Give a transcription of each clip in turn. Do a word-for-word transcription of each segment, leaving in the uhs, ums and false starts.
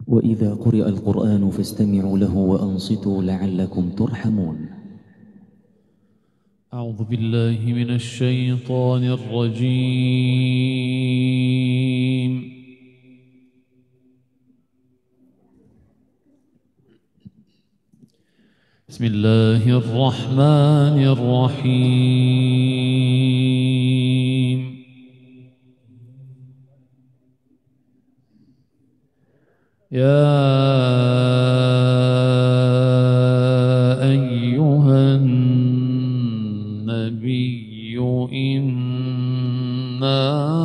وإذا قرئ القرآن فاستمعوا له وأنصتوا لعلكم ترحمون. أعوذ بالله من الشيطان الرجيم. بسم الله الرحمن الرحيم. يا أيها النبي إنا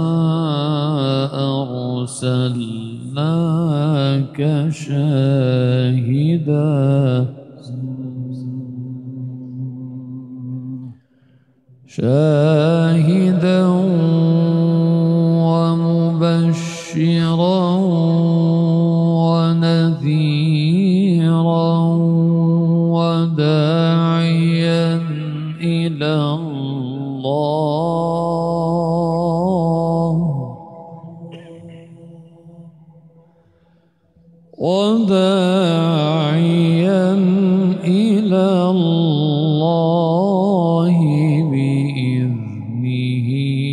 أرسلناك شاهدا شاهدا ومبشرا ونذيرا وداعيا إلى الله وداعيا إلى الله بإذنه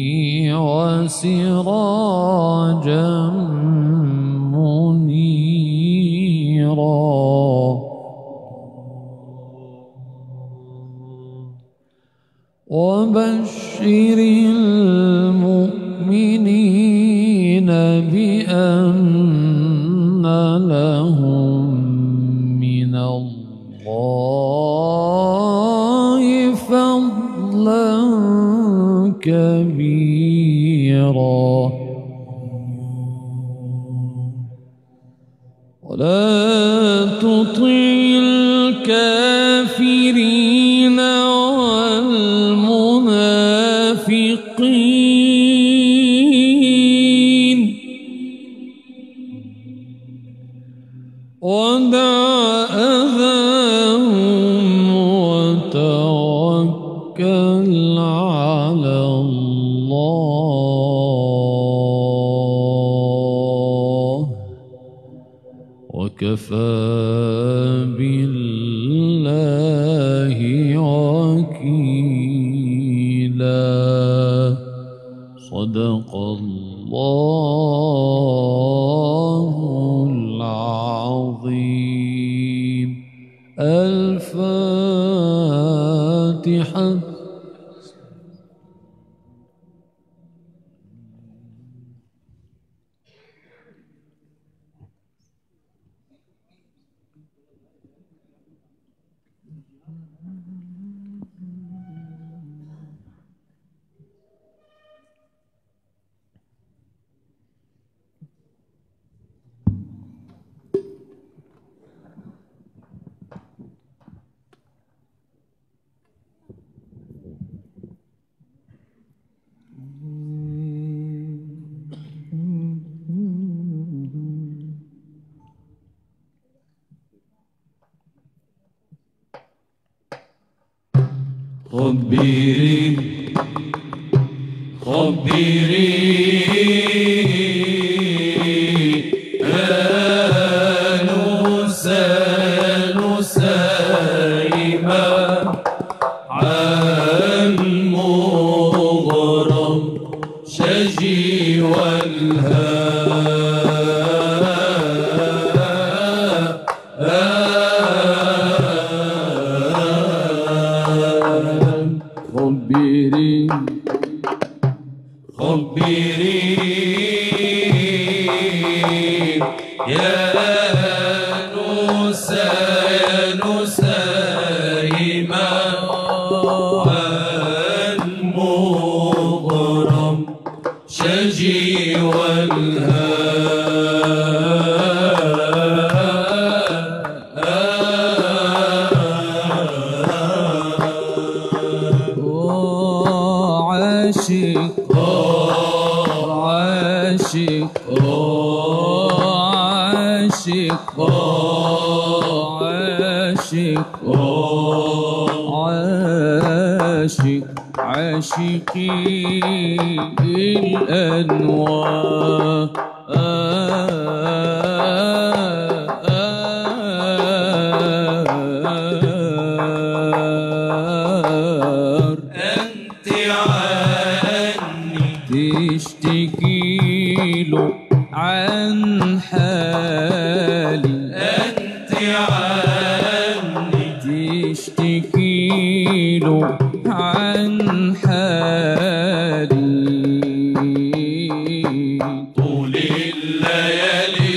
وسراجا منيرا. وبشر المؤمنين بأن لهم من الله فضلا كبيرا. ولا تطع الكافرين والمنافقين ودع أذاهم وتوكل على الله وكفى بالله وكيلا. صدق الله العظيم. الفاتحة. خبري خبري أنسى نسيما عن مغرم شجي خبري خبري يا نسى نسيما عن مغرم شجي عاشق عاشق عاشق عاشق عاشق عاشقي الأنوار تشتكي له عن حالي، أنت عني تشتكي له عن حالي. طول الليالي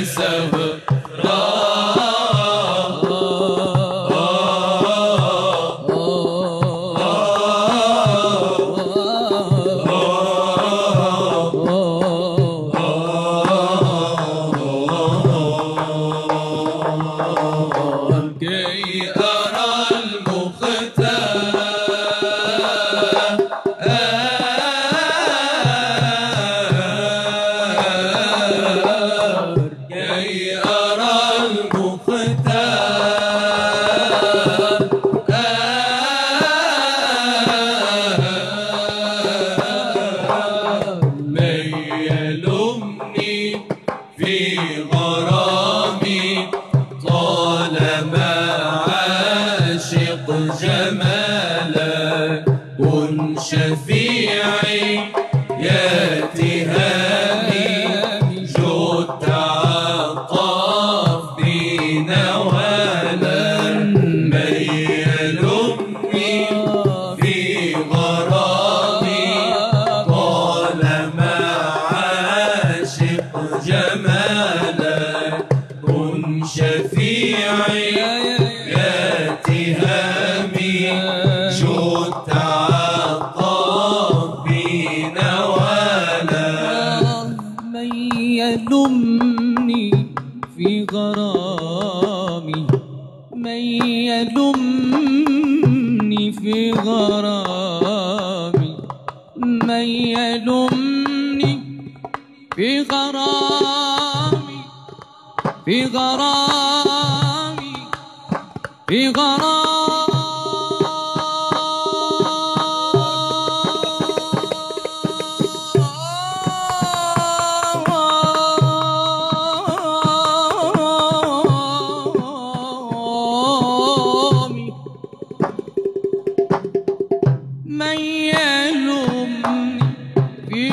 كي أرى المختار، كي أرى المختار، من يلومني في غرامي طالما عاشق جمالك. كن شفيعي يا تهامي، جد تعطف بنوالا. من يلومني في غرامي طالما عاشق جمالك. كن شفيعي يا تهامي، جد تعطف بنوالا. من يلومني في غرامي، من يلومني في غرامي، من يلومني في غرامي، في غرامي، في غرامي. من يلومني في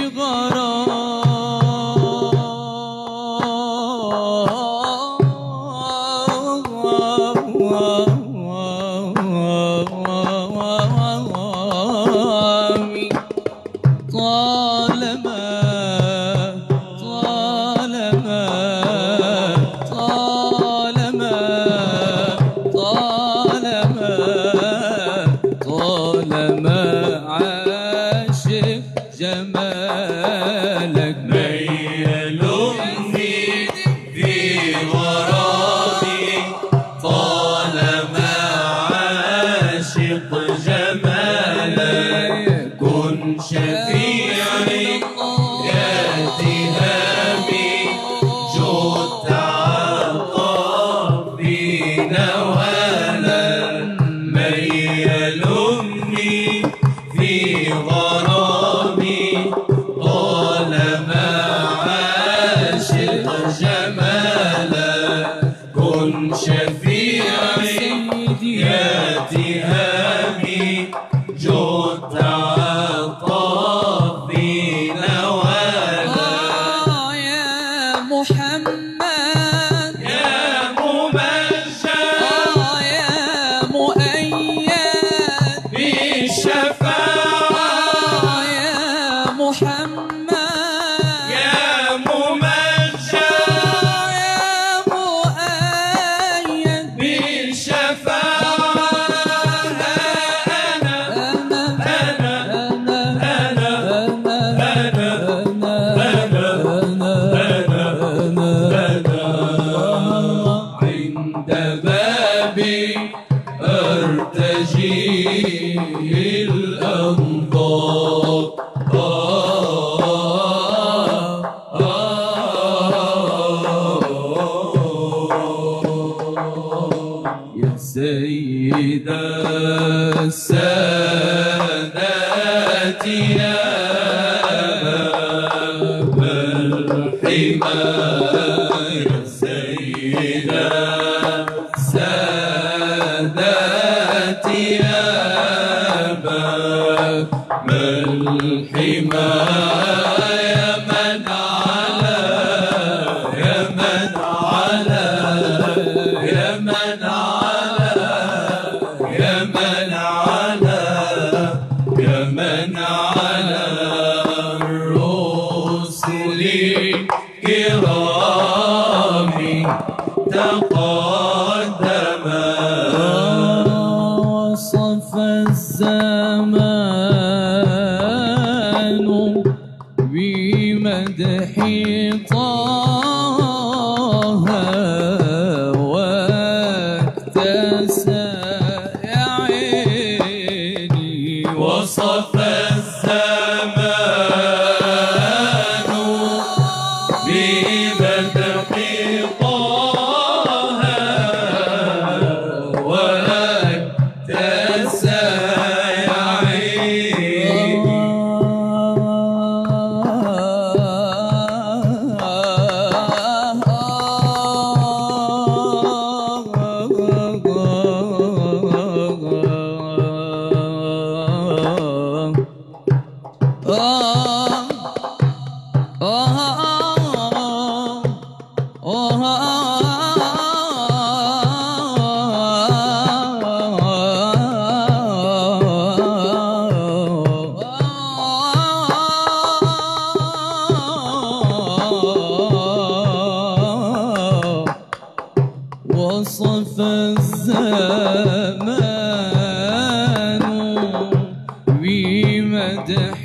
غرامي طالما طالما طالما طالما طالما عاشق جمالك. من يلومني في غرامي طالما عاشق جمالك. كن شفيعي يا تهامي، جد تعطف بنوالا. من يلومني في غرامي طالما عاشق جمالك. كن شفيعي يا تهامي، جد تعطف بنوالا. يا محمد يا ممجد يا مؤيد بالشفاعة، يا محمد يا ممجد يا مؤيد بالشفاعة. أنا أنا أنا أنا أنا عند بابي أرتجي الأنظار. يا سيدة السادات يا باب الحماية، يا سيدة السادات يا باب الحماية. وصف الزمان بمدح طه واكتسى يا عيني. وصف الزمان بمدح طه واكتسى يا عيني. وصف الزمان بمدح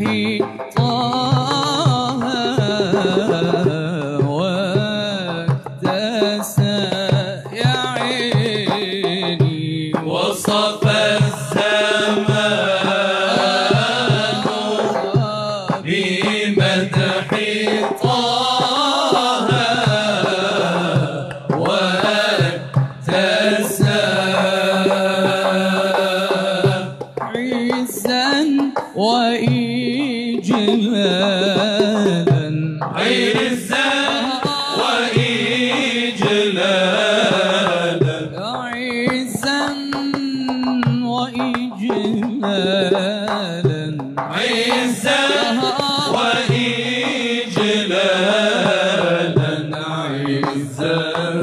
طه واكتسى يا عيني. وصف الزمان بمدح طه واكتسى عزا وإجلالا. عزا وإجلالا. عزا وإجلالا. عزا وإجلالا. عزا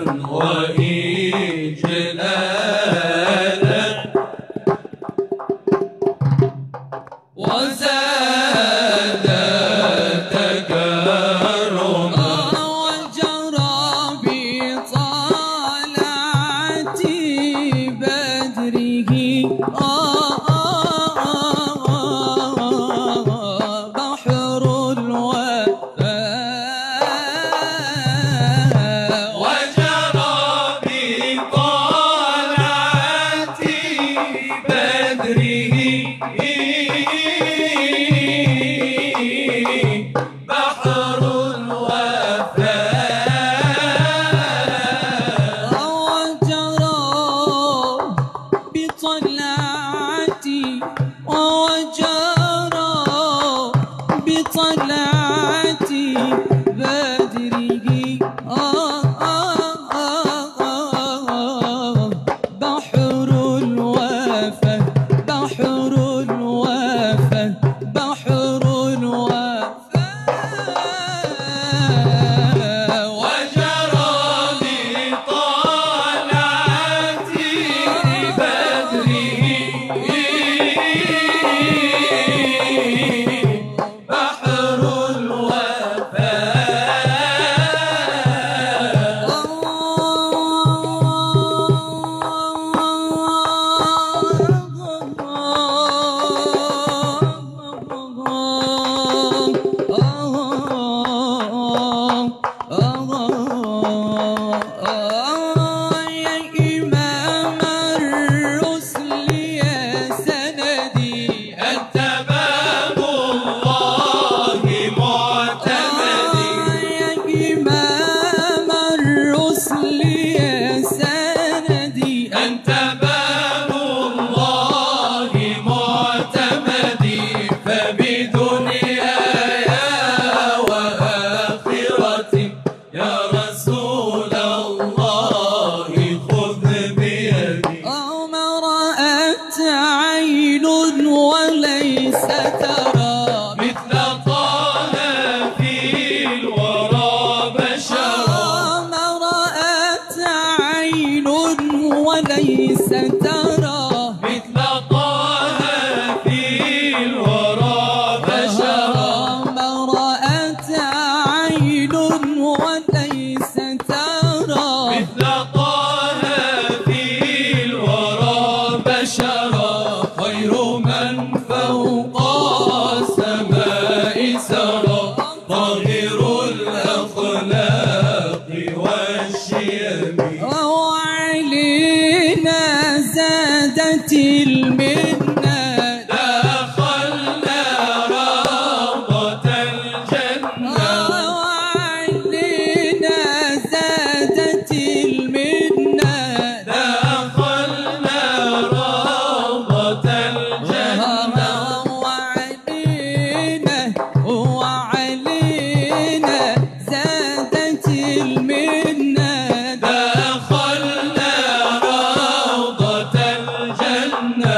وإجلالا. وزاد تكرما وجرى بطلعة بدره بحر الوفاء. وجرى بطلعة بدره بحر الوفاء. وجرى بطلعتي وجرى بطلعتي بدره بحر الوفا بحر الوفا بحر الوفا. وجرى بطلعة بدره بحر الوفاء. وليس ترى مثل طه في الورى بشرا ما رأت عين وليس ترى مثل طه في الورى بشرا خير من فوق السماء سرى طاهر الأخلاق والشيم وعلينا زادت المنة دخلنا روضة الجنة وعلينا زادت المنة دخلنا روضة الجنة وعلينا وعلينا زادت المنة دخلنا روضة الجنة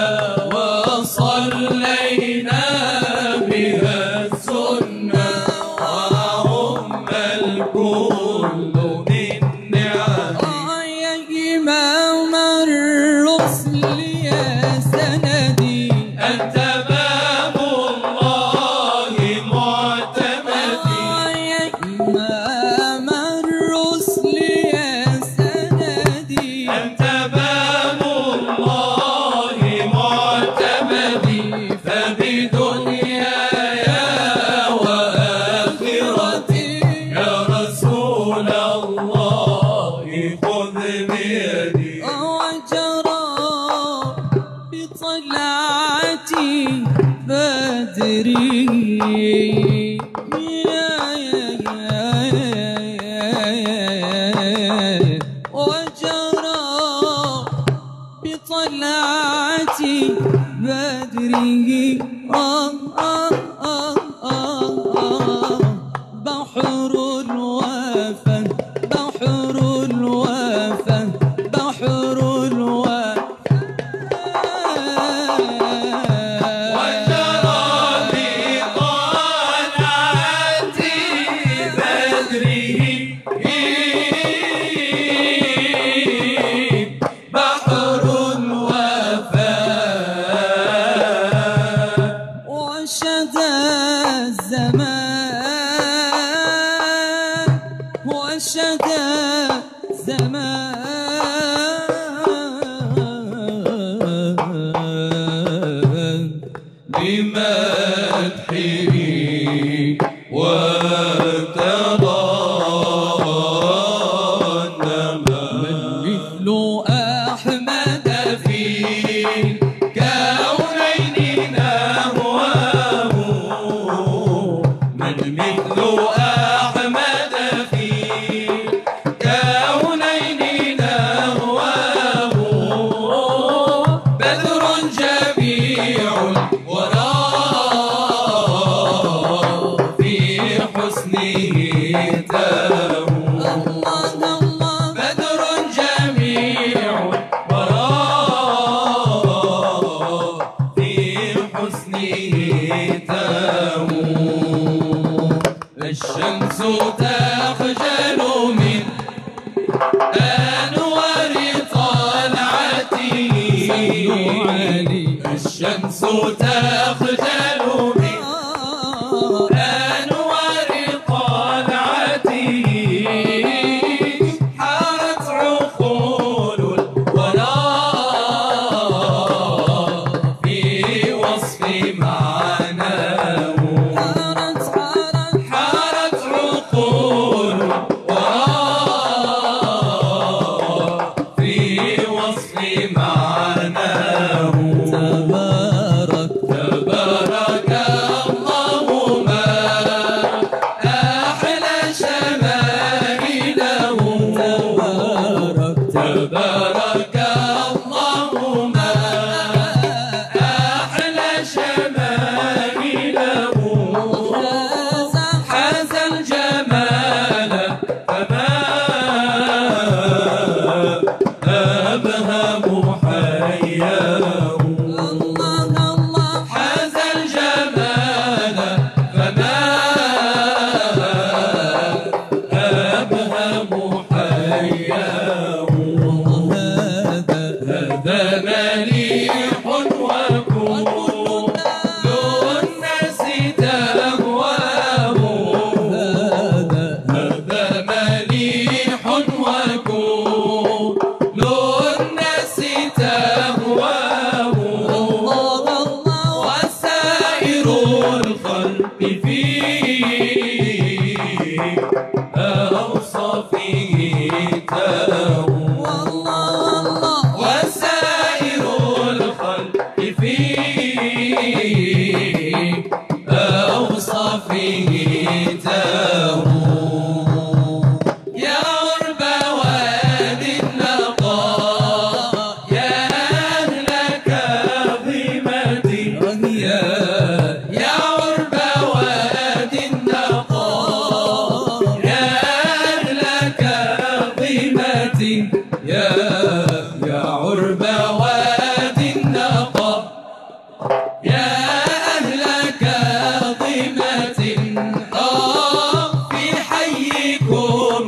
وصلينا بها السنة وعم الكل بالنعم يا إمام الرسل يا سندي أنت باب الله معتمدي يا إمام الرسل يا سندي أنت باب الله معتمدي فبدنياي وآخرتي يا رسول الله خذ بيدي وجرى بطلعتي بدري وجرى بطلعتي بدري آه آه آه آه آه بحر الوفا بحر الوفا بحر الوفا وجرى بطلعتي بدره بحر الوفاء وشدى الزمان وشدى الزمان بمدحه وترنم مثل أحمد في الكونين نهواه من مثل أحمد في الكونين نهواه بدر جميع الورى في حسنه تاه الله الله بدر جميع الورى في حسنه تاه الشمس تخجل من أنوار طلعته الشمس تخجل من أنوار طلعته حارت عقول الورى في وصف معناه حارت حارت حارت عقول الورى في وصف معناه تبارك تبارك أوصى فيه تاه والله وسائر الخلق فيه أوصى فيه تاه يا عرب وادي النقاء يا أهل كاظمتي يا يا عرب وادي النقاء يا أهل كاظمتي يا يا عرب وادي النقاء يا أهل كاظمة آه في حيكم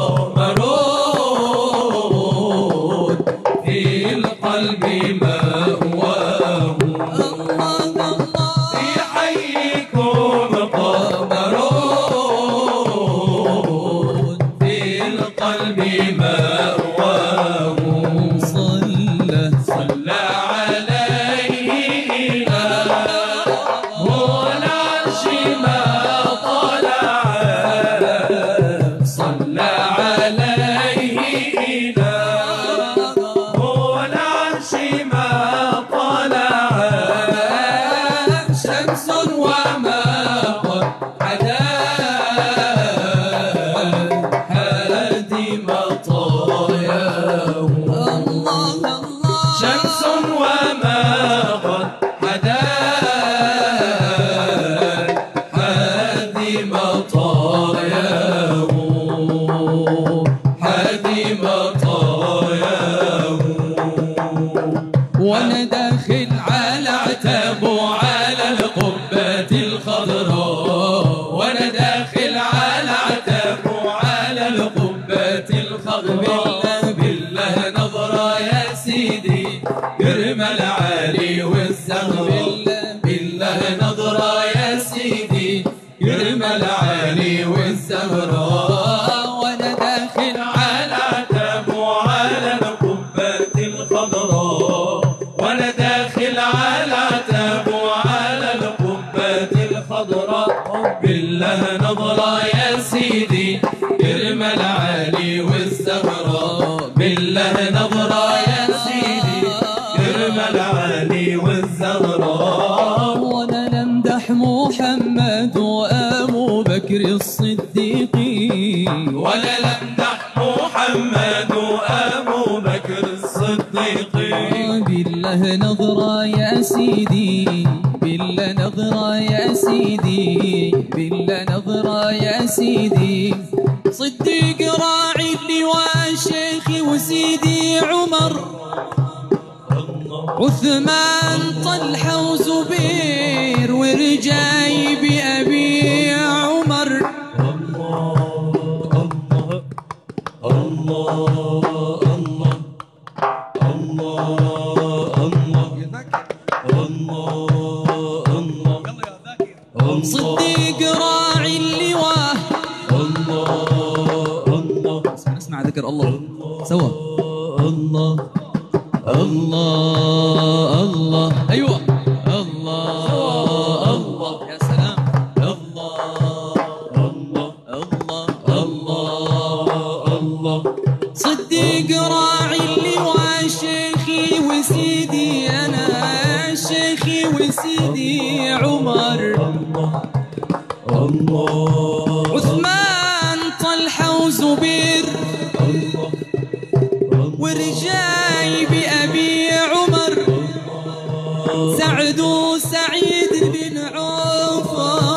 قمرون في القلب مأواه في حيكم قمرون في القلب مأواه صلى صلى عليه إله العرش ما طلع صلى عليه إله العرش ما طلع شمس وما قد حدا هادي مطاياه شمس وما قد حدا هادي مطاياه هادي مطاياه وانا داخل على عتب على القبة الخضراء وانا داخل على عتب على القبة الخضراء بالله نظرة يا سيدي كرم العالي والزهراء بالله نظرة يا سيدي كرم العالي والزهراء وانا داخل على عتب على القبة الخضراء وانا داخل على عتب على القبة الخضراء بالله نظرة يا سيدي كرم العالي والزهراء بالله نظرة يا سيدي كرم العالي والزهراء وانا نمدح محمد وابو بكر الصديق ولا نمدح محمد وابو بكر الصديق بالله نظرة يا سيدي بالله نظرة يا سيدي بالله نظرة يا سيدي صديق راعي اللواء شيخي وسيدي عمر عثمان طلحة وزبير ورجاي بأبي عمر صديق راعي اللواء نسمع ذكر الله سوا الله الله الله ايوه الله الله يا سلام الله الله الله الله الله صديق راعي اللواء شيخي وسيدي انا شيخي وسيدي عمر عثمان طلحة وزبير ورجاي بأبي عمر سعد وسعيد بن عوف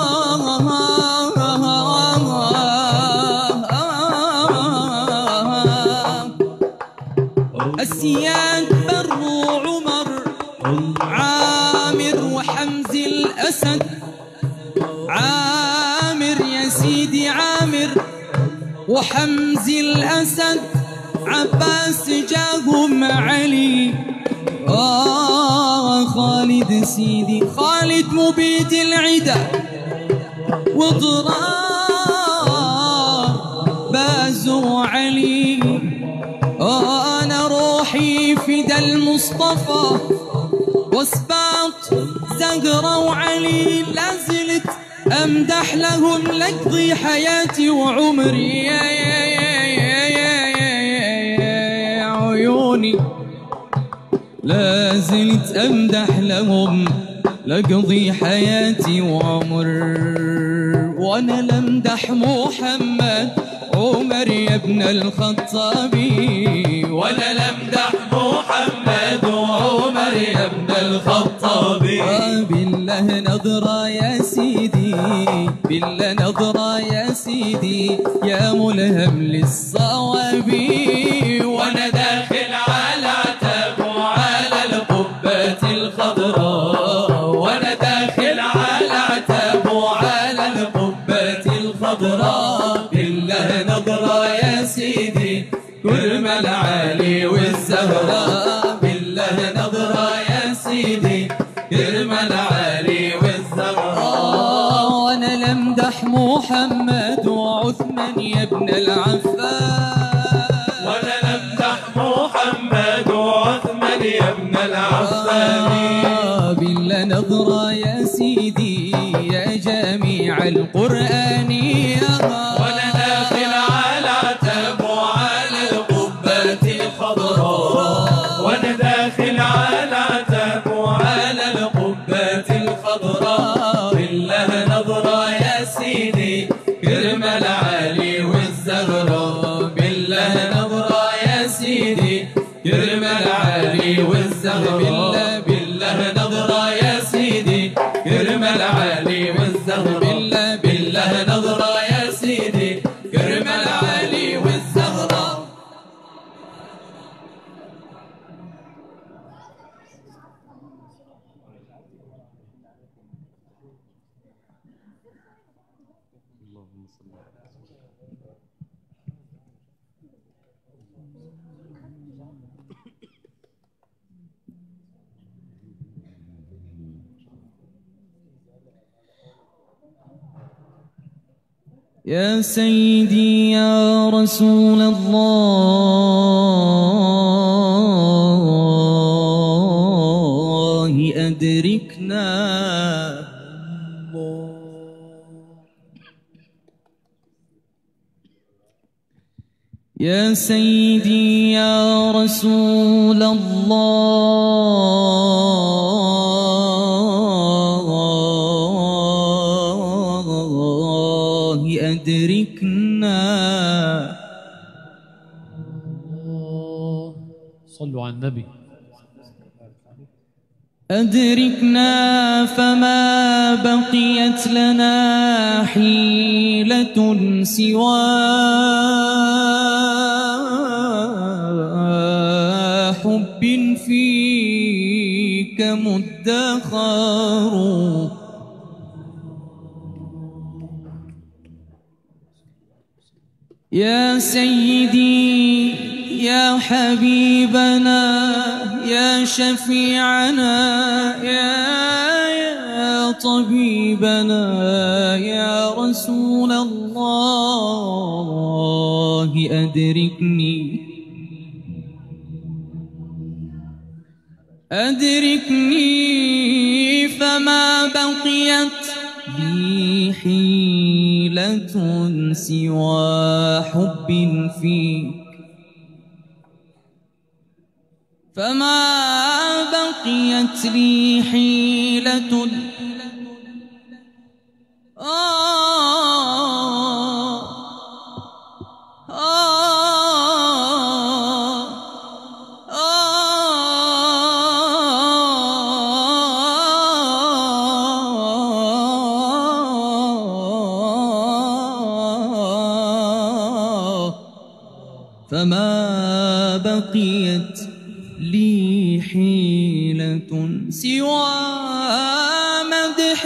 السياد بر وعمر عامر وحمز الأسد عامر يا سيدي عامر وحمز الأسد عباس جاهم علي آه خالد سيدي خالد مبيد العدا وضرار بازو علي آه أنا روحي فدا المصطفى وسباط زهرة وعلي لازلت أمدح لهم لقضي حياتي وعمري يا يا يا يا يا يا عيوني لا زلت أمدح لهم لقضي حياتي وعمر وأنا لمدح محمد عمر يا ابن الخطابي وأنا لمدح محمد وعمر يا ابن الخطابي بالله نظرة يا سيدي بالله نظرة يا سيدي يا ملهم للصوابي وأنا داخل على عتب وعلى القبة الخضراء وأنا داخل على عتب وعلى القبة الخضراء بالله نظرة يا سيدي كرم العالي والزهراء بالله نظرة يا سيدي كرم العالي والزهراء وأنا لمدح محمد وعثمان يا ابن العفان وأنا لمدح محمد وعثمان يا ابن العفان بالله نظرة يا سيدي يا جميع القرآن وأنا داخل على عتب وعلى القبة الخضراء وأنا داخل على عتب وعلى القبة الخضراء بالله نظرة يا سيدي كرم العالي والزهراء بالله نظرة يا سيدي كرم العالي والزهراء بالله بالله نظرة يا سيدي كرم العالي والزهراء بالله بالله نظرة يا سيدي كرم العالي والزهراء يا سيدي يا رسول الله أدركنا يا سيدي يا رسول الله أدركنا صلوا على النبي أدركنا فما بقيت لنا حيلة سوى حب فيك مدخر يا سيدي يا حبيبنا يا شفيعنا يا يا طبيبنا يا رسول الله أدركني أدركني فما بقيت لي حيلة سوى حب فيك فما بقيت لي حيلة آه آه آه فما بقيت لي حيلة سوى مدح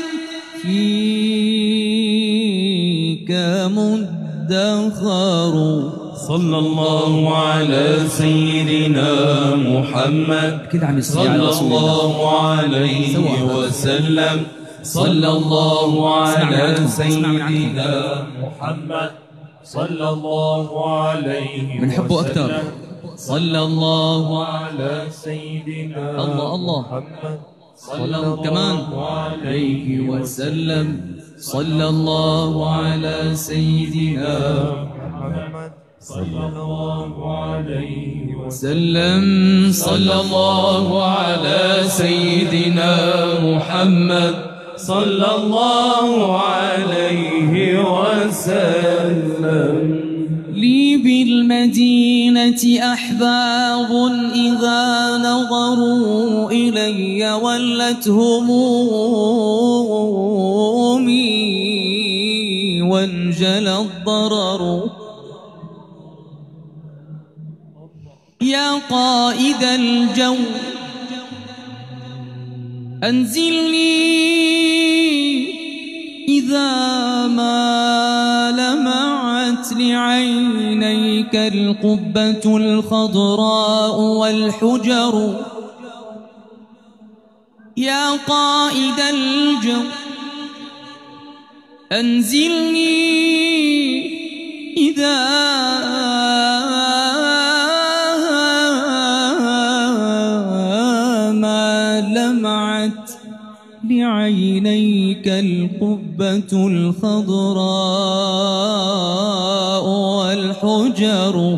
فيك مدخر صلى الله على سيدنا محمد كده عم يصلي على صلى رسول الله الله عليه وسلم صلى الله على سيدنا محمد صلى الله عليه بنحبه أكثر صلى الله على سيدنا الله الله محمد صلى الله كمان عليه وسلم صلى الله على سيدنا محمد صلى الله عليه وسلم. صلى الله على سيدنا محمد صلى الله عليه وسلم. لي بالمدينة أحباب إذا نظروا إلي ولت همومي وانجلى الضرر. يا قائد الجو أنزلني إذا ما لمعت لعينيك القبة الخضراء والحجر. يا قائد الجو أنزلني إذا ما لمعت لعينيك القبة الخضراء والحجر.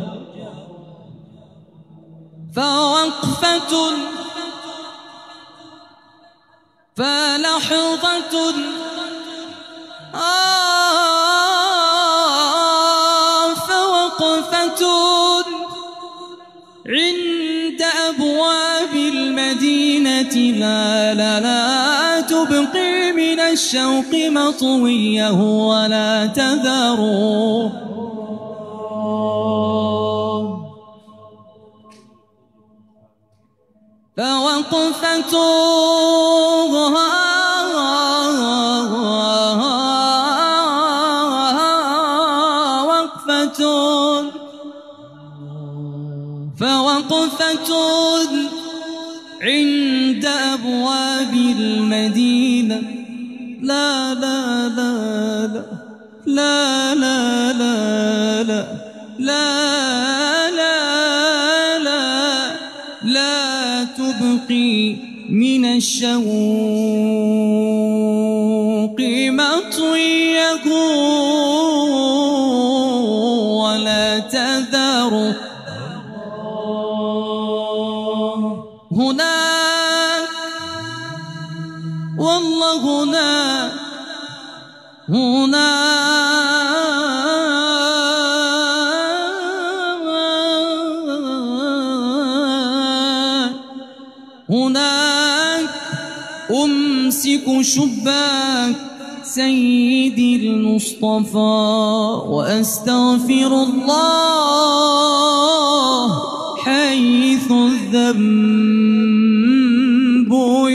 فوقفة فلحظة آه فوقفة عند أبواب المدينة لا لا لا تبقي من الشوق مطويه ولا تذر. فوقفة وقفة فوقفة عند أبواب المدينة لا لا لا لا لا لا لا لا لا لا لا تبقي من الشوق مطويه ولا تذر. هناك والله هناك هناك هناك أمسك شباك سيدي المصطفى وأستغفر الله حيث الذنب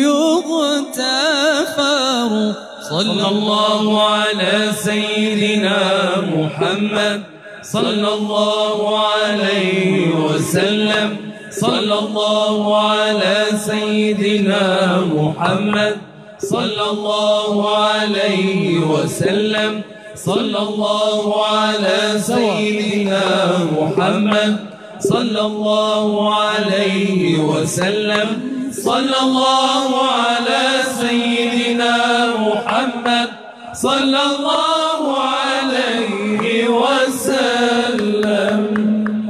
يغتفر. صلى الله على سيدنا محمد صلى الله عليه وسلم. صلى الله على سيدنا محمد صلى الله عليه وسلم. صلى الله على سيدنا محمد صلى الله عليه وسلم. صلى الله على سيدنا محمد صلى الله عليه وسلم.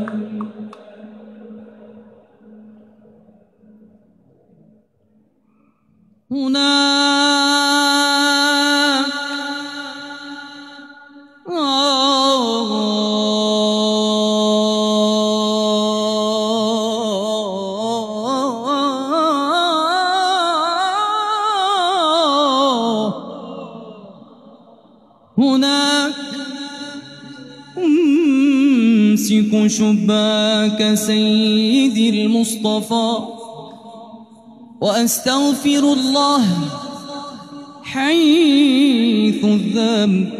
هناك هناك أمسك شباك سيدي المصطفى وأستغفر الله حيث الذنب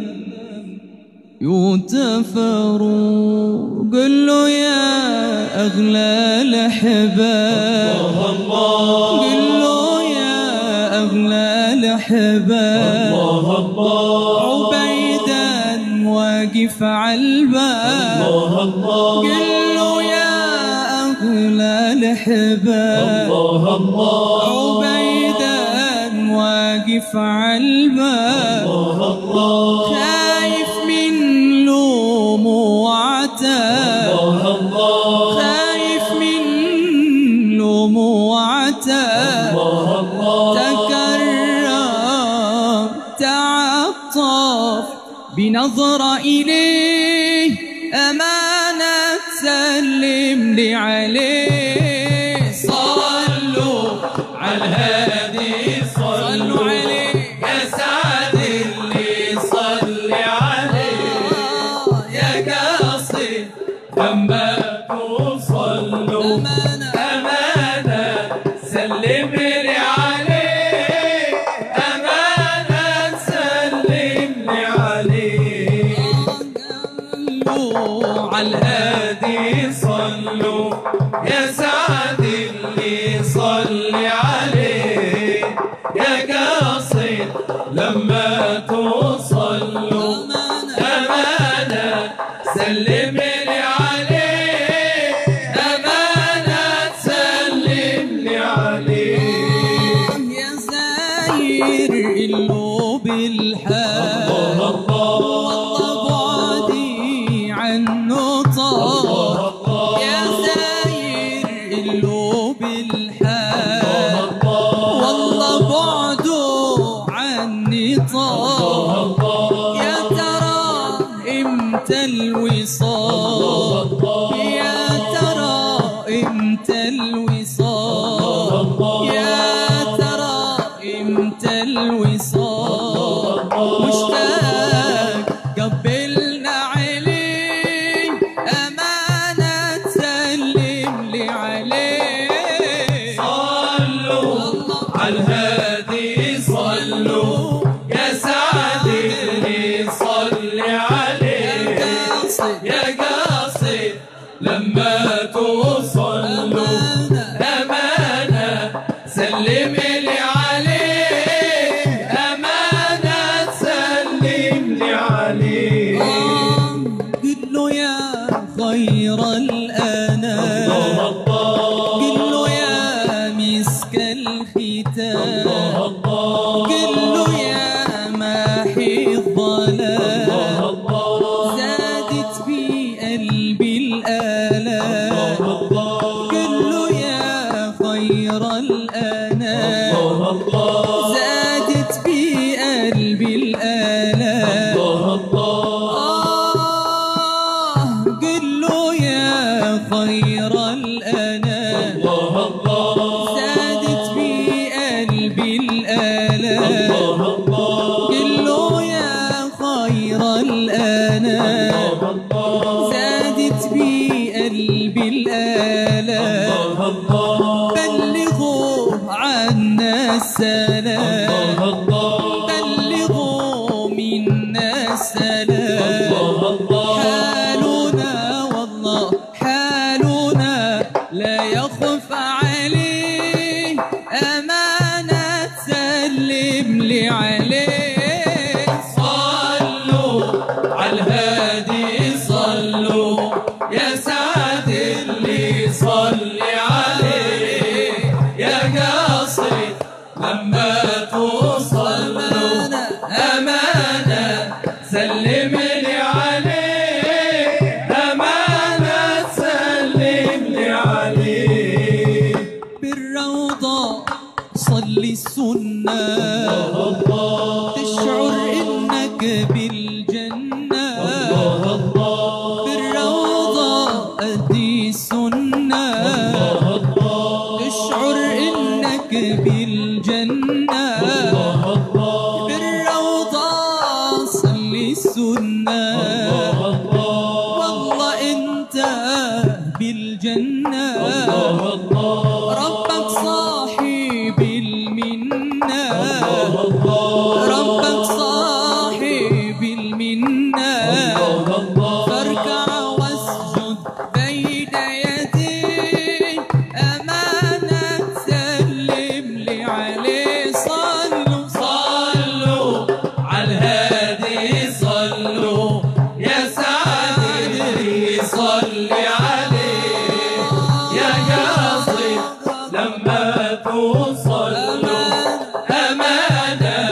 يغتفر. قل له يا أغلى الأحباب قل له يا أغلى الأحباب عبيدا واقف على الباب. قل له يا أغلى الأحباب عبيدا واقف واقف عالباب الله الله خايف من لوم وعتاب الله الله خايف من لوم وعتاب الله الله تكرم تعطف بنظرة إليه أمانة سلم لي عليه صلوا على الهادي صلوا عليه يا سعد اللي صلي عليه يا قاصد لما توصلوا أمانة أمانة سلم لي عليه أمانة سلم لي عليه على الهادي صلوا يا سعد اللي صلي عليه يا قاصد لما توصلوا أمانة سلم لي عليه أمانة سلم لي عليه يا زاير القلوب الحال والله بعدي عنه طال يا زاير القلوب الحال والله بعده عني طال يا ترى امتى الوصال يا ترى امتى الوصال يا ترى امتى الوصال مشتاق قبلنا عليه أمانة سلم لي عليه صلوا على الهادي صلوا يا سعد اللي صلي عليه يا قاصد لما توصلوا أمانة سلم لي عليه أمانة سلم لي عليه قل له يا خير الأنام قل له يا مسك الختام قل له يا ماحي الظلام زادت في قلبي الآلام قل له يا خير الأنام زادت في قلبي الآلام قل له يا خير الأنام زادت في قلبي الآلام قل له يا خير الأنام زادت في قلبي الآلام بلغوا عنا السلام بلغوا منا السلام حالنا والله حالنا لا يخفى عليه أمانة سلم لي عليه صلوا على الهادي صلوا يا سعد اللي صلي عليه يا قاصد لما توصلوا أمانة سلم لي عليه أمانة سلم لي عليه بالروضة صلي السنة تشعر إنك بالجنة بالروضة أدي السنة تشعر إنك بالجنة بالروضة صلي السنة والله أنت بالجنة ربك صاحب المنة ربك صاحب المنة فاركع واسجد بين يديه أمانة سلم لي عليه صلوا صلوا على الهادي صلوا يا سعد اللي صلي عليه يا قاصد لما توصلوا أمانة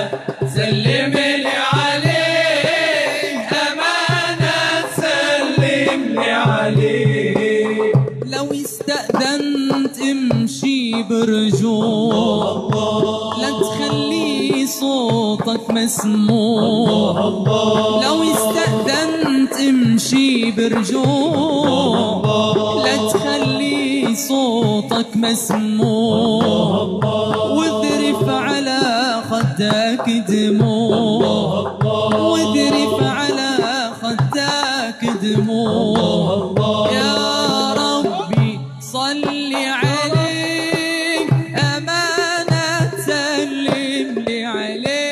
عليه. لو استأذنت امشي برجوع، لا تخلي صوتك مسموع. لو استأذنت امشي برجوع، لا تخلي صوتك مسموع. واذرف على خدك دموع، واذرف على خدك دموع. يا ربي صل عليه، أمانة سلم لي عليه.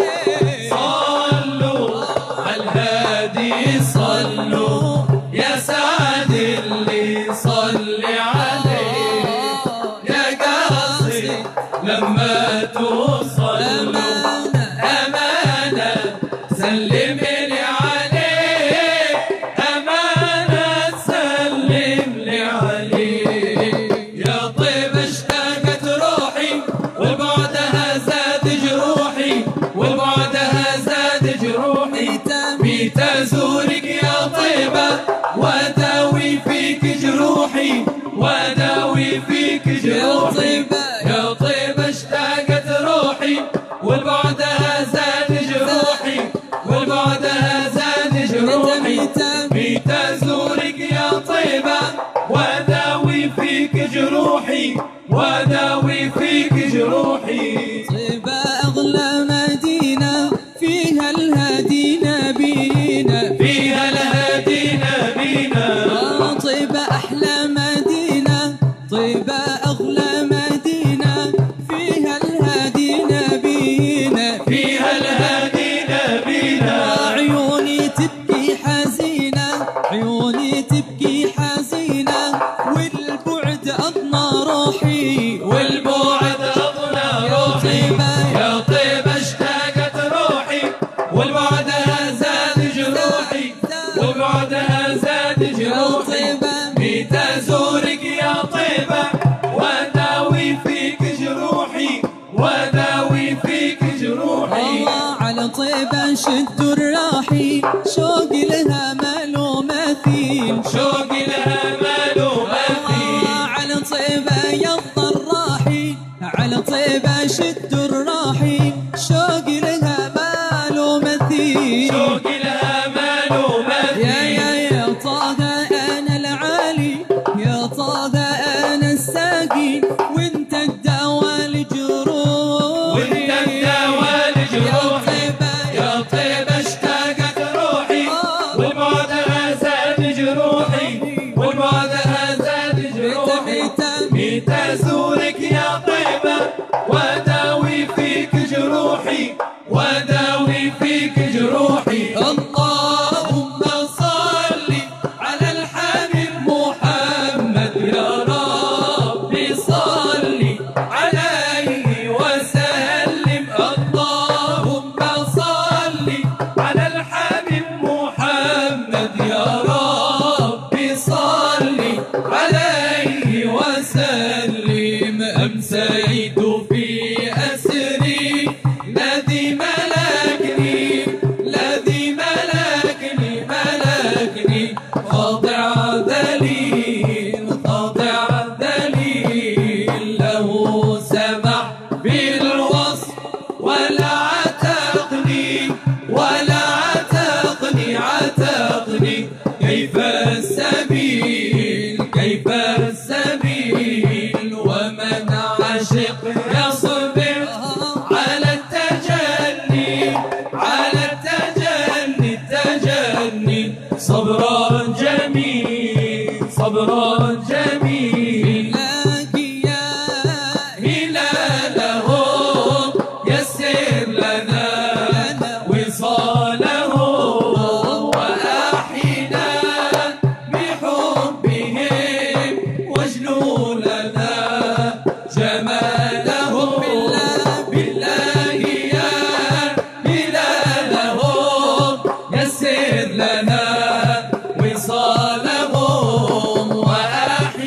صلوا على الهادي صلوا، يا سعد اللي صلي عليه. يا قاصد لما توصل أمانة سلم لي عليه، أمانة سلم لي عليه. يا طيب اشتاقت روحي وبعدها زاد جروحي، وبعدها زاد جروحي. بيت ازورك يا طيبة واداوي فيك جروحي، واداوي فيك جروحي. يا طيبة اشتاقت روحي وبعدها زاد جروحي، وبعدها زاد جروحي. بيت ازورك يا طيبة واداوي فيك جروحي، واداوي فيك جروحي. طيبة أغلى مدينة فيها الهادي نبينا، فيها الهادي نبينا. طيبة أحلى مدينة، طيبة أغلى مدينة فيها الهادي نبينا، فيها الهادي نبينا. عيوني تبكي حزينة، عيوني تبكي حزينة، والبعد أضنى روحي، والبعد أضنى روحي. يا طيبة اشتاقت روحي وبعدها زاد جروحي، وبعدها زاد جروحي. بيت ازورك يا طيبة واداوي فيك جروحي، واداوي فيك جروحي. الله على طيبة شد الراحي، شوقي لها مالو مثيل، شوقي لها مالو مثيل. على طيبة يضى الراحي، على طيبة شد الراحي، شوقي لها مالو مثيل. شوقي لها مالو مثيل. يا يا يا طه أنا العالي، يا طه أنا الساقي، وانت الدواء لجروحي، وانت الدواء لجروحي. يا طيبة اشتاقت روحي وبعدها زاد جروحي، وبعدها زاد جروحي. بيت ازورك يا طيبة واداوي فيك جروحي، واداوي فيك جروحي. اللهم صل على الحبيب محمد، يا ربي صل عليه وسلم. اللهم صل على الحبيب محمد، يا ربي صل عليه وسلم. أمسيت في أسري الذي ملكني، الذي ملكني ملكني. خاضع ذليل، خاضع ذليل له سمح بالوصف ولا عتقني، ولا عتقني عتقني. كيف السبيل، كيف السبيل ومن عاشق يصبر على التجني، على التجني التجني. صبرا جميل، صبرا جميل. يا هلاله يسر لنا وصاله، وأحينا بحبهم واجلوا لنا جمالهم. بالله يا هلاله يسر لنا وصالهم، وأحينا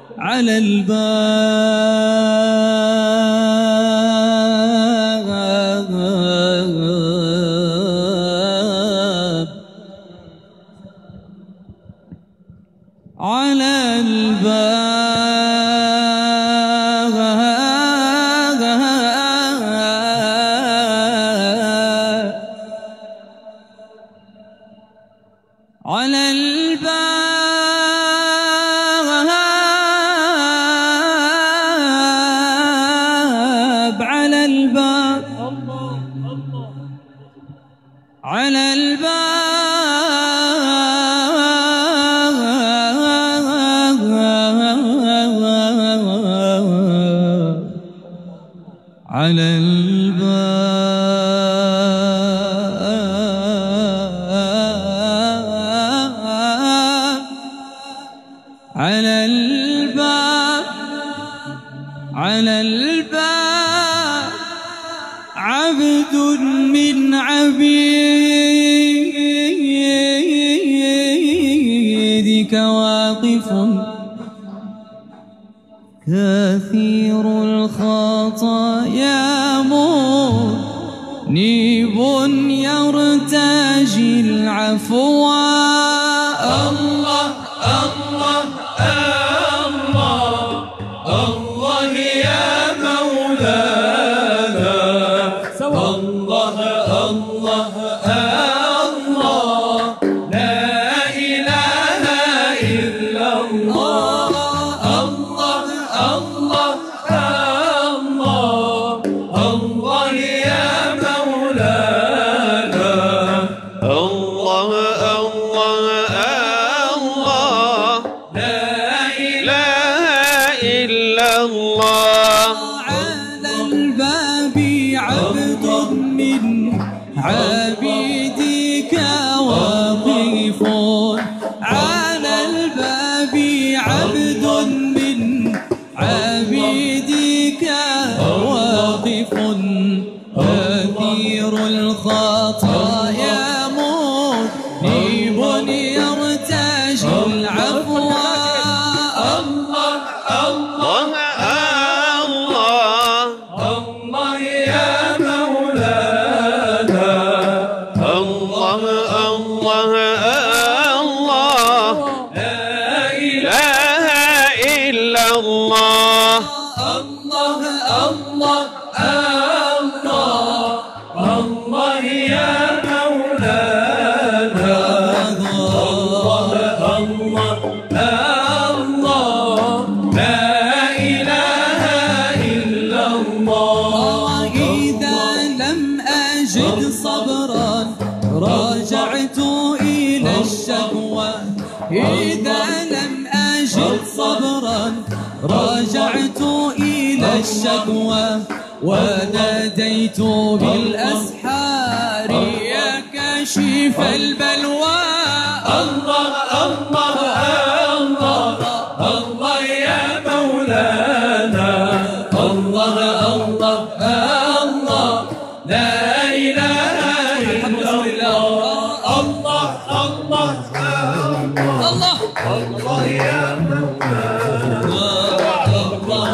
على الباب على الباب على الباب على الباب على الباب على الباب على الباب على الباب عبد من عبيدك واقف كثير الخطايا منيب يرتجي العفو. الله الله الله الله يا مولانا الله الله الله لا إله إلا الله الله الله الله الله يا مولانا الله الله الله لا إله إلا الله. على الباب عبد من عبيدك واقف على الباب عبد من عبيدك واقف كثير الخطايا منيب يرتجي العفو. الله الله الله الله يا مولانا الله الله الله لا إله إلا الله. الله الله الله الله يا مولانا الله الله الله لا إله إلا الله. إذا لم أجد صبرا رجعت إلى الشكوى إذا لم أجد صبرا رجعت إلى الشكوى وناديت بالأسحار يا كاشف البلوى. الله الله الله الله يا مولانا الله الله الله لا إله إلا الله الله الله الله الله يا مولانا الله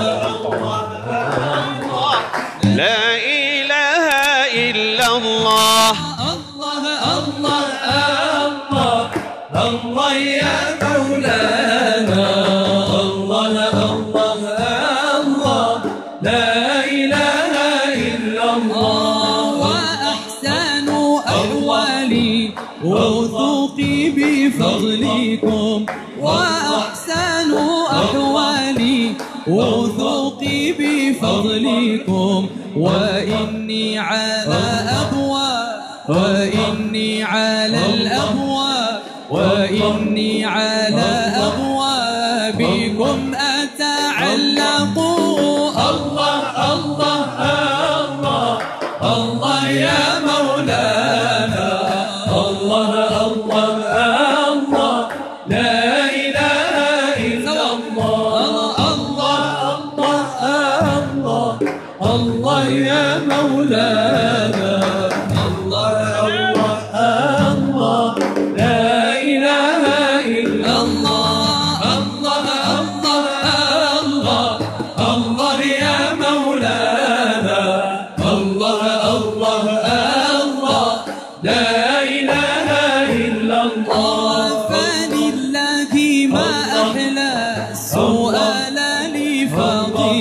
الله لا إله إلا الله. الله الله الله الله يا مولانا الله الله الله لا إله إلا الله. وأحسن أحوالي وثوقي بفضلكم وأحسن أحوالي وثوقي بفضلكم وإني على أبواب وإني على الأبواب وإني على أبوابكم أتعلق. الله الله الله الله يا مولانا الله الله الله لا إله إلا الله الله الله الله يا مولانا الله الله الله لا إله إلا الله الله الله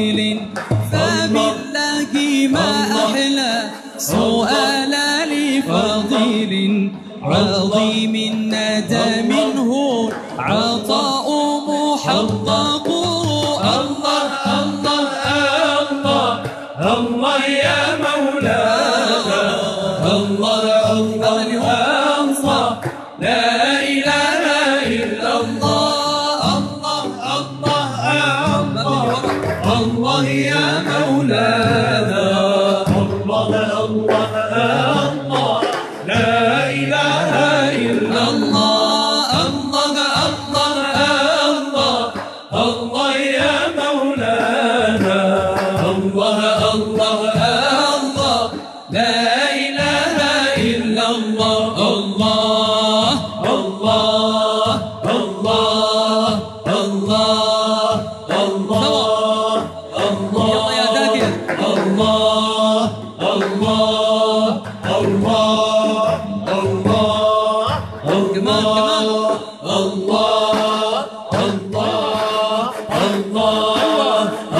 فضيل فبالله ما أحلى سؤال لفضيل عظيم ندى منه عطاء محقق. الله الله الله الله يا مولانا الله الله الله لا إله إلا الله الله الله الله الله يا مولانا الله الله الله لا إله إلا الله الله الله الله الله يا مولانا الله الله الله لا إله إلا الله الله الله الله الله الله الله يا ذاكر الله الله الله الله كمان كمان الله الله الله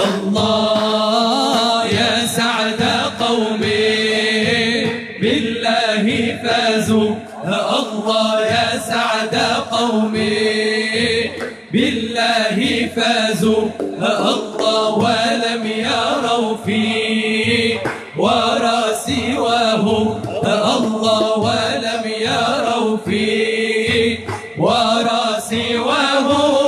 الله يا سعد قومي بالله فازوا الله يا سعد قومي بالله فازوا الله ولم يروا في ورا سواه الله ولم يروا في ورا سواه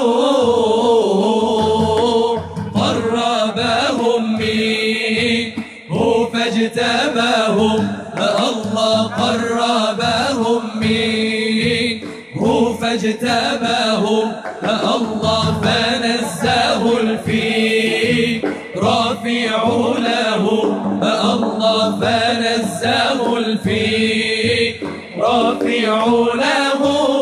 قربهم منه فاجتباهم الله قربهم منه فاجتباهم الله فنزاه الفيل رافع له الله فنزاه الفيل رافع له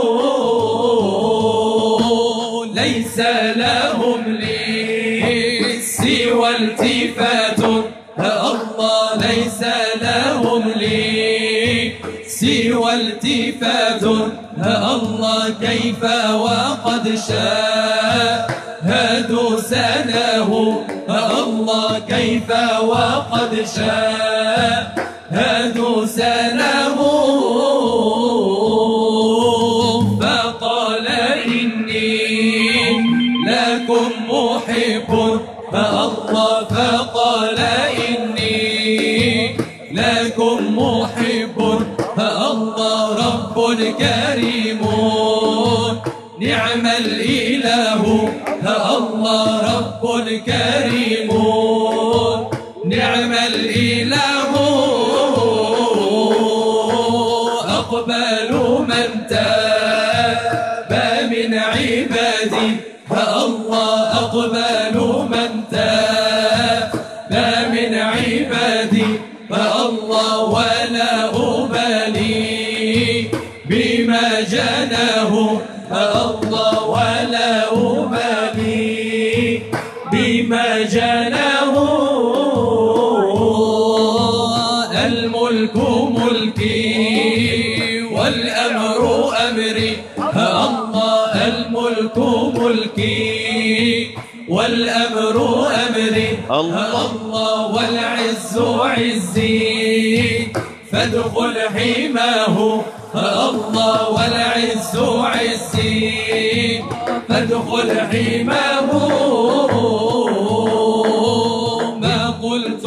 ليس لهم لي سوى التفات الله ليس لهم لي سوى التفات الله كيف وقد شاهدوا سناه الله كيف وقد شاهدوا سناه فقال إني لكم محب الله فقال إني لكم محب الله رب كريم نعم الإله الله رب كريم نعم الإله أقبل من تاب من عبادي الله أقبل من تاب من عبادي فالله ولا أبالي بما جناه الله ولا أبالي بما جناه الملك ملكي والأمر أمري الله الملك ملكي والأمر أمري الله والعز عزي فادخل حماه الله والعز عزي فادخل حماه ما قلت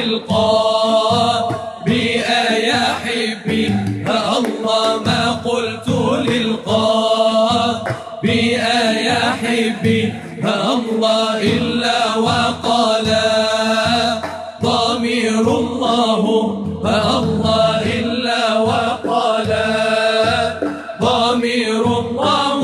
للقائل يا حبي الله ما قلت للقائل يا حبي الله إلا وقال ضمير الله الله إلا وقال ضمير الله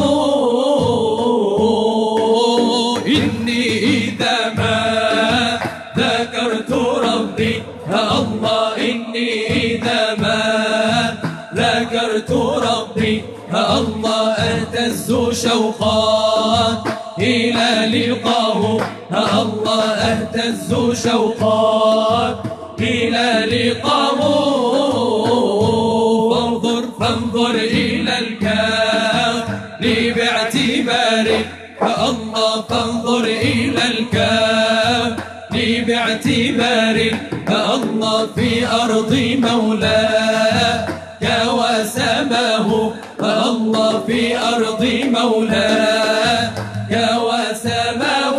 إني إذا ما ذكرت ربي الله إني إذا ما ذكرت ربي الله أهتز شوقا إلى لقاه الله أهتز شوقا إلى لقاه فانظر فانظر إلى الكاف باعتباره الله فانظر إلى الكاف لي باعتبار الله في أرض مولاه وسماه الله في أرض مولاه وسماه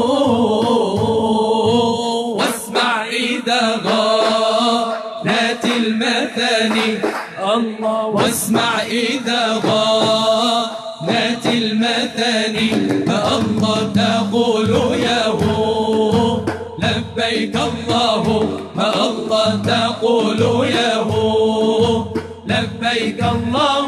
واسمع إذا غانت المثاني الله واسمع إذا غانت المثاني الله تقول ياهو لبيك الله الله تقول ياهو لبيك الله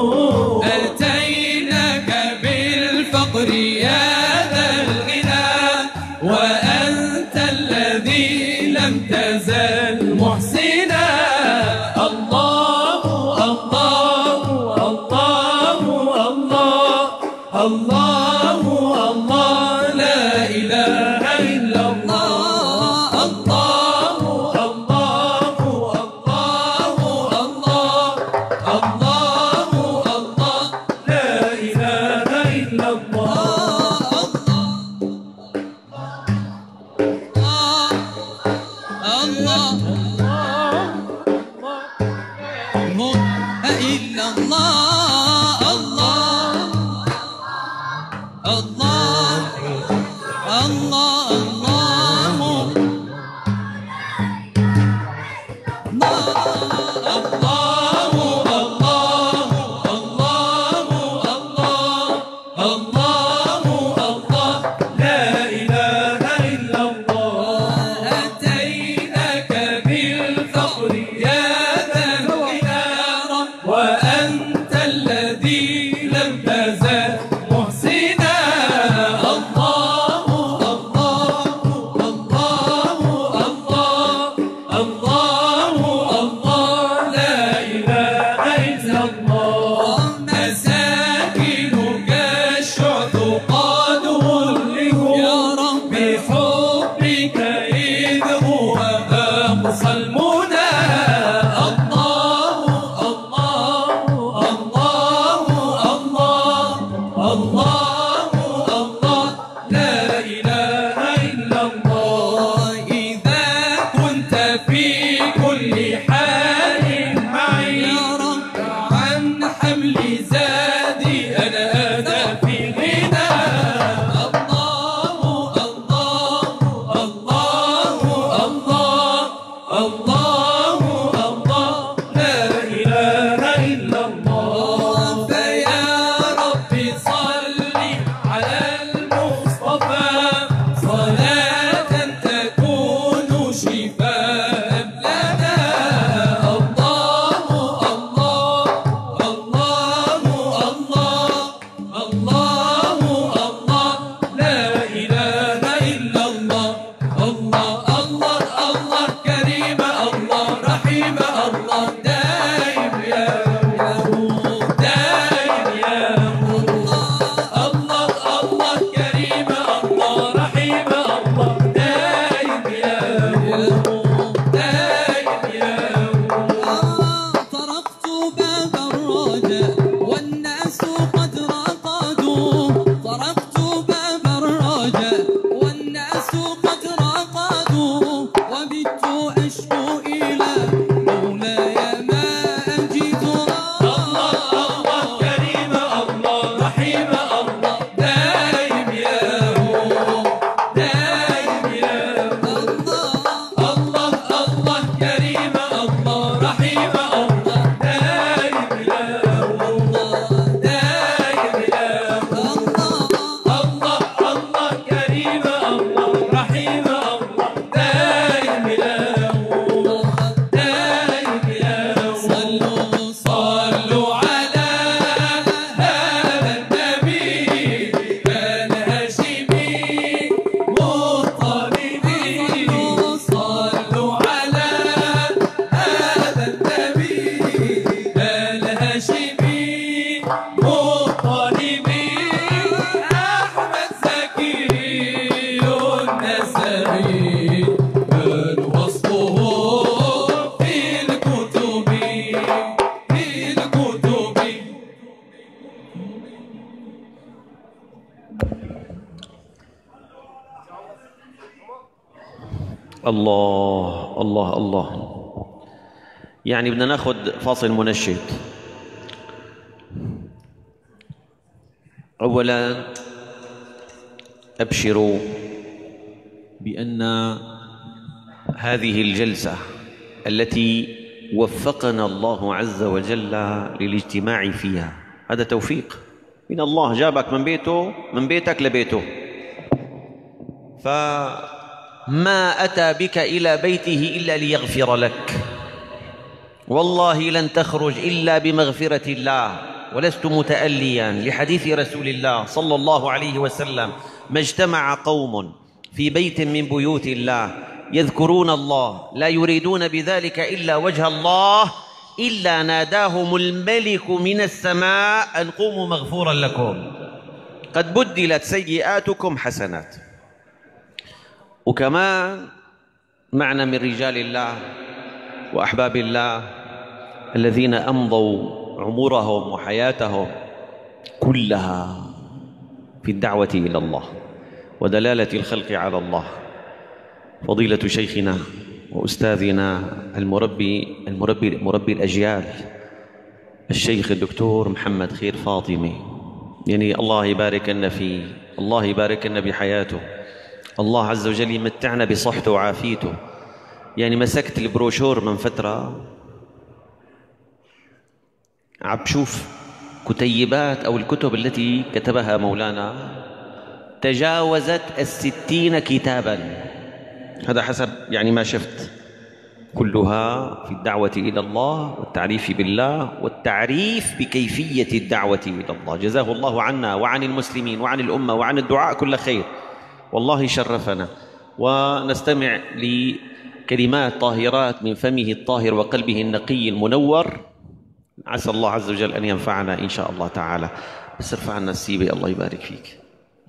أتيناك بالفقر يا ذا الغنى وأنت الذي لم تزل محسنا الله الله الله الله الله الله لا إله إلا الله الله الله الله الله الله الله لا إله إلا الله الله إلا الله الله الله الله وأنت الذي لم تزل محسنا الله الله الله الله الله الله لا إله إلا الله مساكنك الشعث قد غلقوا يا رب بحبك إذ هو أقصى المنى الله الله لا إله إلا الله إذا كنت في كل حال معي يا رب عن حمل زادي أنا أنا في غنى الله الله الله الله الله الله لا إله إلا الله فيا رب صل على المصطفى صلاة تكون شفاء لنا الله الله الله الله الله الله لا إله إلا الله الله الله الله كريم الله رحيم الله دائم يا دائم يا الله الله كريم الله رحيم الله دائم يا دائم يا طرقت باب الرجاء والناس قد رقدوا طرقت باب الرجاء والناس قد رقدوا وبت أشكو إلى مولاي ما أجد الله الله كريم الله رحيم الله دائم يا دائم يا الله الله كريم الله رحيم الله دائم يا دائم يا الله الله كريم الله رحيم الله دائم يا دائم يا صلوا صلوا على هذا النبي الهاشمي مطلبي صلوا على هذا النبي الهاشمي مطلبي أحمد زكي النسائي كان وصفه في الكتب في الكتب الله الله الله. يعني بدنا ناخذ فاصل منشد. أولا أبشروا بأن هذه الجلسة التي وفقنا الله عز وجل للاجتماع فيها هذا توفيق من الله، جابك من بيته من بيتك لبيته، فما أتى بك إلى بيته إلا ليغفر لك، والله لن تخرج إلا بمغفرة الله، ولست متأليا لحديث رسول الله صلى الله عليه وسلم: ما اجتمع قوم في بيت من بيوت الله يذكرون الله لا يريدون بذلك إلا وجه الله إلا ناداهم الملك من السماء أن قوموا مغفورا لكم قد بدلت سيئاتكم حسنات. وكمان معنا من رجال الله وأحباب الله الذين أمضوا عمرهم وحياتهم كلها في الدعوة إلى الله ودلالة الخلق على الله، فضيلة شيخنا وأستاذنا المربي المربي مربي الأجيال الشيخ الدكتور محمد خير فاطمي، يعني الله يبارك لنا فيه، الله يبارك لنا بحياته، الله عز وجل يمتعنا بصحته وعافيته. يعني مسكت البروشور من فترة عم بشوف كتيبات أو الكتب التي كتبها مولانا تجاوزت الستين كتابا، هذا حسب يعني ما شفت، كلها في الدعوة إلى الله والتعريف بالله والتعريف بكيفية الدعوة إلى الله. جزاه الله عنا وعن المسلمين وعن الأمة وعن الدعاء كل خير، والله شرفنا. ونستمع لكلمات طاهرات من فمه الطاهر وقلبه النقي المنور، عسى الله عز وجل أن ينفعنا إن شاء الله تعالى. بس ارفع عنا السيبة الله يبارك فيك.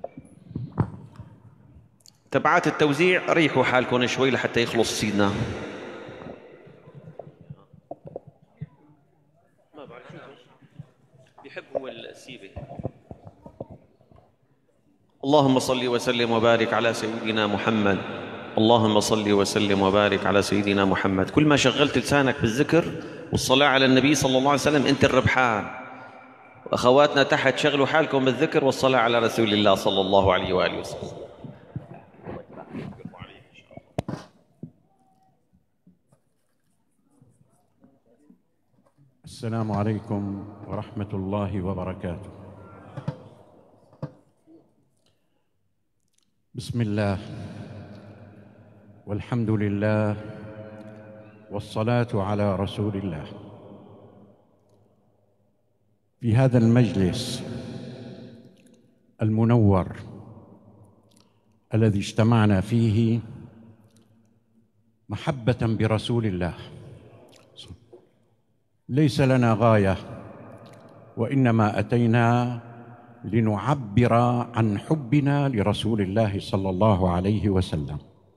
تبعات التوزيع ريحوا حالكم شوي لحتى يخلص سيدنا. ما بعرف بيحب هو السيبة. اللهم صل وسلم وبارك على سيدنا محمد، اللهم صل وسلم وبارك على سيدنا محمد. كل ما شغلت لسانك بالذكر والصلاة على النبي صلى الله عليه وسلم أنت الربحان. وأخواتنا تحت شغلوا حالكم بالذكر والصلاة على رسول الله صلى الله عليه وآله وسلم. السلام عليكم ورحمة الله وبركاته. بسم الله والحمد لله والصلاة على رسول الله. في هذا المجلس المنور الذي اجتمعنا فيه محبة برسول الله، ليس لنا غاية وإنما أتينا لنعبر عن حبنا لرسول الله صلى الله عليه وسلم.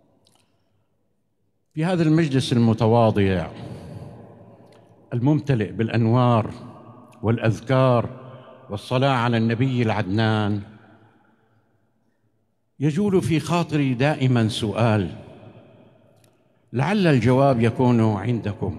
في هذا المجلس المتواضع الممتلئ بالأنوار والأذكار والصلاة على النبي العدنان، يجول في خاطري دائما سؤال لعل الجواب يكون عندكم.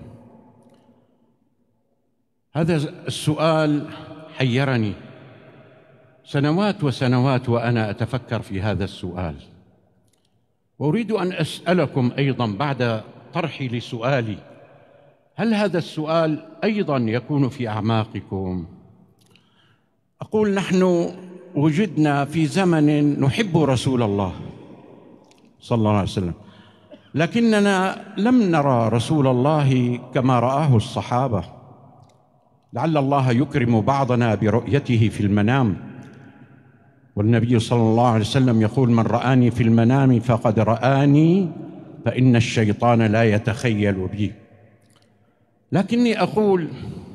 هذا السؤال حيرني سنوات وسنوات وأنا أتفكر في هذا السؤال، وأريد أن أسألكم أيضا بعد طرحي لسؤالي، هل هذا السؤال أيضا يكون في أعماقكم؟ أقول نحن وجدنا في زمن نحب رسول الله صلى الله عليه وسلم، لكننا لم نرى رسول الله كما رآه الصحابة. لعل الله يكرم بعضنا برؤيته في المنام، والنبي صلى الله عليه وسلم يقول: من رآني في المنام فقد رآني، فإن الشيطان لا يتخيل بي. لكني أقول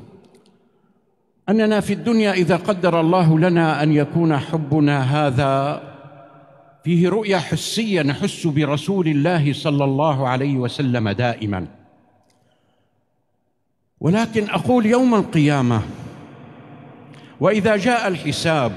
أننا في الدنيا إذا قدر الله لنا أن يكون حبنا هذا فيه رؤية حسية نحس برسول الله صلى الله عليه وسلم دائما، ولكن أقول يوم القيامة وإذا جاء الحساب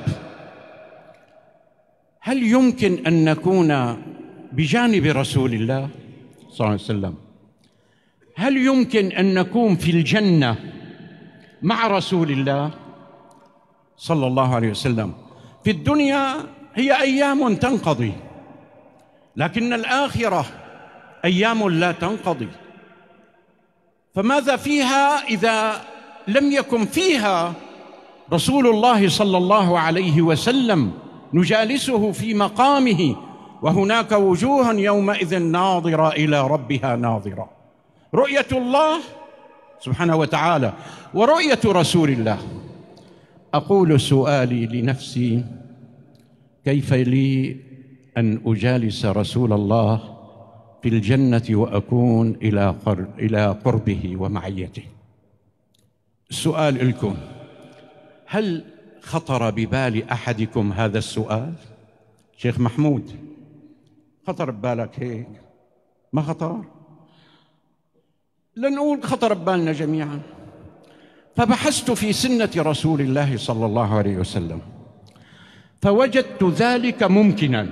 هل يمكن أن نكون بجانب رسول الله صلى الله عليه وسلم: هل يمكن أن نكون في الجنة مع رسول الله صلى الله عليه وسلم؟ في الدنيا هي أيام تنقضي، لكن الآخرة أيام لا تنقضي، فماذا فيها إذا لم يكن فيها رسول الله صلى الله عليه وسلم نجالسه في مقامه؟ وهناك وجوه يومئذ ناظرة إلى ربها ناظرة. رؤية الله سبحانه وتعالى ورؤية رسول الله. أقول سؤالي لنفسي: كيف لي أن أجالس رسول الله في الجنة وأكون إلى قرب إلى قربه ومعيته؟ السؤال لكم: هل خطر ببال أحدكم هذا السؤال؟ شيخ محمود، خطر ببالك هيك؟ ما خطر؟ لنقول خطر ببالنا جميعا. فبحثت في سنة رسول الله صلى الله عليه وسلم فوجدت ذلك ممكنا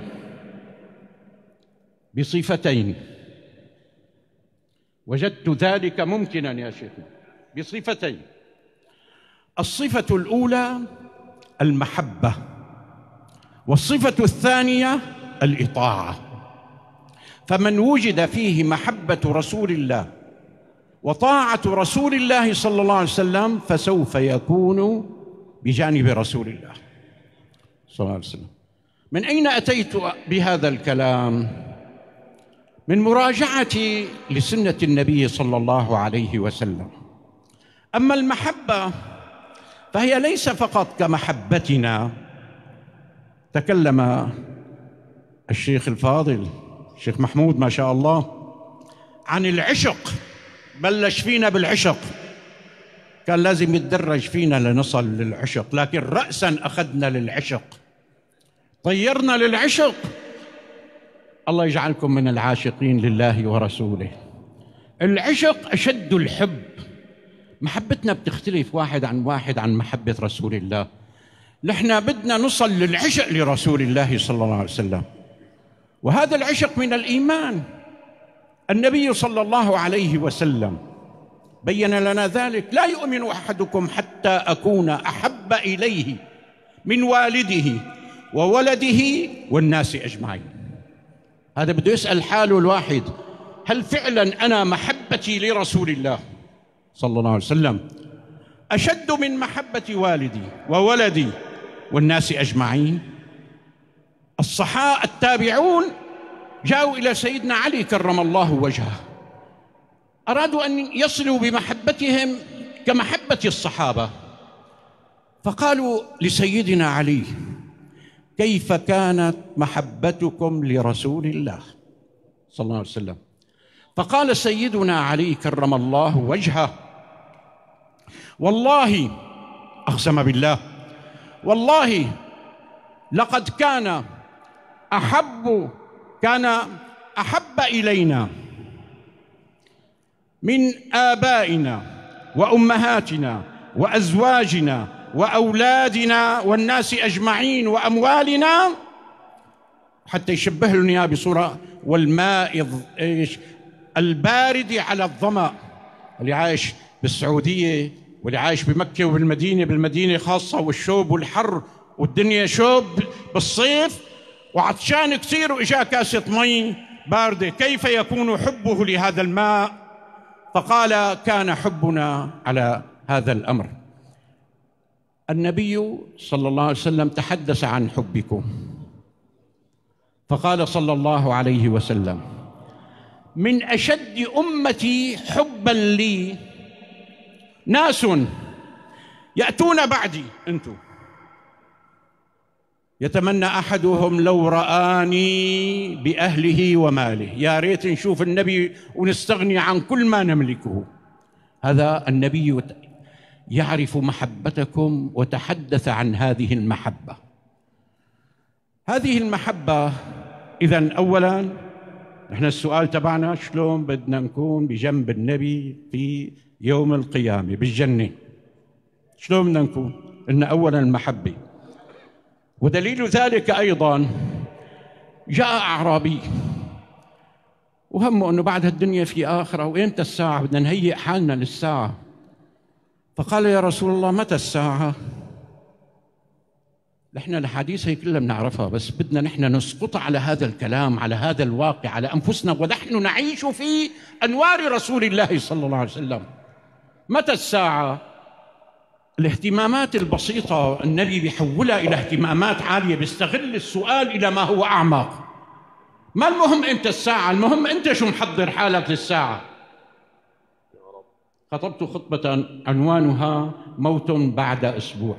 بصفتين. وجدت ذلك ممكنا يا شيخ بصفتين. الصفة الأولى المحبة، والصفة الثانية الإطاعة. فمن وجد فيه محبة رسول الله وطاعة رسول الله صلى الله عليه وسلم فسوف يكون بجانب رسول الله صلى الله عليه وسلم. من أين أتيت بهذا الكلام؟ من مراجعتي لسنة النبي صلى الله عليه وسلم. أما المحبة فهي ليس فقط كمحبتنا. تكلم الشيخ الفاضل الشيخ محمود ما شاء الله عن العشق، بلش فينا بالعشق، كان لازم يتدرج فينا لنصل للعشق، لكن رأسا أخذنا للعشق، طيرنا للعشق. الله يجعلكم من العاشقين لله ورسوله. العشق أشد الحب. محبتنا بتختلف واحد عن واحد عن محبة رسول الله. نحن بدنا نصل للعشق لرسول الله صلى الله عليه وسلم، وهذا العشق من الإيمان. النبي صلى الله عليه وسلم بين لنا ذلك: لا يؤمن أحدكم حتى أكون أحب إليه من والده وولده والناس أجمعين. هذا بده يسأل حاله الواحد: هل فعلا أنا محبتي لرسول الله صلى الله عليه وسلم أشد من محبة والدي وولدي والناس أجمعين؟ الصحابة التابعون جاءوا إلى سيدنا علي كرم الله وجهه، أرادوا أن يصلوا بمحبتهم كمحبة الصحابة، فقالوا لسيدنا علي: كيف كانت محبتكم لرسول الله صلى الله عليه وسلم؟ فقال سيدنا علي كرم الله وجهه: والله، أقسم بالله، والله لقد كان أحب كان أحب إلينا من آبائنا وأمهاتنا وأزواجنا وأولادنا والناس أجمعين وأموالنا، حتى يشبه لنا إياه بصورة: والماء إيش البارد على الظمأ. اللي عايش بالسعودية واللي عايش بمكة وبالمدينة، بالمدينة خاصة، والشوب والحر والدنيا شوب بالصيف وعطشان كثير وإجا كاسة مي باردة، كيف يكون حبه لهذا الماء؟ فقال: كان حبنا على هذا الأمر. النبي صلى الله عليه وسلم تحدث عن حبكم، فقال صلى الله عليه وسلم: من أشد أمتي حبا لي ناس يأتون بعدي، أنتم، يتمنى أحدهم لو رآني بأهله وماله، يا ريت نشوف النبي ونستغني عن كل ما نملكه. هذا النبي يعرف محبتكم وتحدث عن هذه المحبة. هذه المحبة إذن أولاً نحن السؤال تبعنا: شلون بدنا نكون بجنب النبي في يوم القيامة بالجنة؟ شلون بدنا نكون؟ إن أولاً المحبة. ودليل ذلك أيضاً: جاء أعرابي وهمه أنه بعد هالدنيا في آخرة، وإمتى الساعة؟ بدنا نهيئ حالنا للساعة. فقال يا رسول الله متى الساعة؟ نحن الحديث هي كلها بنعرفها، بس بدنا نحن نسقط على هذا الكلام، على هذا الواقع، على أنفسنا ونحن نعيش في أنوار رسول الله صلى الله عليه وسلم. متى الساعة؟ الاهتمامات البسيطة النبي بيحولها إلى اهتمامات عالية، بيستغل السؤال إلى ما هو أعمق. ما المهم إمتى الساعة، المهم أنت شو محضر حالك للساعة. خطبت خطبة عنوانها موت بعد أسبوع.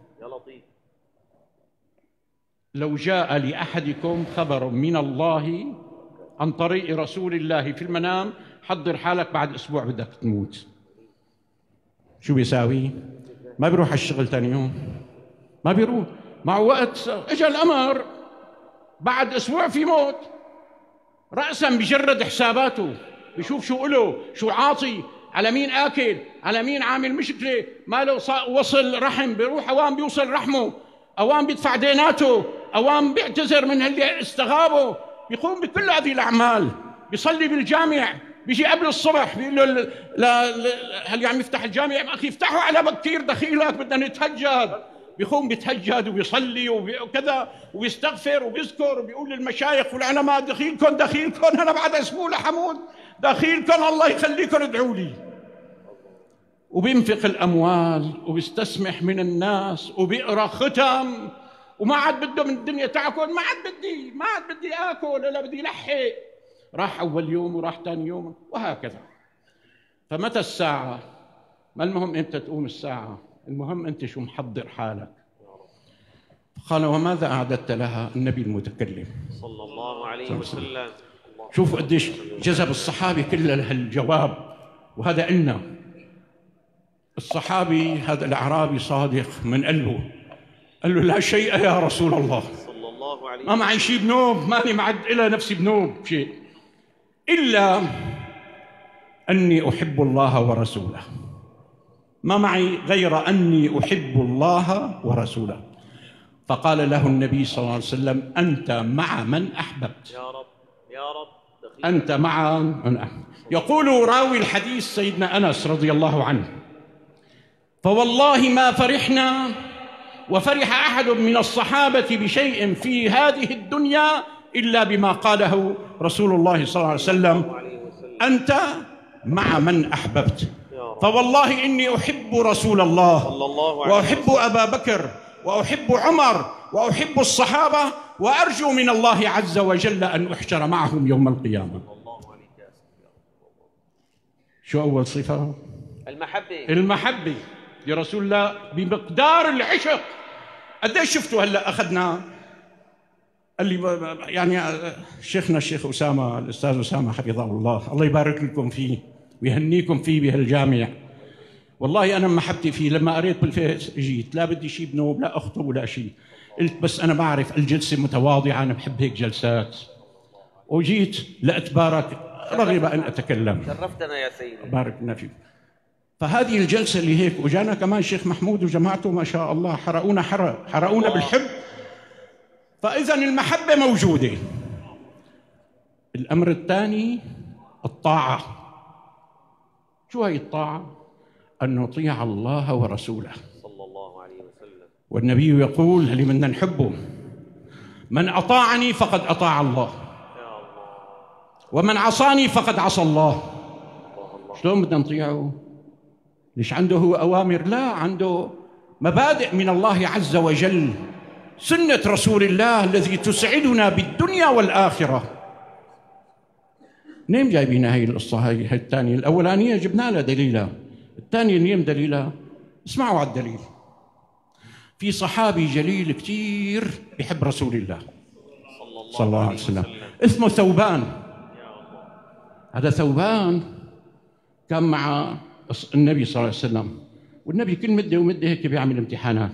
لو جاء لأحدكم خبر من الله عن طريق رسول الله في المنام، حضر حالك بعد أسبوع بدك تموت. شو بيساوي؟ ما بيروح على الشغل ثاني يوم، ما بيروح. مع وقت اجى الأمر بعد أسبوع في موت، رأسا بيجرد حساباته، بيشوف شو له، شو عاطي، على مين آكل، على مين عامل مشكلة، ما له وصل رحم، بيروح أوام بيوصل رحمه، أوام بيدفع ديناته، أوام بيعتذر من اللي استغابه، بيقوم بكل هذه الأعمال، بيصلي بالجامع، بيجي قبل الصبح بيقول له لا هل عم يفتح الجامع؟ يا أخي افتحه على بكير دخيلك بدنا نتهجد. بيقوم بيتهجد وبيصلي وكذا وبيستغفر وبيذكر وبيقول للمشايخ والعلماء دخيلكم دخيلكم أنا بعد أسبوع لحمود، دخيلكم الله يخليكم ادعوا لي. وبينفق الأموال وبيستسمح من الناس وبيقرأ ختم، وما عاد بده من الدنيا تاكل، ما عاد بدي ما عاد بدي آكل ولا بدي لحق. راح أول يوم وراح ثاني يوم وهكذا. فمتى الساعة؟ ما المهم أنت تقوم الساعة، المهم أنت شو محضر حالك. قال وماذا أعددت لها؟ النبي المتكلم صلى الله عليه وسلم. شوفوا قديش جذب الصحابي كل هالجواب. وهذا إلنا الصحابي هذا الأعرابي صادق من قلبه، قال له لا شيء يا رسول الله، صلى الله عليه ما معي شيء بنوب، ماني معد إلى نفسي بنوب شيء إلا أني أحب الله ورسوله، ما معي غير أني أحب الله ورسوله. فقال له النبي صلى الله عليه وسلم أنت مع من أحببت. يا رب يا رب أنت مع من أحببت. يقول راوي الحديث سيدنا أنس رضي الله عنه فوالله ما فرحنا وفرح أحد من الصحابة بشيء في هذه الدنيا إلا بما قاله رسول الله صلى الله عليه وسلم أنت مع من أحببت. فوالله إني أحب رسول الله وأحب أبا بكر وأحب عمر وأحب الصحابة وأرجو من الله عز وجل أن أحشر معهم يوم القيامة. شو أول صفة؟ المحبة. المحبة لرسول الله بمقدار العشق. قديش شفتوا هلا أخذنا اللي يعني شيخنا الشيخ أسامة الأستاذ أسامة حفظه الله، الله يبارك لكم فيه ويهنيكم فيه بهالجامع. والله أنا محبتي فيه لما قريت بالفيس جيت، لا بدي شيء بنوب لا أخطب ولا شيء، قلت بس أنا بعرف الجلسة متواضعة، أنا بحب هيك جلسات، وجيت لأتبارك رغب أن أتكلم. شرفتنا يا سيدي. بارك الله فيك. فهذه الجلسة اللي هيك، وجانا كمان شيخ محمود وجماعته ما شاء الله حرقونا حرق، حرقونا بالحب. فإذا المحبة موجودة. الأمر الثاني الطاعة. شو هي الطاعة؟ أن نطيع الله ورسوله صلى الله عليه وسلم. والنبي يقول اللي بدنا نحبه من أطاعني فقد أطاع الله ومن عصاني فقد عصى الله. شلون بدنا نطيعه؟ ليش عنده هو أوامر؟ لا، عنده مبادئ من الله عز وجل، سنة رسول الله الذي تسعدنا بالدنيا والآخرة. منين جايبين هاي القصة؟ هاي الثانية الأولانية جبنا لها دليلها، الثانية نيم دليلها. اسمعوا على الدليل. في صحابي جليل كثير بيحب رسول الله صلى الله عليه وسلم اسمه ثوبان. هذا ثوبان كان مع النبي صلى الله عليه وسلم، والنبي كل مدة ومدة هيك بيعمل امتحانات.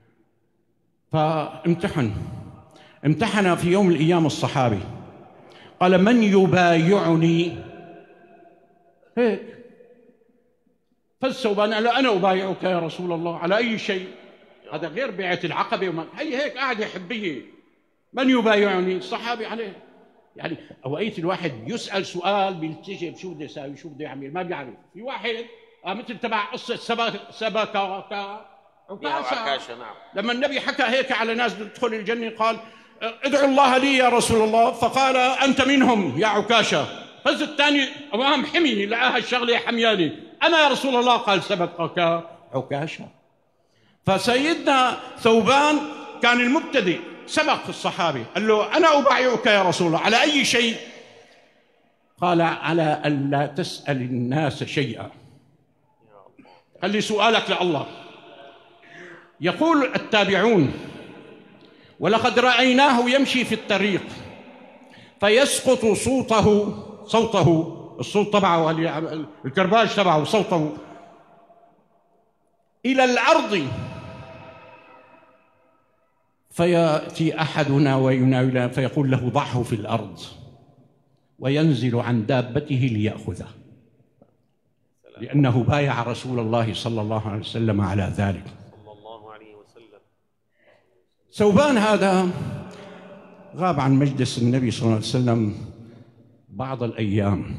فامتحن امتحن في يوم من الأيام الصحابي، قال من يبايعني؟ هيك فالثوبان قال أنا أبايعك يا رسول الله على أي شيء. هذا غير بيعة العقبة وما هي هيك قاعدة حبية. من يبايعني؟ الصحابي عليه يعني اوقات الواحد يسال سؤال بيلتجئ شو بده يساوي شو بده يعمل ما بيعرف. في واحد آه مثل تبع قصه سبا سبكه عكاشه. نعم. لما النبي حكى هيك على ناس تدخل الجنه قال ادعوا الله لي يا رسول الله، فقال انت منهم يا عكاشه. فز الثاني امام حمي لقاها الشغله حمياني، انا يا رسول الله، قال سبقك عكاشه. فسيدنا ثوبان كان المبتدئ، سبق الصحابي، قال له انا ابايعك يا رسول الله على اي شيء؟ قال على الا تسال الناس شيئا. خلي سؤالك لله. يقول التابعون ولقد رايناه يمشي في الطريق فيسقط صوته صوته الصوت تبعه الكرباج تبعه صوته الى الارض، فياتي احدنا ويناولنا فيقول له ضعه في الارض، وينزل عن دابته ليأخذه، لأنه بايع رسول الله صلى الله عليه وسلم على ذلك. ثوبان هذا غاب عن مجلس النبي صلى الله عليه وسلم بعض الأيام،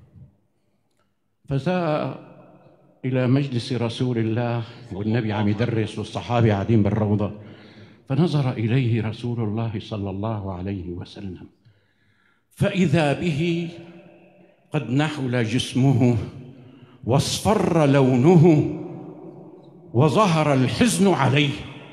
فجاء إلى مجلس رسول الله والنبي عم يدرس والصحابة قاعدين بالروضة، فنظر إليه رسول الله صلى الله عليه وسلم فإذا به قد نحل جسمه واصفر لونه وظهر الحزن عليه.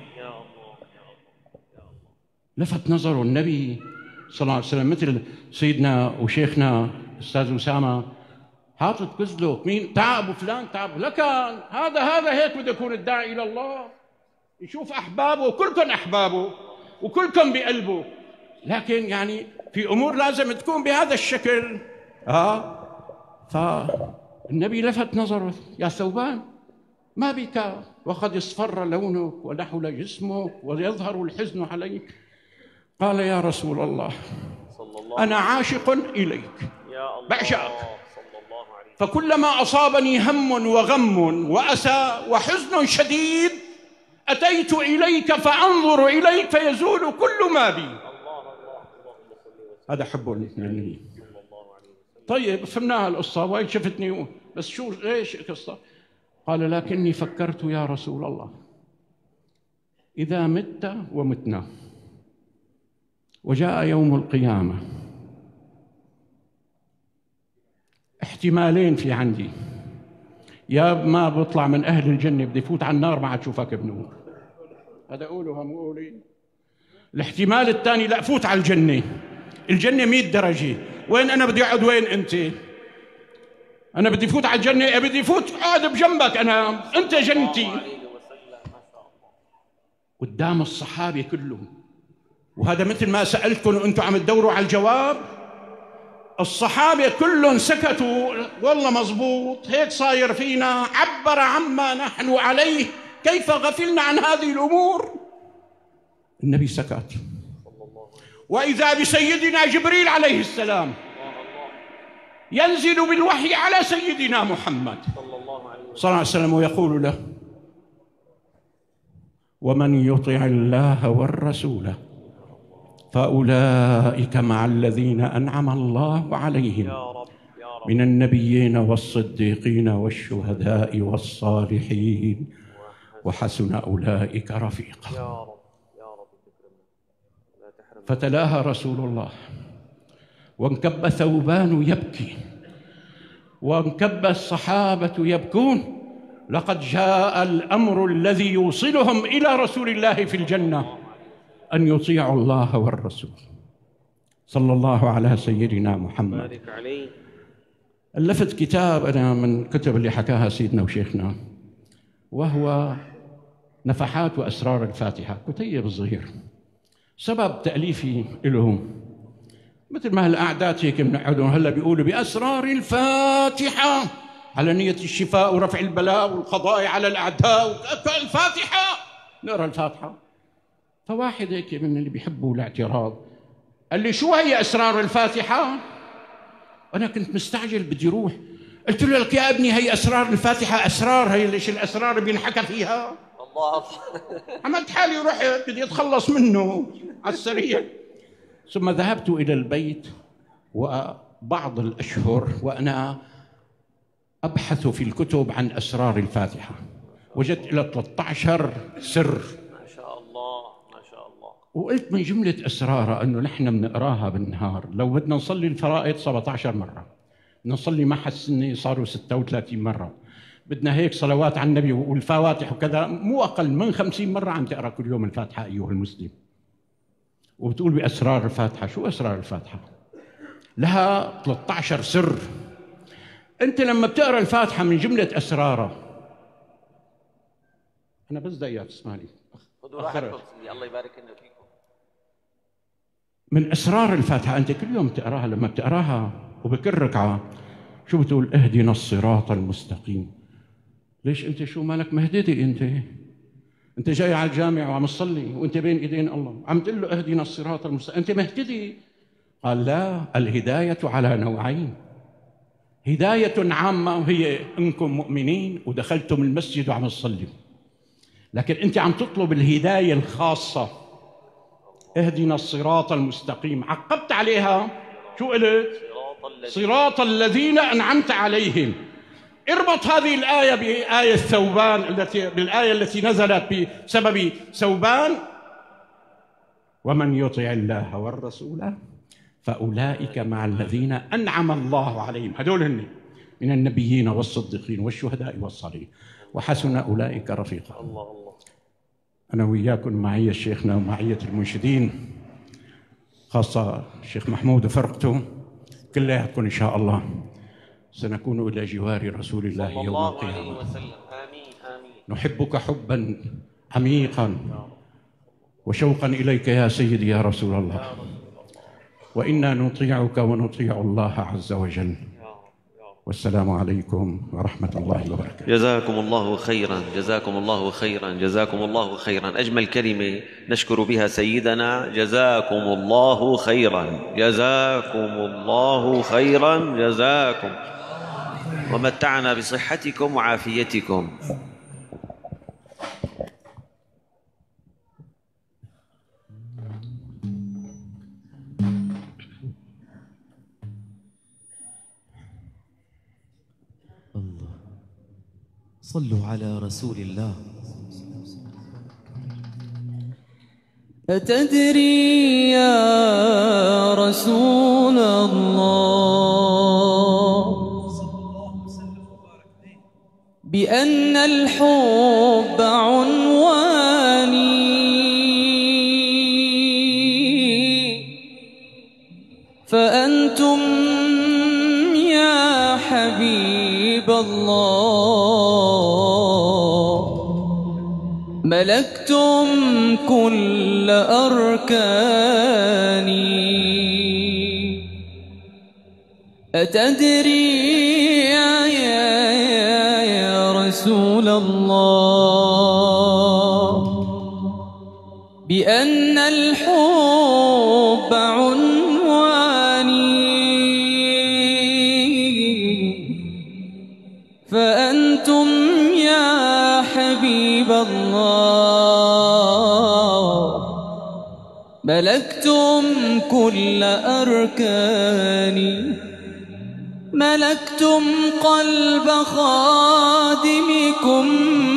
لفت نظره النبي صلى الله عليه وسلم، مثل سيدنا وشيخنا أستاذ أسامة حاطط كزله، مين تعب فلان تعب، لكن هذا هذا هيك بده يكون الداعي إلى الله، يشوف أحبابه وكلكم أحبابه وكلكم بقلبه، لكن يعني في أمور لازم تكون بهذا الشكل. آه فالنبي لفت نظره، يا ثوبان ما بك وقد اصفر لونك ونحل جسمك ويظهر الحزن عليك؟ قال يا رسول الله أنا عاشق إليك بعشقك، فكلما أصابني هم وغم وأسى وحزن شديد أتيت إليك فأنظر إليك فيزول كل ما بي. هذا حب للنبي. طيب فهمناها القصة، وين شفتني بس شو ليش القصة؟ قال لكني فكرت يا رسول الله إذا مت ومتنا وجاء يوم القيامة احتمالين في عندي، يا ما بطلع من أهل الجنة بدي فوت على النار ما عاد شوفك بنور، هذا قولوا هم قولي. الاحتمال الثاني لا فوت على الجنة، الجنة مئة درجة، وين أنا بدي أقعد وين أنت؟ أنا بدي فوت على الجنة، بدي فوت قاعد بجنبك أنا، أنت جنتي. قدام الصحابة كلهم، وهذا مثل ما سألتكم وأنتم عم تدوروا على الجواب، الصحابة كلهم سكتوا، والله مزبوط هيك صاير فينا، عبر عما نحن عليه، كيف غفلنا عن هذه الأمور؟ النبي سكت. وإذا بسيدنا جبريل عليه السلام ينزل بالوحي على سيدنا محمد صلى الله عليه وسلم ويقول له ومن يطع الله والرسول فأولئك مع الذين أنعم الله عليهم من النبيين والصديقين والشهداء والصالحين وحسن أولئك رفيقا. فتلاها رسول الله وانكب ثوبان يبكي وانكب الصحابة يبكون، لقد جاء الأمر الذي يوصلهم إلى رسول الله في الجنة، أن يطيعوا الله والرسول. صلى الله على سيدنا محمد. ألفت كتاب أنا من كتب اللي حكاها سيدنا وشيخنا، وهو نفحات وأسرار الفاتحة، كتيب صغير. سبب تأليفي له مثل ما هالأعداد هيك بنقعدوا هلا بيقولوا بأسرار الفاتحة على نية الشفاء ورفع البلاء والقضاء على الأعداء، الفاتحة نقرأ الفاتحة. فواحد هيك من اللي بيحبوا الاعتراض قال لي شو هي أسرار الفاتحة؟ أنا كنت مستعجل بدي روح، قلت له لك يا ابني هي أسرار الفاتحة أسرار، هي ليش الأسرار بينحكى فيها؟ الله عملت حالي رحت بدي أتخلص منه على السريع. ثم ذهبت إلى البيت وبعض الأشهر وأنا أبحث في الكتب عن أسرار الفاتحة، وجدت إلى ثلاثة عشر سر ما شاء الله ما شاء الله. وقلت من جملة أسرارها أنه نحن بنقراها بالنهار، لو بدنا نصلي الفرائض سبعة عشر مرة، بدنا نصلي مع السنة صاروا ستة وثلاثين مرة، بدنا هيك صلوات على النبي والفواتح وكذا، مو أقل من خمسين مرة عم تقرأ كل يوم الفاتحة أيها المسلم. وبتقول بأسرار الفاتحة. شو أسرار الفاتحة؟ لها ثلاثة عشر سر. أنت لما بتقرأ الفاتحة من جملة أسرارها، أنا بس دقيقة تسمعني، خذوا راحتكم، الله يبارك لنا فيكم. من أسرار الفاتحة أنت كل يوم تقراها، لما بتقراها وبكل ركعة شو بتقول؟ اهدنا الصراط المستقيم. ليش أنت شو مالك مهددي؟ أنت أنت جاي على الجامع وعم تصلي وأنت بين إيدين الله عم تقول له اهدنا الصراط المستقيم، أنت مهتدي؟ قال لا، الهداية على نوعين، هداية عامة وهي أنكم مؤمنين ودخلتم المسجد وعم تصلوا، لكن أنت عم تطلب الهداية الخاصة، اهدنا الصراط المستقيم. عقبت عليها شو قلت؟ صراط الذين أنعمت عليهم. اربط هذه الآية بآية ثوبان التي بالآية التي نزلت بسبب ثوبان: ومن يطع الله والرسول فأولئك مع الذين أنعم الله عليهم، هذول هن من النبيين والصديقين والشهداء والصالحين وحسن أولئك رفيقا. الله الله. أنا وياكم معية شيخنا ومعية المنشدين، خاصة الشيخ محمود وفرقته كلياتكم إن شاء الله سنكون إلى جوار رسول الله يوم القيامة. آمين آمين. نحبك حبا عميقا وشوقا إليك يا سيدي يا رسول الله، وإنا نطيعك ونطيع الله عز وجل. والسلام عليكم ورحمة الله وبركاته. جزاكم الله خيرا، جزاكم الله خيرا، جزاكم الله خيرا. أجمل كلمة نشكر بها سيدنا، جزاكم الله خيرا، جزاكم الله خيرا، جزاكم، ومتعنا بصحتكم وعافيتكم. صلوا على رسول الله. أتدري يا رسول الله بأن الحب عنواني، فأنتم يا حبيب الله ملكتم كل أركاني. أتدري يا, يا, يا رسول الله بأن الحب عنواني، فأنتم يا حبيب الله ملكتم كل أركاني، ملكتم قلب خادمكم،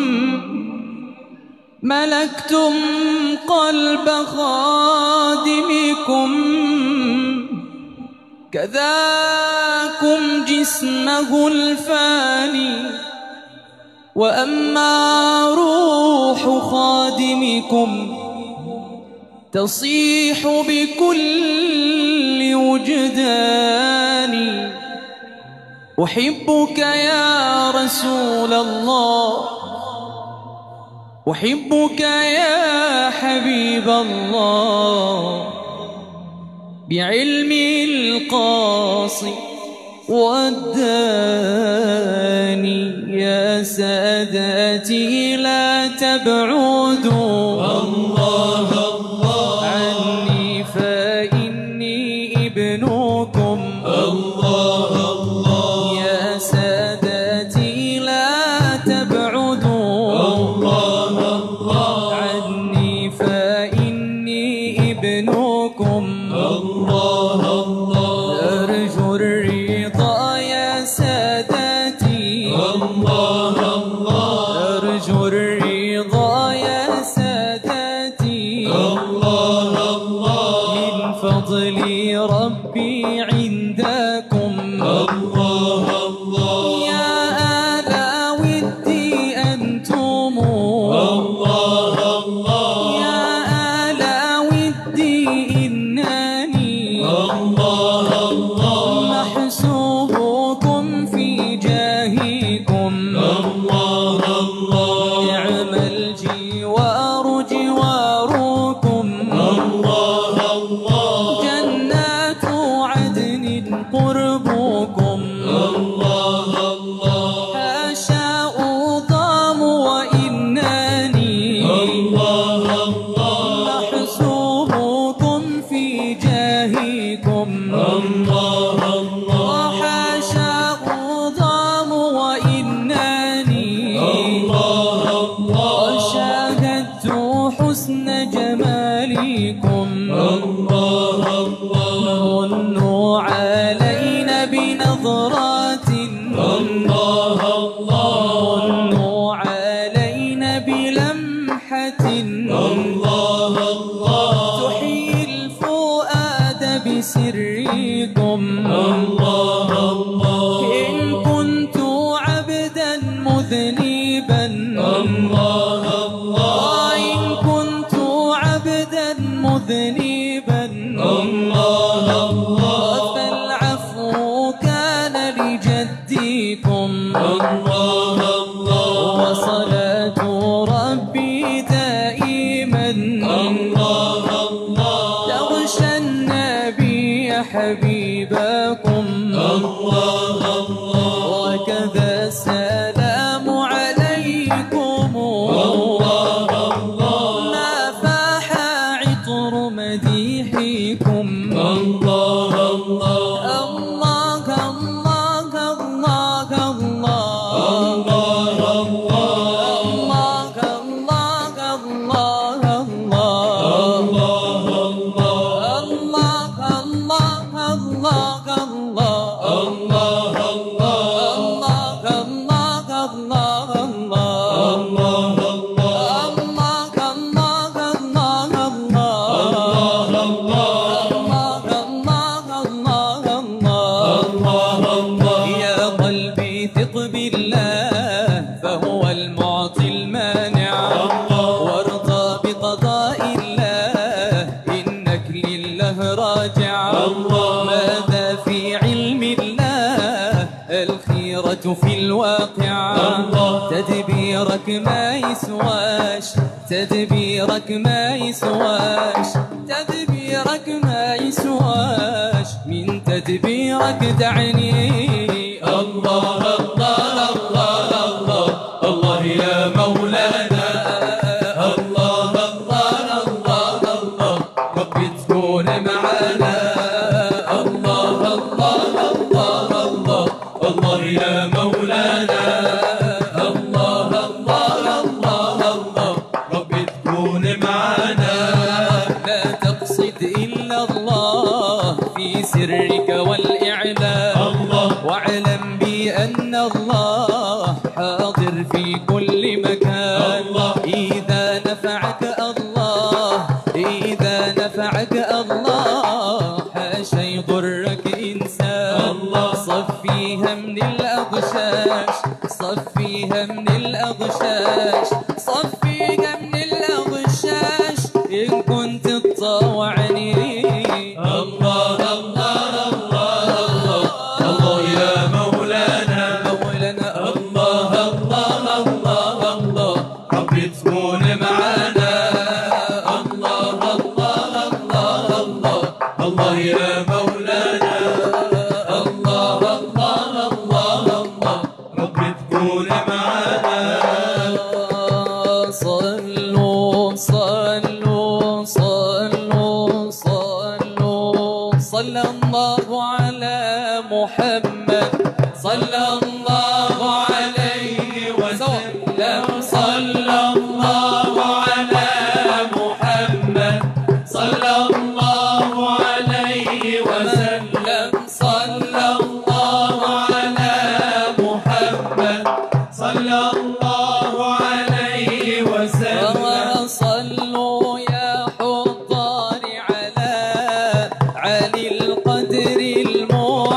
ملكتم قلب خادمكم، كذاكم جسمه الفاني، وأما روح خادمكم تصيح بكل وجداني. أحبك يا رسول الله، أحبك يا حبيب الله، بعلمي القاصي والداني. يا سادتي لا تبعدوا الله الله عني، فإني ابنكم الله الله. يا سادتي لا تبعدوا الله الله عني، فإني ابنكم الله الله. عندكم. الله الله يا آل ودي أنتم. الله الله يا آل ودي إنني الله الله محسوبكم في جاهكم. الله الله نعم الجوار جواركم. الله الله جنات عدن قربكم. الله الله حاشا أضام وإنني الله الله محسوبكم في جاهكم. الله الله وحاشا أضام وإنني الله الله وشاهدت حسن جمالكم. الله الله منوا علينا بنظرات. الله الله منوا علينا بلمحة. الله الله تحيي الفؤاد بسركم. الله الله إن كنت عبدا مذنبا. الله الله إن كنت عبدا مذنبا. الله الله فالعفو كان لجدكم. الله الله وصلاة ربي دائما الله الله تغشى النبي حبيبكم. الله الله وكذا السلام عليكم. الله الله ما فاح عطر مديحكم. الله الله الله الله الله الله الله في الواقع. تدبيرك ما يسواش، تدبيرك ما يسواش، تدبيرك ما يسواش، من تدبيرك دعني. الله الله الله الله الله يا مولانا. الله الله الله الله ربي تكون معانا. الله الله الله الله الله يا مولانا. الله الله الله الله ربي تكون معانا. لا تقصد إلا الله في سرك والإعلان. الله واعلم بأن الله حاضر في كل مكان. الله إذا نفعك الله، إذا نفعك الله، حاشا يضرك إنسان. الله صفيها من الأغشاش، صفيها من الأغشاش، صفيها من الأغشاش، إن كنت تطاوعني. الله الله الله الله يا مولانا. مولانا الله الله الله الله ربي تكون معانا. الله الله الله الله الله يا مولانا. الله الله الله الله ربي تكون معانا. صلوا صلوا صلوا صلوا صلى الله على محمد، صلى الله عليه وسلم، صلى الله على محمد، صلى الله عليه وسلم، صلى الله على محمد، صلى الله عليه وسلم. صلوا يا حضار على علي القدر المعلى.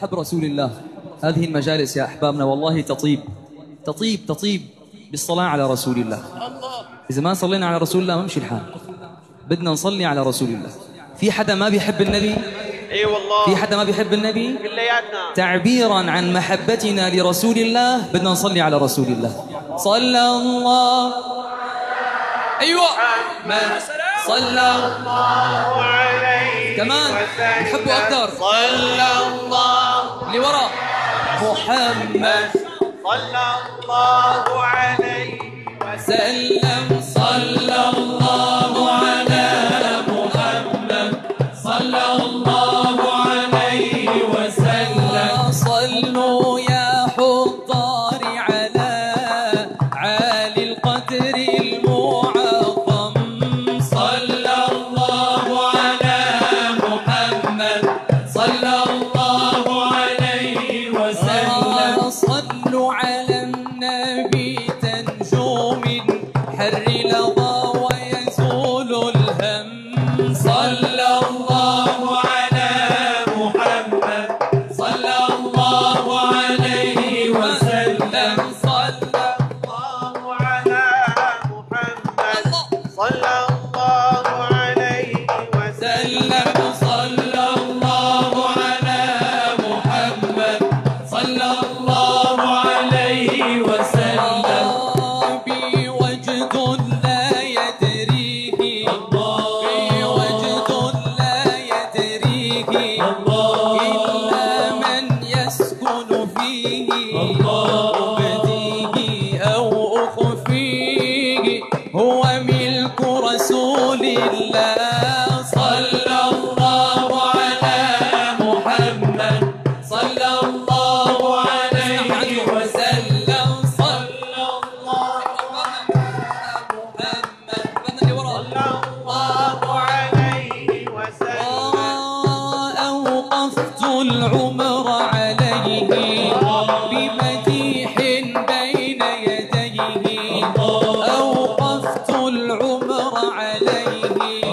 حب رسول الله. هذه المجالس يا أحبابنا والله تطيب تطيب تطيب بالصلاة على رسول الله. إذا ما صلينا على رسول الله ما مشي الحال، بدنا نصلي على رسول الله. في حدا ما بيحب النبي؟ اي والله. في حدا ما بيحب النبي؟ كلياتنا. تعبيرا عن محبتنا لرسول الله بدنا نصلي على رسول الله. صلى الله ايوه من صلى الله عليه كمان نحبه اكثر. صلى الله اللي ورا محمد صلى الله عليه وسلم. صلى الله على محمد صلى الله عليه وسلم. صلوا يا حضار على عالي القدر المعظم. صلى الله على محمد صلى الله عليه وسلم. صلوا على النبي تنجو من حر لظى ويزول الهم. صلى الله على محمد صلى الله عليه وسلم. صلى الله على محمد صلى الله عليه وسلم. صلى الله على محمد صلى الله عليه وسلم. بي وجد لا يدريه بي وجد لا يدريه إلا من يسكن فيه أبديه أو أخفيه هو ملك رسول الله. صلى الله على محمد صلى الله عليه وسلم. صلى الله على محمد بدنا اللي ورا صلى الله عليه وسلم. أوقفت العمر عليه بمديح بين يديه. أوقفت العمر عليه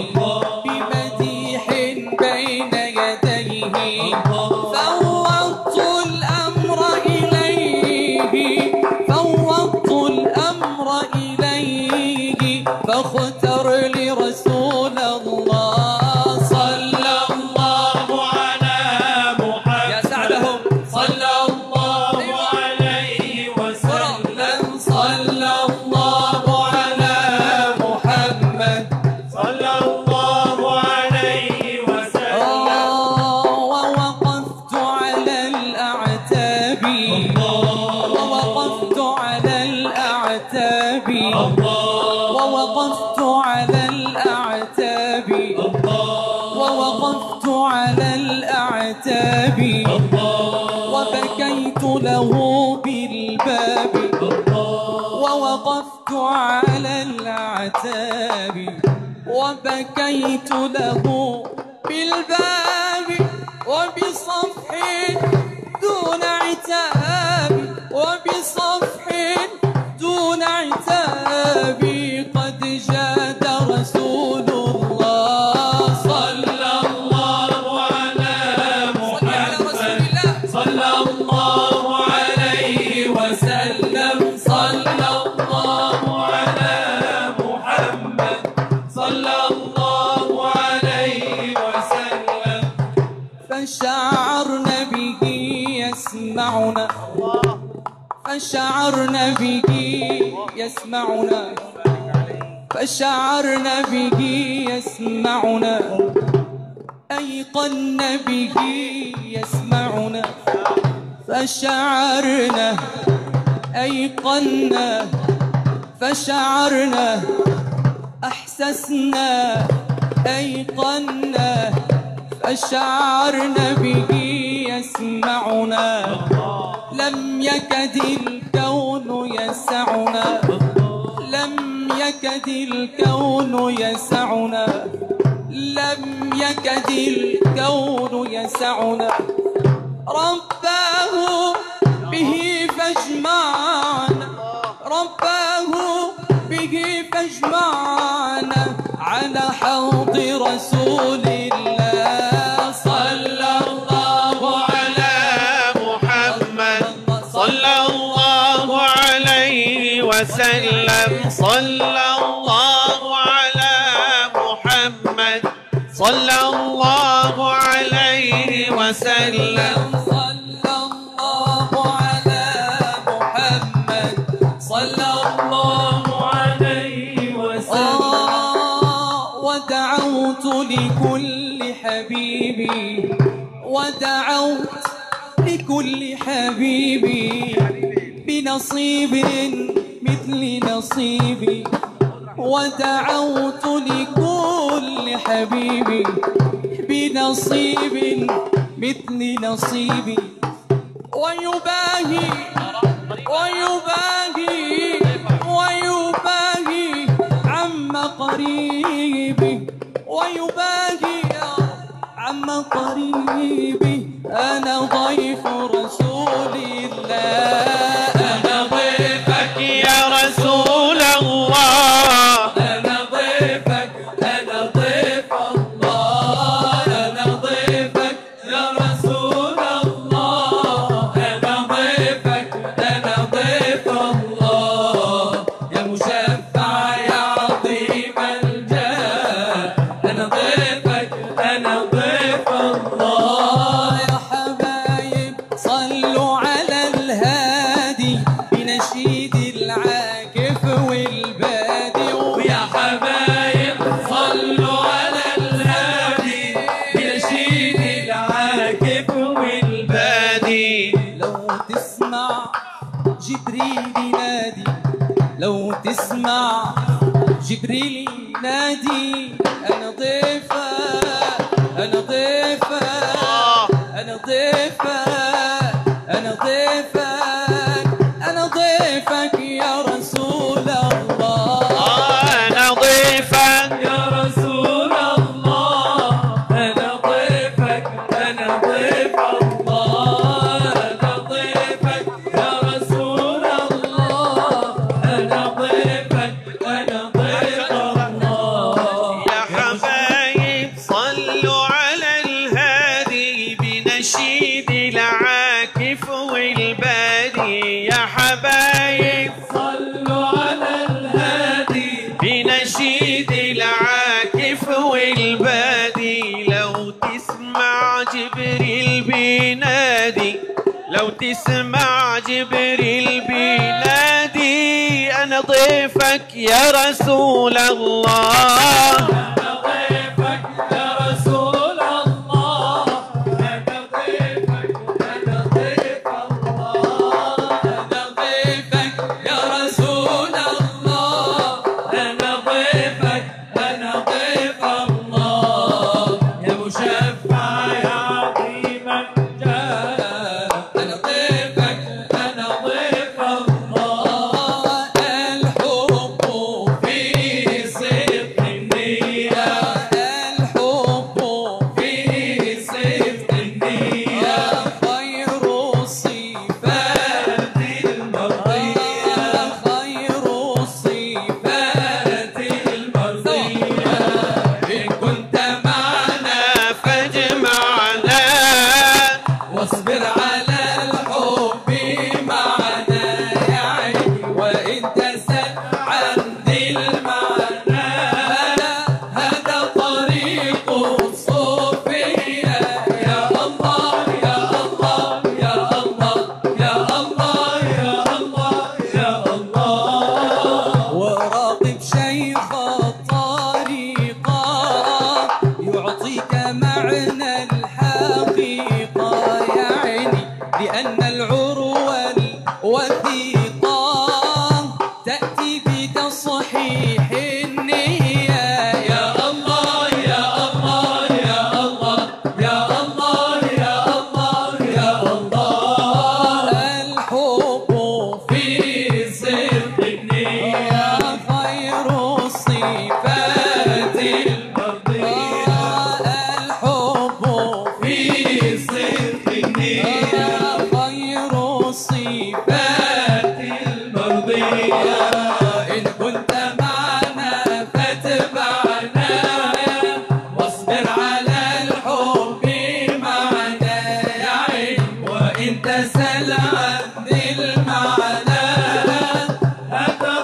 بمديح بين يديه. فوضت الأمر إليه فوضت الأمر إليه فاختر لرسول الله. صلى الله على محمد يا سعدهم صلى الله عليه وسلم. صلى الله على محمد صلى الله عليه وسلم. ووقفت على الأعتاب ووقفت على الأعتاب ووقفت على الأعتاب ووقفت على الأعتاب وبكيت له بالباب. ووقفت على الأعتاب وبكيت له بالباب وبصفح دون عتاب وبصفح دون عتاب قد جاد رسول الله. صلى الله على محمد صلى الله عليه وسلم. صلى الله على محمد صلى الله عليه وسلم. فشعرنا به يسمعنا فشعرنا به يسمعنا فشعرنا به يسمعنا أيقنا به يسمعنا. فشعرنا أيقنا فشعرنا أحسسنا أيقنا فشعرنا به يسمعنا. لم يكد الكون يسعنا لم يكد الكون يسعنا لم يكد الكون يسعنا. رباه به فاجمعنا رباه به فاجمعنا على حوض رسول الله. صلى الله على وسلم. صلى الله على محمد صلى الله عليه وسلم. صلى الله على محمد صلى الله عليه وسلم. ودعوت لكل حبيبي ودعوت لكل حبيبي بنصيب مثل نصيبي. ودعوت لكل حبيبي بنصيب مثل نصيبي. ويباهي ويباهي ويباهي عم قريبي ويباهي عم قريبي. أنا ضيف رسول الله أنا ضيفك يا رسول الله. أنا ضيفك أنا ضيف الله. أنا ضيفك يا رسول الله. أنا ضيفك أنا ضيف الله. يا مشفع يا عظيم الجاه. أنا ضيفك أنا ضيف الله. يا حبايب صلوا على الهادي بنشيد العاكف والبادي. ويا حبايب صلوا على الهادي بنشيد العاكف والبادي. لو تسمع جبريل ينادي لو تسمع جبريل ينادي. أنا ضيفك أنا ضيفك أنا ضيفك أنا ضيفك أنا ضيفك يا رسول الله. أنا ضيفك يا رسول الله. أنا ضيفك أنا ضيف الله. أنا ضيفك يا رسول الله. أنا ضيفك أنا ضيف الله. يا حبايب صلوا على الهادي بنشيد العاكف والبادي. يا حبايب صلوا على الهادي بنشيد العاكف والبادي. لو تسمع جبريل بينادي لو تسمع جبريل بينادي. أنا ضيفك يا رسول الله. أنا ضيفك يا رسول الله. أنا ضيفك أنا ضيف الله. أنا ضيفك يا رسول الله. أنا ضيفك أنا ضيف الله. يا مشفع يا عظيم الجاه. أنا ضيفك أنا ضيف الله. الحب في صدق النية. الحب في صدق النية. خير الصفات المرضية. خير الصفات المرضية. إن كنت معنا فاجمعنا واصبر على الحب معنا يا عيني. وإن تسأل عن ذي المعنى هذا طريق الصوفية. يا الله يا الله يا الله يا الله يا الله يا الله. وراقب شيخ الطريقة يعطيك معنى الحقيقة يا عيني. لأن العروة الوثيقة تأتي بتصحيح النية. يا الله يا الله يا الله يا الله يا الله يا الله. الحب في صدق النية. خير الصفات المرضية. الحب في صدق النية. خير الصفات المرضية. إن كنت معنا فاتبعنا واصبر على الحب معنا يا عين. وإن تسأل عن المعنى هذا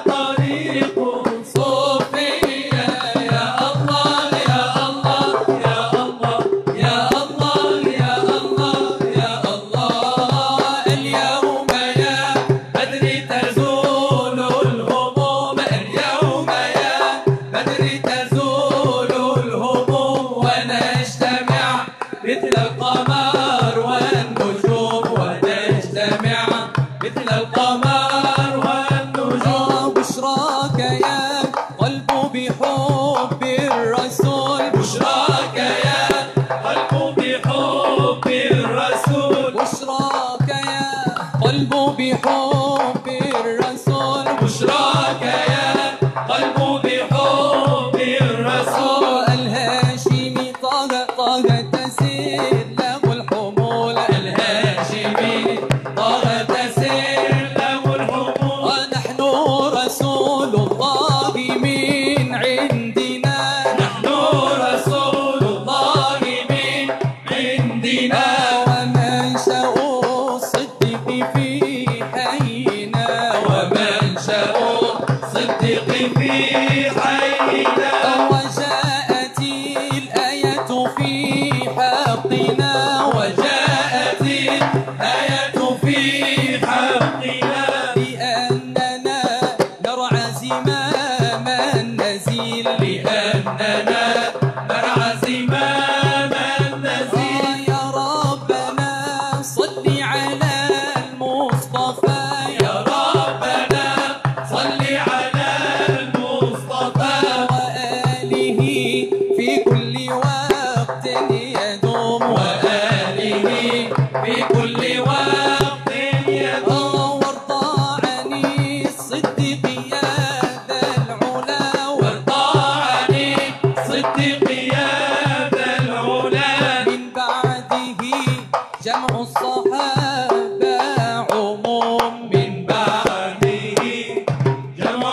بشراك يا قلب بحب الرسول الهاشمي طه طه تسير له الحمول الهاشمي طه تسير له الحمول ونحن رسول الله من عندنا نحن رسول الله من عندنا ومنشأ الصدق في حينا ومنشأ صدق في حينا وجاءت الآية في حقنا وجاءت الآية في حقنا لأننا نرعى زمام النزيل لأننا نرعى زمام النزيل يا ربنا صل على المصطفى يا ربنا صل على المصطفى وآله في كل وقت يدوم وآله في كل وقت يدوم وارضى عن الصدق يا ذا العلا وارضى عن الصدق يا ذا العلا من بعده جمع الصحابة عموم من بعده جمع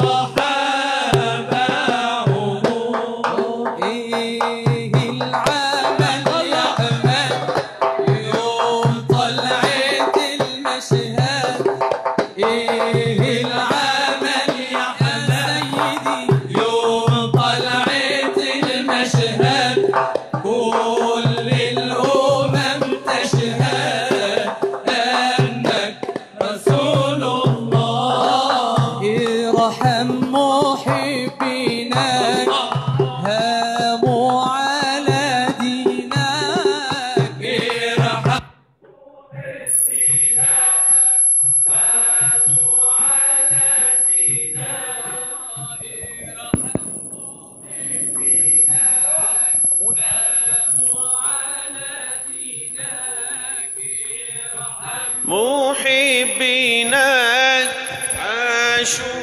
الصحابة عموم إيه العمل يا أحمد يوم طلعت المشهد إيه العمل يا سيدي يوم طلعت المشهد كل الأمم تشهد أنك رسول الله ارحم محبينا هاموا على دينك ارحم محبينك عاشوا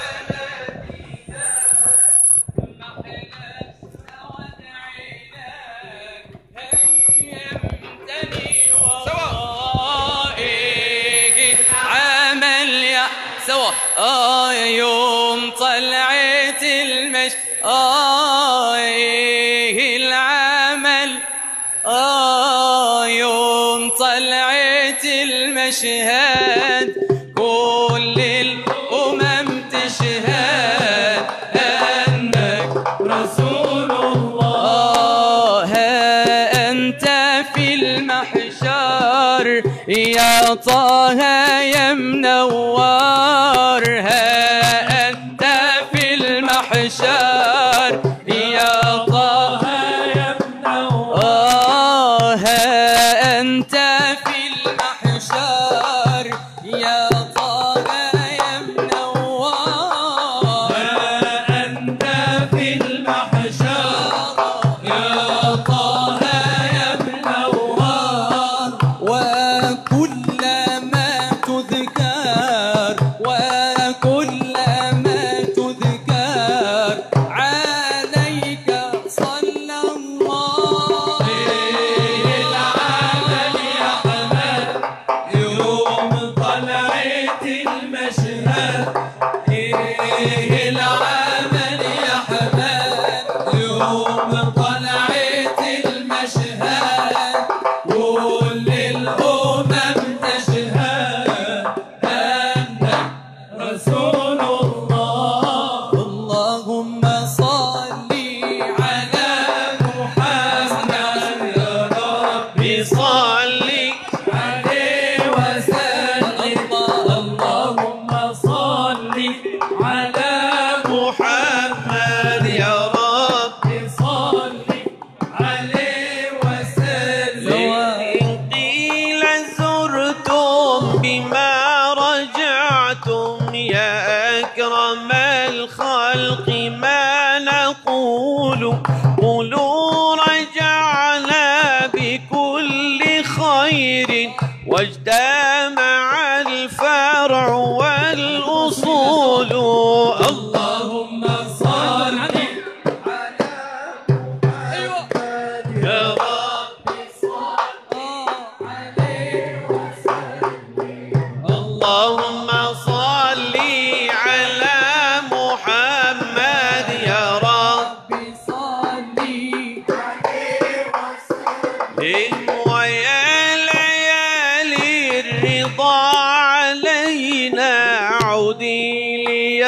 عمل يا سوا آه يوم طلعت المش آه العمل آه يوم طلعت المشهد كل الأمم تشهد أنك رسول الله آه ها أنت في المحشر يا طه يا منور ها أنت في المحشر يا طه يا منور آه ها أنت في المحشر يا طه يا منور أنت في المحشر يا طه يا منور وكلما تذكر وكلما تذكر عليك صلى الله العمل يا حماد يوم طلعت المشهد إيه العمل يا حماد يوم طلعت المشهد كل الأمم تشهد أنك رسول الله اللهم صل على محمد يا رب بصلي عليه وسلم اللهم صل على محمد يا رب صل عليه وسلم إن قيل زرتم بما رجعتم يا أكرم الخلق ما نقول قولوا رجعنا بكل خير واجتمع الفرع والأصول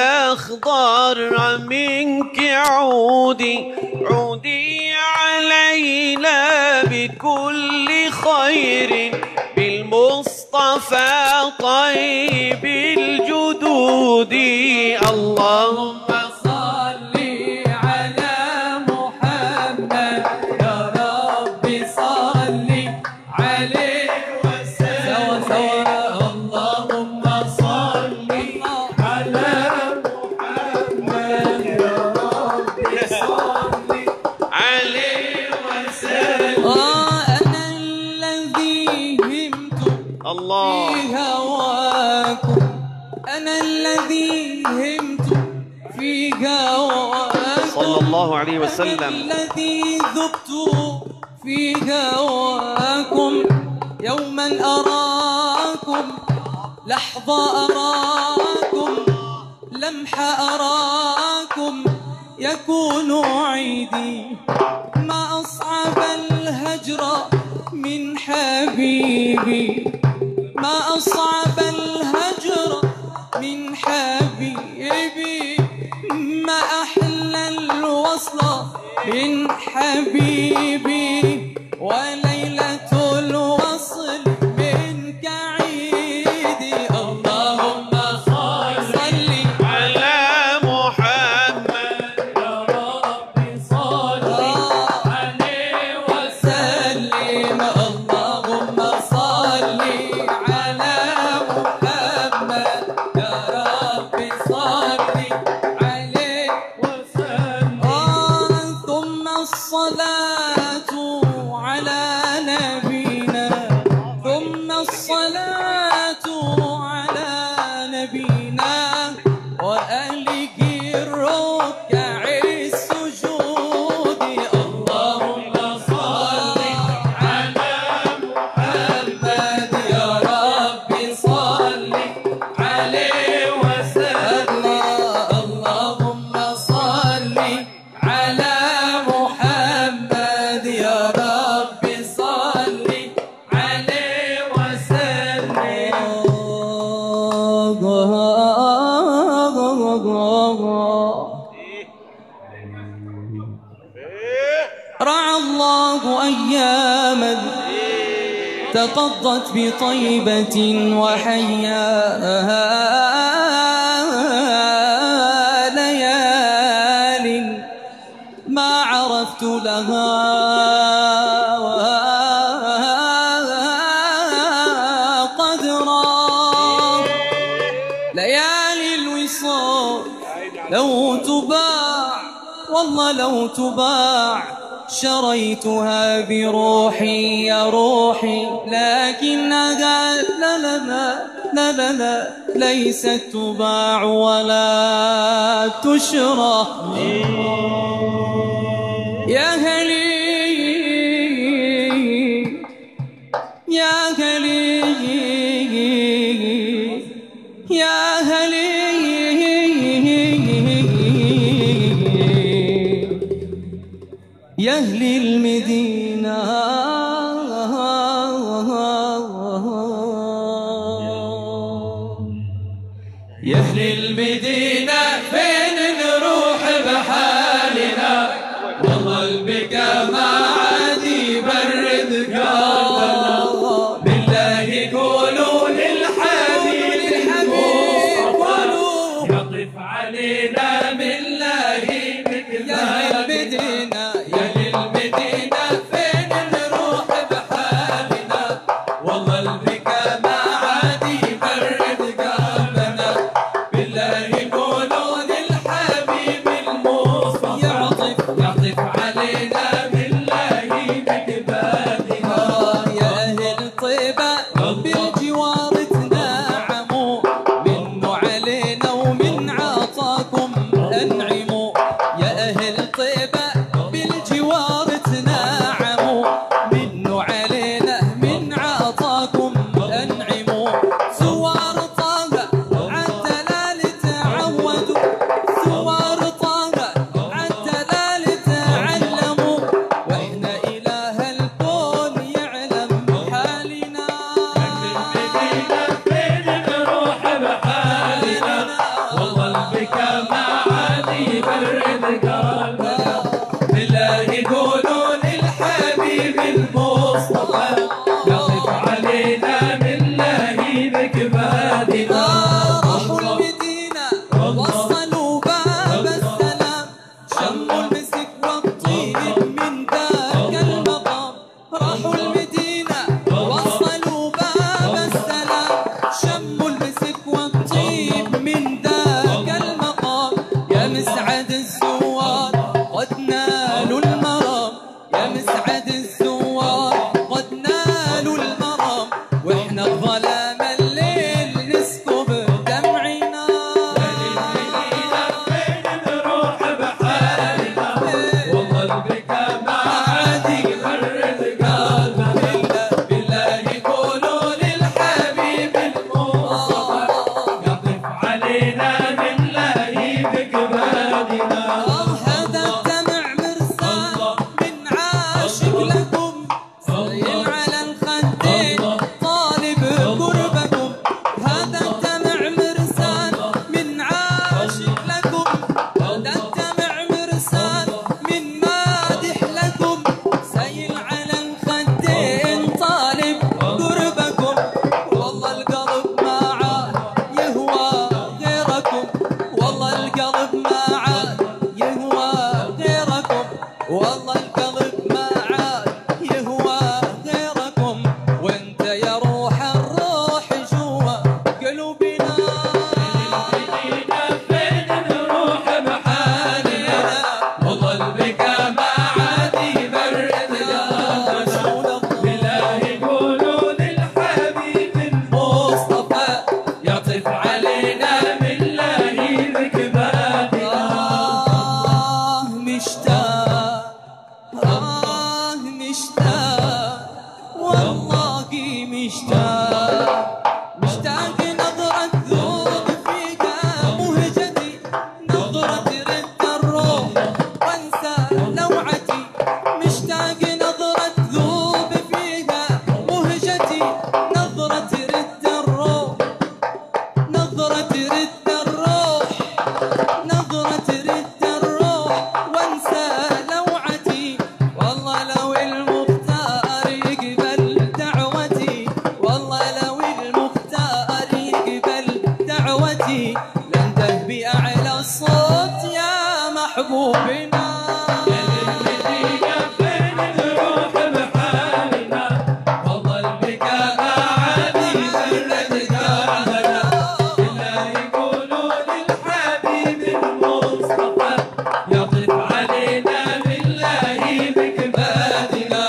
الأخضر منك عودي عودي علينا بكل خير بالمصطفى طيب الجدود. اللهم في هواكم، أنا الذي همت في هواكم صلى الله عليه وسلم، أنا الذي ذبت في هواكم، يوما أراكم، لحظة أراكم، لمحة أراكم، يكون عيدي. ما أصعب الهجر من حبيبي، ما أصعب الهجر من حبيبي، ما أحلى الوصل من حبيبي، وليلة الوصل منك عيدي. اللهم صل على محمد يا ربي صل عليه وسلم. اللهم صل على محمد يا ربي صل عليه وسلم. ثم الصلاة على نبينا، ثم الصلاة على نبينا وآله الركع السجود. اللهم صل على محمد يا ربي صل عليه وسلم. اللهم صل على محمد يا ربي صل عليه وسلم. رعى الله أياما تقضت بطيبة وحياها ليال ما عرفت لها قدرا. ليالي الوصال لو تباع، والله لو تباع شريتها بروحي يا روحي، لكنها لا لا لا لا لا لا ليست تباع ولا تشرى. يا هلي يا هلي يا هلي يا أهل المدينة، يا أهل المدينة فين نروح بحالنا، والله البكا ما عاد يبرد قلبنا. بالله قولوا للحبيب المصطفى يطف علينا بالله مثل يا أهل المدينة، يا أهل المدينة فين نروح بحالنا، والله البكا ما عاد يبرد قلبنا. بالله قولوا للحبيب المصطفى يعطف يعطف علينا بالله بكبادنا. يا أهل طيبة بالجوار تنعموا، منه علينا ومن عطاكم أنعموا. يا أهل طيبة وصلوا باب السلام شموا المسك والطيب من ذاك المقام راحوا المدينة وصلوا باب السلام شموا المسك والطيب من ذاك المقام يا مسعد الزوار قد نالوا المرام يا مسعد الزوار قد نالوا المرام واحنا الظلام الليل نسكب دمعنا فين نروح بحالنا والله البكا ما عاد يبرد قلبنا بالله يقولوا للحبيب المصطفى يطف علينا من لهيب قبالنا هذا الدمع مرسال من عاشق لكم سيل على الخدين طالب قربكم هذا الدمع مرسال من عاشق لكم هذا الدمع مرسال من مادح لكم سيل على الخدين طالب قربكم والله القلب ما عاد يهوى غيركم والله القلب ما عاد يهوى غيركم والله القلب ما عاد يهوى غيركم وانت يا روح الروح جوا قلوبنا فين نروح بحالنا والله البكا ما عاد يبرد قلبنا بالله يقولوا للحبيب المصطفى يطف علينا من لهيب قبالنا آه مشتاق آه مشتاق والله مشتاق مشتاق نظرة ذوق فيك مهجتي نظرة رد الروح وانسى لوعتي مشتاق نظرة ذوب فيها مهجتي نظرة رد الروح نظرة رد الروح نظرة رد الروح وانسى لوعتي والله لو المختار يقبل دعوتي والله لو المختار يقبل دعوتي لنده بأعلى الصوت يا محبوبنا فين نروح بحالنا والله البكا ما عاد يبرد قلبنا بالله يقولوا للحبيب المصطفى يطف علينا من لهيب قبالنا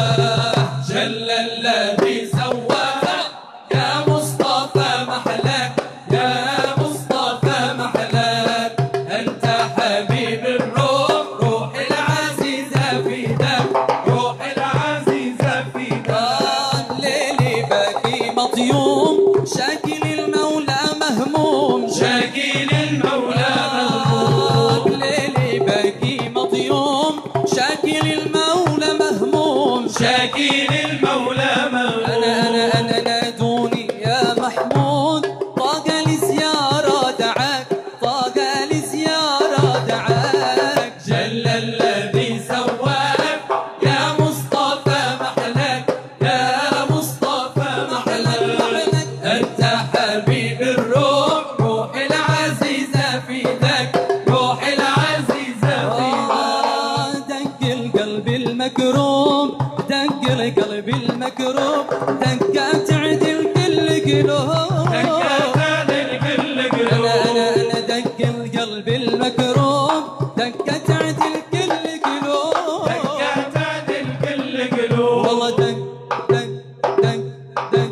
جل الذي سواك يا مصطفى محلاك يا مصطفى محلاك انت حبيب الروح روح العزيزة فيدك روح العزيزة فيدك الليل باكي مطيوم شاكل المولى مهموم شاكين المولى مهموم الليل باكي مطيوم شاكل المولى مهموم شاكين المولى مهموم أنا أنا أنا نادوني يا محمود طاق لي زيارة دعاك طاق لي زيارة دعاك جل الذي سواك يا مصطفى محلاك يا مصطفى محلاك انت حبيب الروح روح العزيزة فيدك روح العزيزة فيدك آه، دق القلب المكروم دق القلب المكروم دقة تعدل كل قلوب دقات الكل أنا قلوب أنا أنا دق القلب المكروم دقة تعدل كل قلوب دقات الكل قلوب والله دق دق دق دق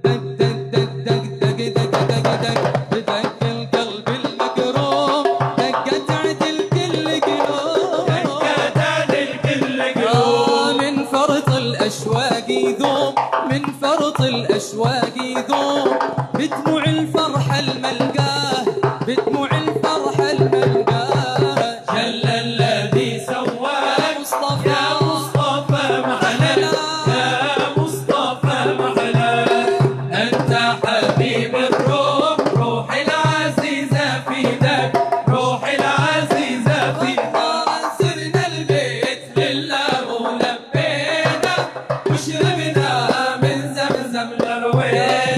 دق دق دق دق دق دق دق دق القلب المكروم دقة تعدل كل قلوب دقات الكل قلوب آه، من فرط الأشواق يذوب من فرط الأشواق يذوب بدموع الفرحة الملقاه بدموع الفرحة الملقاه جل الذي سواك مصطفى يا مصطفى محلاك يا مصطفى محلاك انت حبيب الروح روح العزيزة فيدك روح العزيزة فيدك سرنا البيت لله ولبينا وشربنا من زمزم لروينا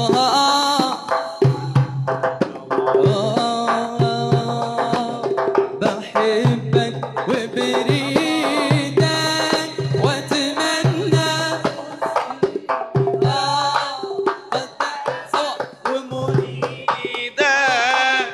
بحبك وبريدك واتمنى سوا ومريدك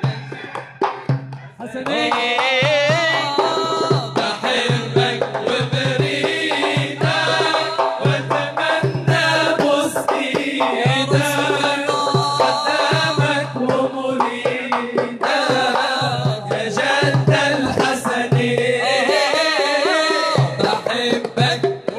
حسنين بحبك وبريدك واتمنى بوس ايدك قدامك ومريدك يا جد الحسنين بحبك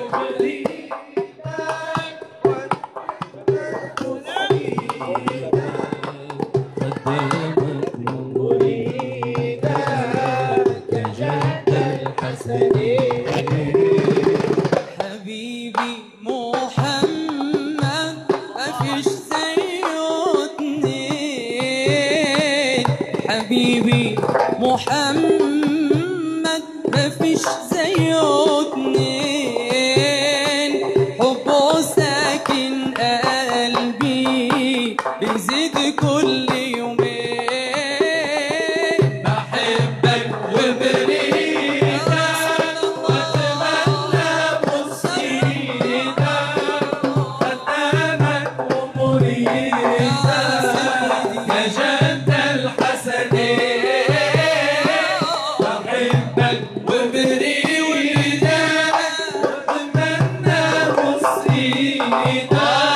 حبيبي محمد مفيش زيه اتنين حبيبي محمد مفيش زيه اتنين حبه ساكن قلبي بيزيد كل يومين بحبك وبريدك واتمنى بوس ايدك قدامك ومريدك يا جد الحسنين بحبك وبريدك واتمنى بوس ايدك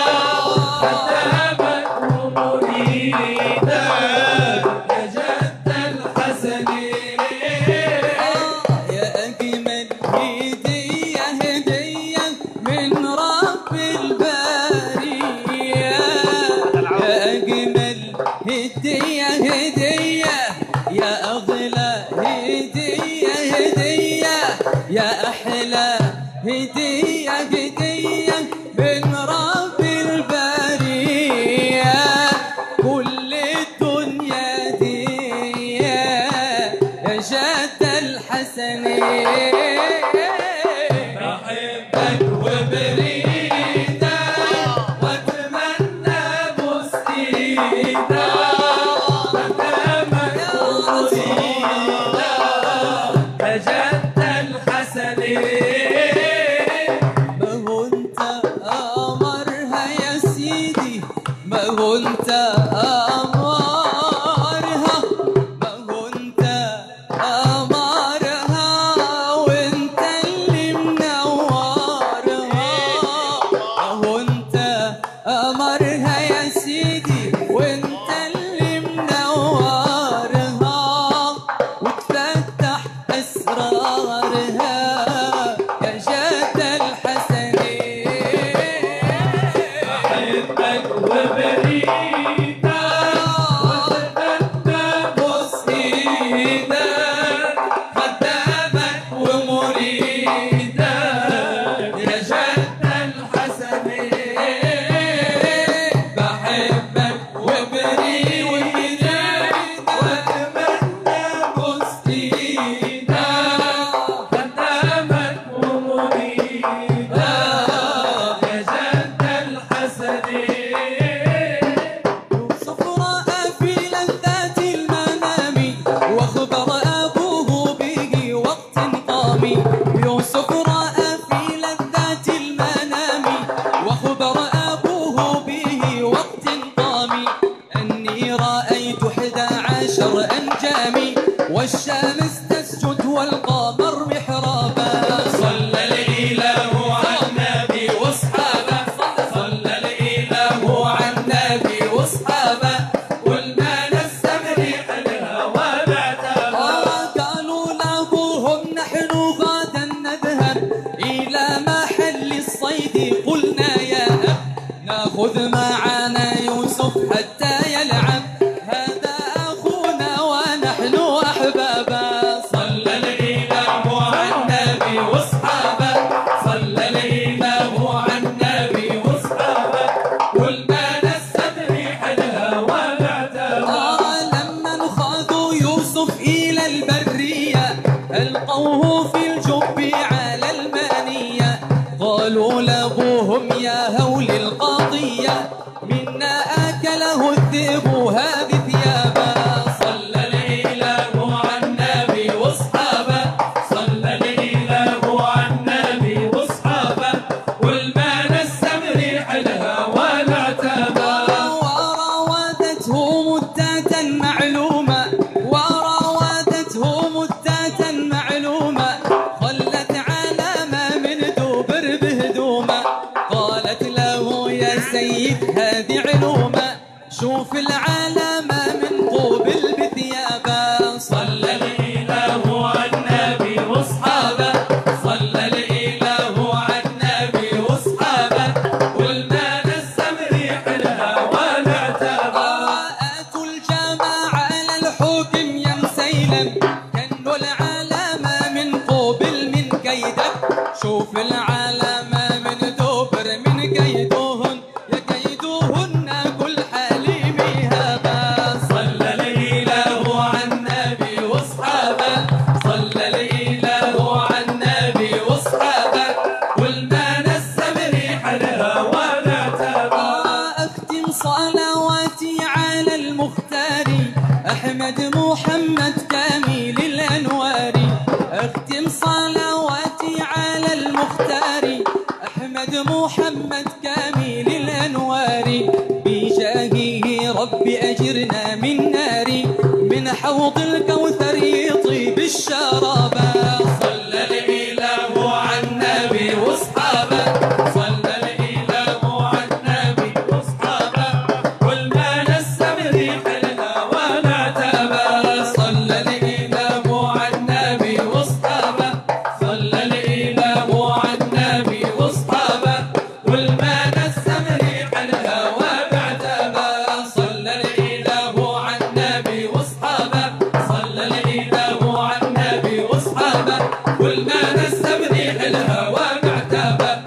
قدامك ومريدك يا جد الحسنين يا أجمل هدية هدية من رب البرية يا أجمل هدية هدية يا أغلى هدية هدية يا أحلى هدية هدية من رب البرية كل الدنيا دي يا جد الحسنين بحبك وبريدك واتمنى بوس ايدك قدامك ومريدك يا جد الحسنين ما هو انت قمرها يا سيدي ما هو انت قمرها ما هو انت قمرها وانت اللي منورها ما هو انت قمرها يا سيدي وانت اللي منورها وتفتح اسرارها يا جد الحسنين بحبك وبريدك واتمنى بوس ايدك قدامك ومريدك يا جد الحسنين بحبك وبريدك واتمنى بوس ايدك قدامك ومريدك يا جد الحسنين يوسف رأى في لذات المنام واخبر أبوه به وقت قام يوسف رأى في لذات المنام واخبر أبوه به وقت قام أني رأيت إحدى عشر أنجامي والشمس تسجد والقمر محرابا صلى الإله على النبي واصحابه صلى الإله على النبي واصحابه قلنا نستمرح الهوى بعتابا قالوا لأبوهم نحن غدا نذهب إلى محل الصيد قلنا يا أب ناخذ معنا يوسف حتى يلعب هذا أخونا ونحن أحبابا صلى الإله على النبي واصحابه صلى الإله على النبي واصحابه قلنا نستمرح الهوى بعتابا لما انخاذوا يوسف إلى البرية ألقوه في الجب على المنية قالوا لأبوهم يا هول القضية منا ذئبوا هذه ثيابه. صلى الإله على النبي وأصحابه، صلى الإله على النبي وأصحابه، والمان السمر حلها والعتابة. وراودته مدة معلومة، وراودته مدة معلومة، خلت علامة من دوبر بهدومة. قالت له يا سيد هذه علومة، شوف العلامة من قبل بثيابه. صلى الإله على النبي وأصحابه، صلى الإله على النبي وأصحابه، والمان السمر حلها والعتابة. آتوا الجماعة على الحكم يا مسيلم، كنوا العلامة من قبل من كيدك. شوف العلامة من دوبر من كيدوهن، يا كيدوهن كل حليم هذا. صلى الإله على النبي وأصحابه، صلى الإله على النبي وأصحابه، والمان السمر حلها والعتابة. أختم صلواتي على المختار أحمد محمد كامل الأنوار. أختم صلواتي على المختار أحمد محمد كامل الأنوار. بجاهه ربي أجرنا من نار، من حوض الكوثر يطيب الشرابة. صلى الإله على النبي وأصحابه، صلى الإله على النبي وأصحابه، والمان السمر حلها والعتابة. صلى الإله على النبي وأصحابه، صلى الإله على النبي وأصحابه، والمان السمر حلها والعتابة. صلى الإله على النبي وأصحابه، صلى الإله على النبي وأصحابه، والمان السمر حلها والعتابة.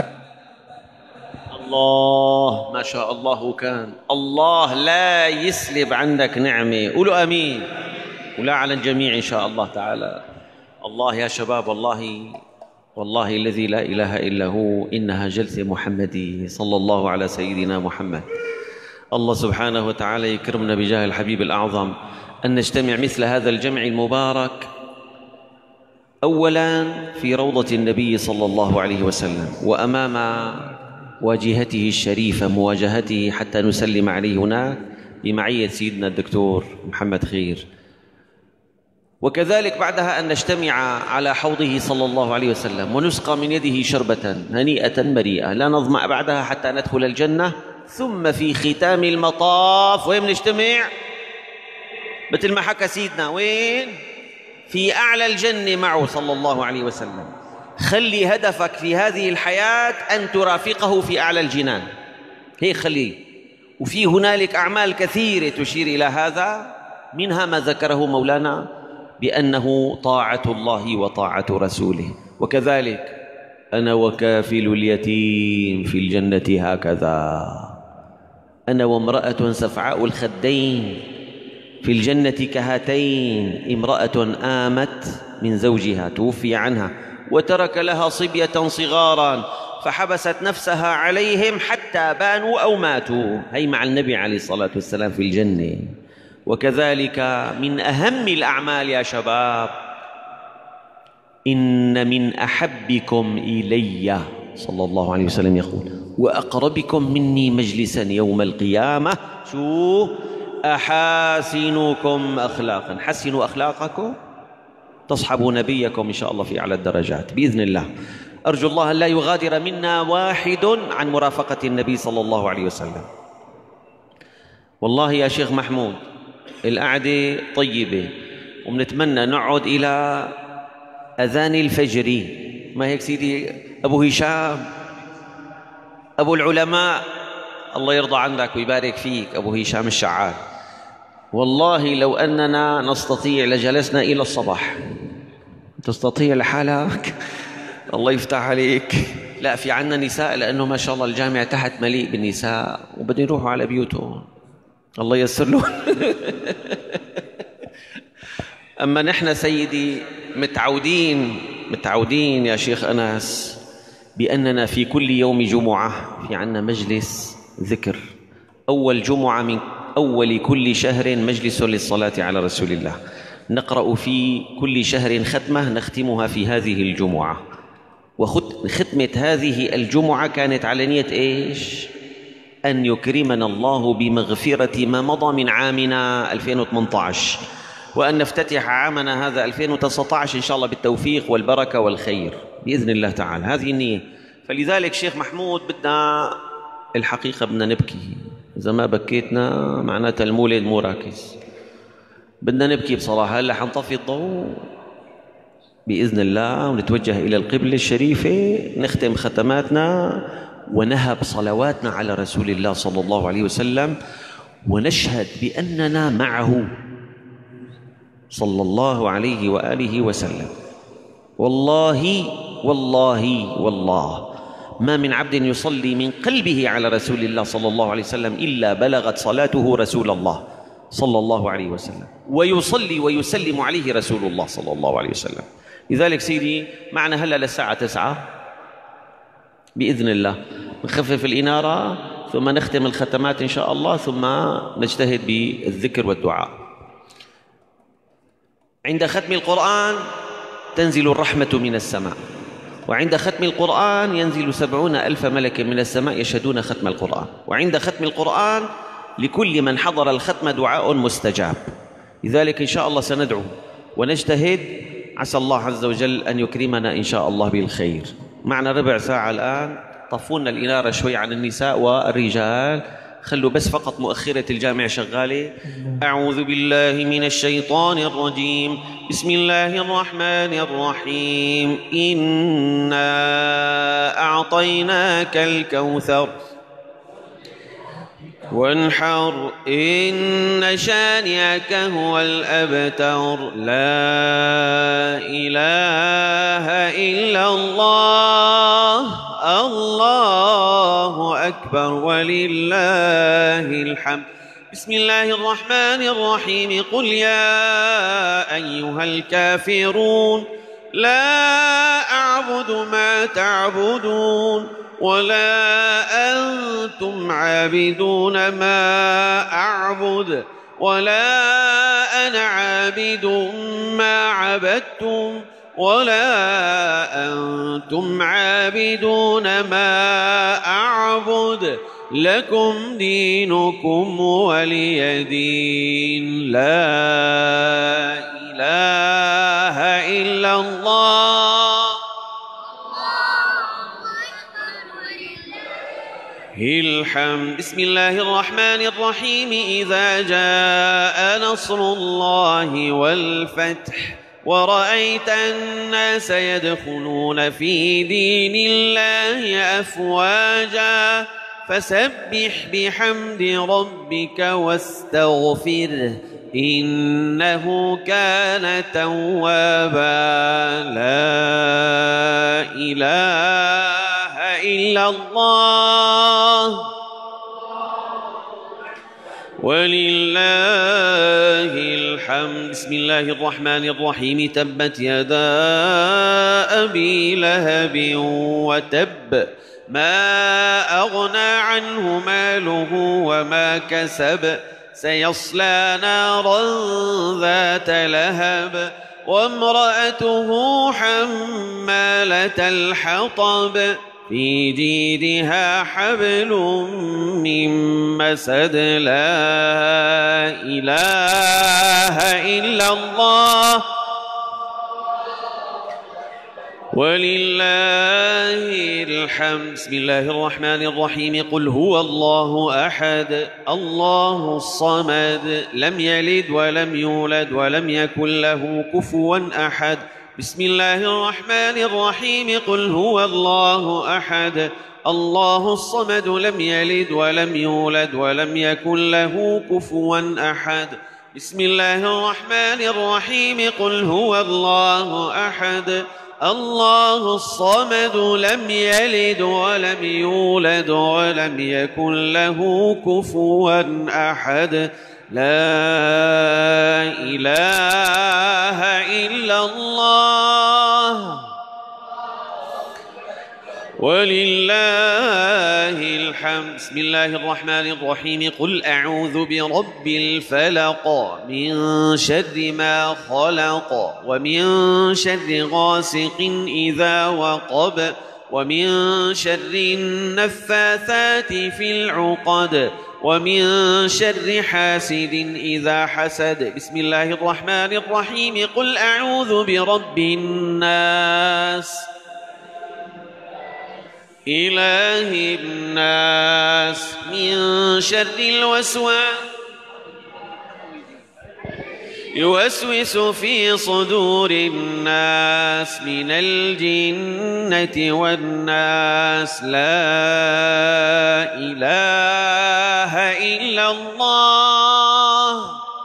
الله ما شاء الله كان. الله لا يسلب عندك نعمة. قولوا أمين. ولا على الجميع إن شاء الله تعالى. الله يا شباب، والله والله الذي لا إله إلا هو، إنها جلسة محمدية صلى الله على سيدنا محمد. الله سبحانه وتعالى يكرمنا بجاه الحبيب الأعظم أن نجتمع مثل هذا الجمع المبارك، أولا في روضة النبي صلى الله عليه وسلم، وأمام واجهته الشريفة مواجهته حتى نسلم عليه هناك بمعية سيدنا الدكتور محمد خير. وكذلك بعدها أن نجتمع على حوضه صلى الله عليه وسلم ونسقى من يده شربة هنيئة مريئة لا نظمأ بعدها حتى ندخل الجنة. ثم في ختام المطاف وين نجتمع؟ مثل ما حكى سيدنا، وين؟ في أعلى الجنة معه صلى الله عليه وسلم. خلي هدفك في هذه الحياة أن ترافقه في أعلى الجنان، هيك خليه. وفي هنالك أعمال كثيرة تشير إلى هذا، منها ما ذكره مولانا بأنه طاعة الله وطاعة رسوله. وكذلك أنا وكافل اليتيم في الجنة هكذا، أنا وامرأة سفعاء الخدين في الجنة كهاتين، امرأة آمت من زوجها توفي عنها وترك لها صبية صغارا فحبست نفسها عليهم حتى بانوا أو ماتوا. هي مع النبي عليه الصلاة والسلام في الجنة. وكذلك من أهم الأعمال يا شباب، إن من أحبكم إلي صلى الله عليه وسلم يقول وأقربكم مني مجلسا يوم القيامة شو أحاسنكم أخلاقا. حسنوا أخلاقكم تصحبوا نبيكم إن شاء الله في أعلى الدرجات بإذن الله. أرجو الله أن لا يغادر منا واحد عن مرافقة النبي صلى الله عليه وسلم. والله يا شيخ محمود القعدة طيبة، وبنتمنى نقعد إلى أذان الفجر، ما هيك سيدي أبو هشام أبو العلماء، الله يرضى عنك ويبارك فيك أبو هشام الشعال. والله لو أننا نستطيع لجلسنا إلى الصباح. تستطيع لحالك؟ الله يفتح عليك. لا، في عنا نساء لأنه ما شاء الله الجامع تحت مليء بالنساء وبدهم يروحوا على بيوتهم، الله ييسر لهم. أما نحن سيدي متعودين متعودين يا شيخ أنس بأننا في كل يوم جمعة في عنا مجلس ذكر. أول جمعة من أول كل شهر مجلس للصلاة على رسول الله، نقرأ في كل شهر ختمة نختمها في هذه الجمعة. وختمة هذه الجمعة كانت على نية إيش؟ أن يكرمنا الله بمغفرة ما مضى من عامنا ألفين وثمانية عشر، وأن نفتتح عامنا هذا ألفين وتسعة عشر إن شاء الله بالتوفيق والبركة والخير بإذن الله تعالى. هذه النية. فلذلك شيخ محمود بدنا الحقيقة بدنا نبكي، إذا ما بكيتنا معناتها المولد مو راكز، بدنا نبكي بصراحة. هلا حنطفي الضوء بإذن الله ونتوجه إلى القبلة الشريفة، نختم ختماتنا ونهب صلواتنا على رسول الله صلى الله عليه وسلم، ونشهد بأننا معه صلى الله عليه وآله وسلم. والله والله والله ما من عبد يصلي من قلبه على رسول الله صلى الله عليه وسلم إلا بلغت صلاته رسول الله صلى الله عليه وسلم، ويصلي ويسلم عليه رسول الله صلى الله عليه وسلم. لذلك سيدي معنا هلا للساعة تسعة بإذن الله، نخفف الإنارة ثم نختم الختمات إن شاء الله، ثم نجتهد بالذكر والدعاء. عند ختم القرآن تنزل الرحمة من السماء، وعند ختم القرآن ينزل سبعون ألف ملك من السماء يشهدون ختم القرآن، وعند ختم القرآن لكل من حضر الختم دعاء مستجاب. لذلك إن شاء الله سندعو ونجتهد، عسى الله عز وجل أن يكرمنا إن شاء الله بالخير. معنا ربع ساعة الآن، طفونا الإنارة شوي عن النساء والرجال، خلوا بس فقط مؤخرة الجامع شغالة. أعوذ بالله من الشيطان الرجيم، بسم الله الرحمن الرحيم، إنا أعطيناك الكوثر وانحر إن شانئك هو الأبتر، لا إله إلا الله، الله أكبر ولله الحمد. بسم الله الرحمن الرحيم، قل يا أيها الكافرون لا أعبد ما تعبدون ولا أنتم عابدون ما أعبد ولا أنا عابد ما عبدتم ولا أنتم عابدون ما أعبد، لكم دينكم ولي دين. لا إله إلا الله، الحمد. بسم الله الرحمن الرحيم، إذا جاء نصر الله والفتح ورأيت الناس يدخلون في دين الله أفواجا فسبح بحمد ربك واستغفره إنه كان توابا. لا إله إلا الله ولله الحمد. بسم الله الرحمن الرحيم، تبت يدا أبي لهب وتب، ما أغنى عنه ماله وما كسب، سيصلى نارا ذات لهب وامرأته حمالة الحطب في جيدها حبل من مسد. لا إله إلا الله ولله الحمد. بسم الله الرحمن الرحيم، قل هو الله أحد الله الصمد لم يلد ولم يولد ولم يكن له كفوا أحد. بسم الله الرحمن الرحيم، قل هو الله أحد الله الصمد لم يلد ولم يولد ولم يكن له كفوا أحد. بسم الله الرحمن الرحيم، قل هو الله أحد الله الصمد لم يلد ولم يولد ولم يكن له كفوا أحد. لا إله إلا الله ولله الحمد. بسم الله الرحمن الرحيم. قل أعوذ برب الفلق من شر ما خلق ومن شر غاسق إذا وقب ومن شر النفاثات في العقد ومن شر حاسد إذا حسد. بسم الله الرحمن الرحيم. قل أعوذ برب الناس إله الناس من شر الوسواس يوسوس في صدور الناس من الجنة والناس. لا إله إلا الله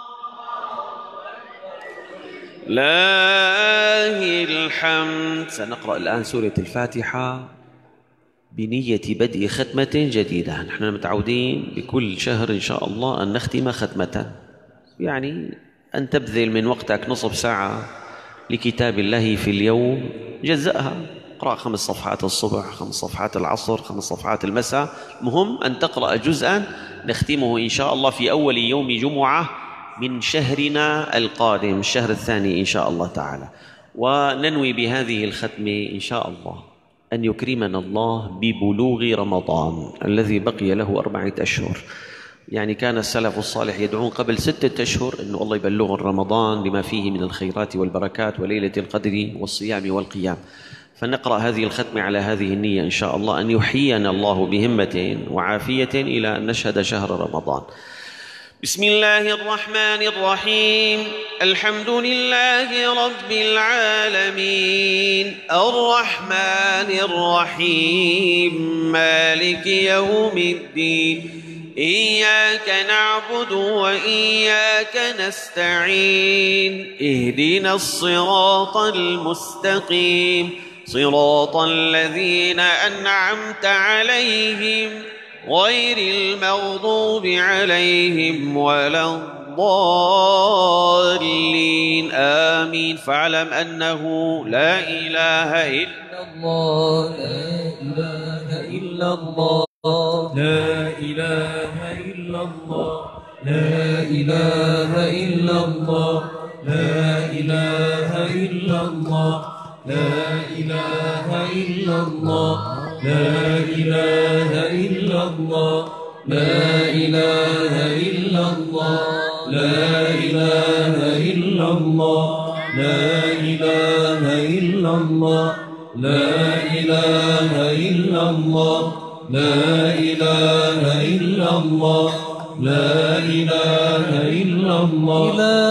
لله الحمد. سنقرأ الآن سورة الفاتحة بنية بدء ختمة جديدة. نحن متعودين بكل شهر إن شاء الله أن نختم ختمة، يعني أن تبذل من وقتك نصف ساعة لكتاب الله في اليوم، جزأها، اقرأ خمس صفحات الصبح، خمس صفحات العصر، خمس صفحات المساء، المهم أن تقرأ جزءا نختمه إن شاء الله في أول يوم جمعة من شهرنا القادم، الشهر الثاني إن شاء الله تعالى. وننوي بهذه الختمة إن شاء الله أن يكرمنا الله ببلوغ رمضان الذي بقي له أربعة أشهر. يعني كان السلف الصالح يدعون قبل ستة أشهر أنه الله يبلغ رمضان بما فيه من الخيرات والبركات وليلة القدر والصيام والقيام. فنقرأ هذه الختمة على هذه النية إن شاء الله، أن يحيينا الله بهمة وعافية إلى أن نشهد شهر رمضان. بسم الله الرحمن الرحيم. الحمد لله رب العالمين الرحمن الرحيم مالك يوم الدين إياك نعبد وإياك نستعين اهدنا الصراط المستقيم صراط الذين أنعمت عليهم غير المغضوب عليهم ولا الضالين آمين. فاعلم أنه لا إله إلا الله لا إله إلا الله لا إله إلا الله لا إله إلا الله لا إله إلا الله لا إله إلا الله لا إله إلا الله لا إله إلا الله لا إله إلا الله لا إله إلا الله لا إله إلا الله لا إله إلا الله لا إله إلا الله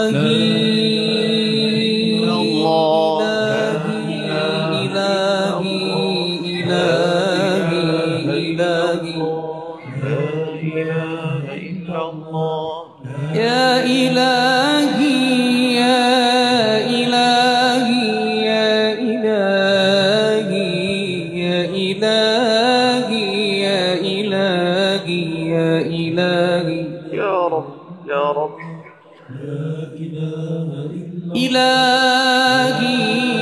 يا إلهي يا إلهي يا إلهي يا إلهي يا إلهي يا إلهي يا رب يا رب إلهي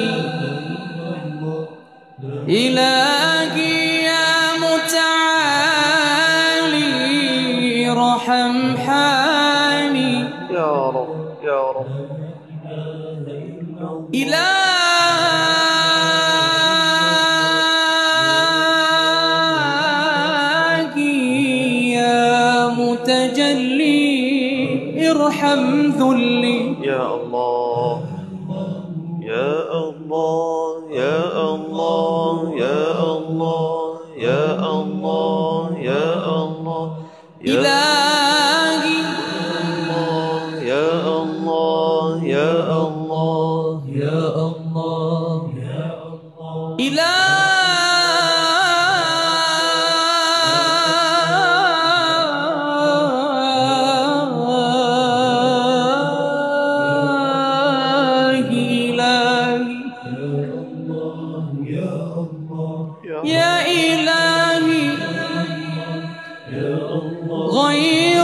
إلهي يا متعالي ارحم حالي يا رب يا رب إلهي يا متجلي ارحم ذلي يا الله يا الله يا الله يا الله يا الله يا الله يا إلهي يا الله يا الله يا الله إلهي إلهي يا إلهي غير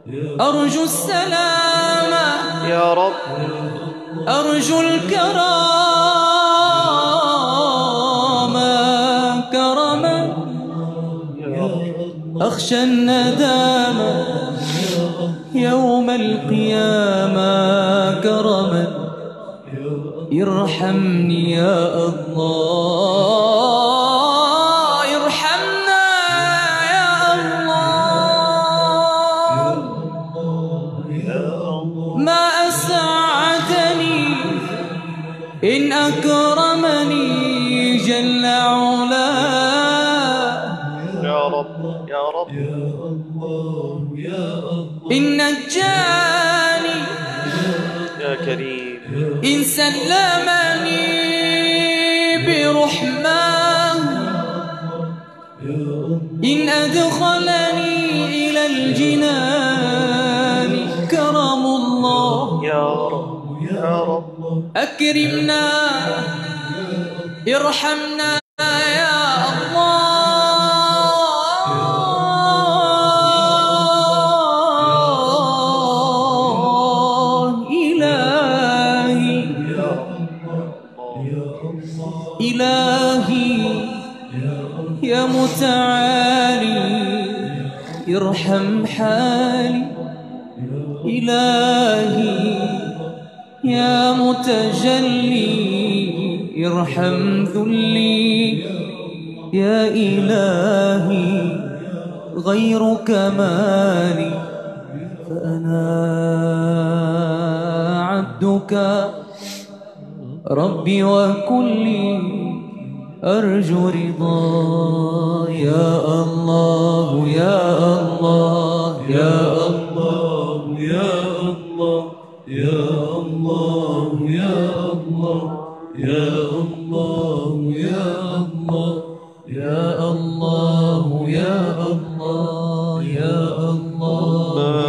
أرجو السلام يا رب، أرجو الكرامة كرما، أخشى الندامة يوم القيامة كرما، ارحمني يا الله، ارحمنا يا الله. ما أسعدني إن أكرمني جل علاه، يا رب يا رب، إن نجاني يا كريم، إن سلمني برحمة، إن أدخلني إلى الجنان كرم الله. يا رب يا رب، أكرمنا ارحمنا يا الله. إلهي يا متعالي ارحم حالي، إلهي يا متجلي ارحم ذلي، يا إلهي غيرك مالي، فأنا عبدك ربي وكلي أرجو رضا. يا الله يا الله يا الله يا الله يا الله يا الله يا الله يا الله يا الله يا الله يا الله.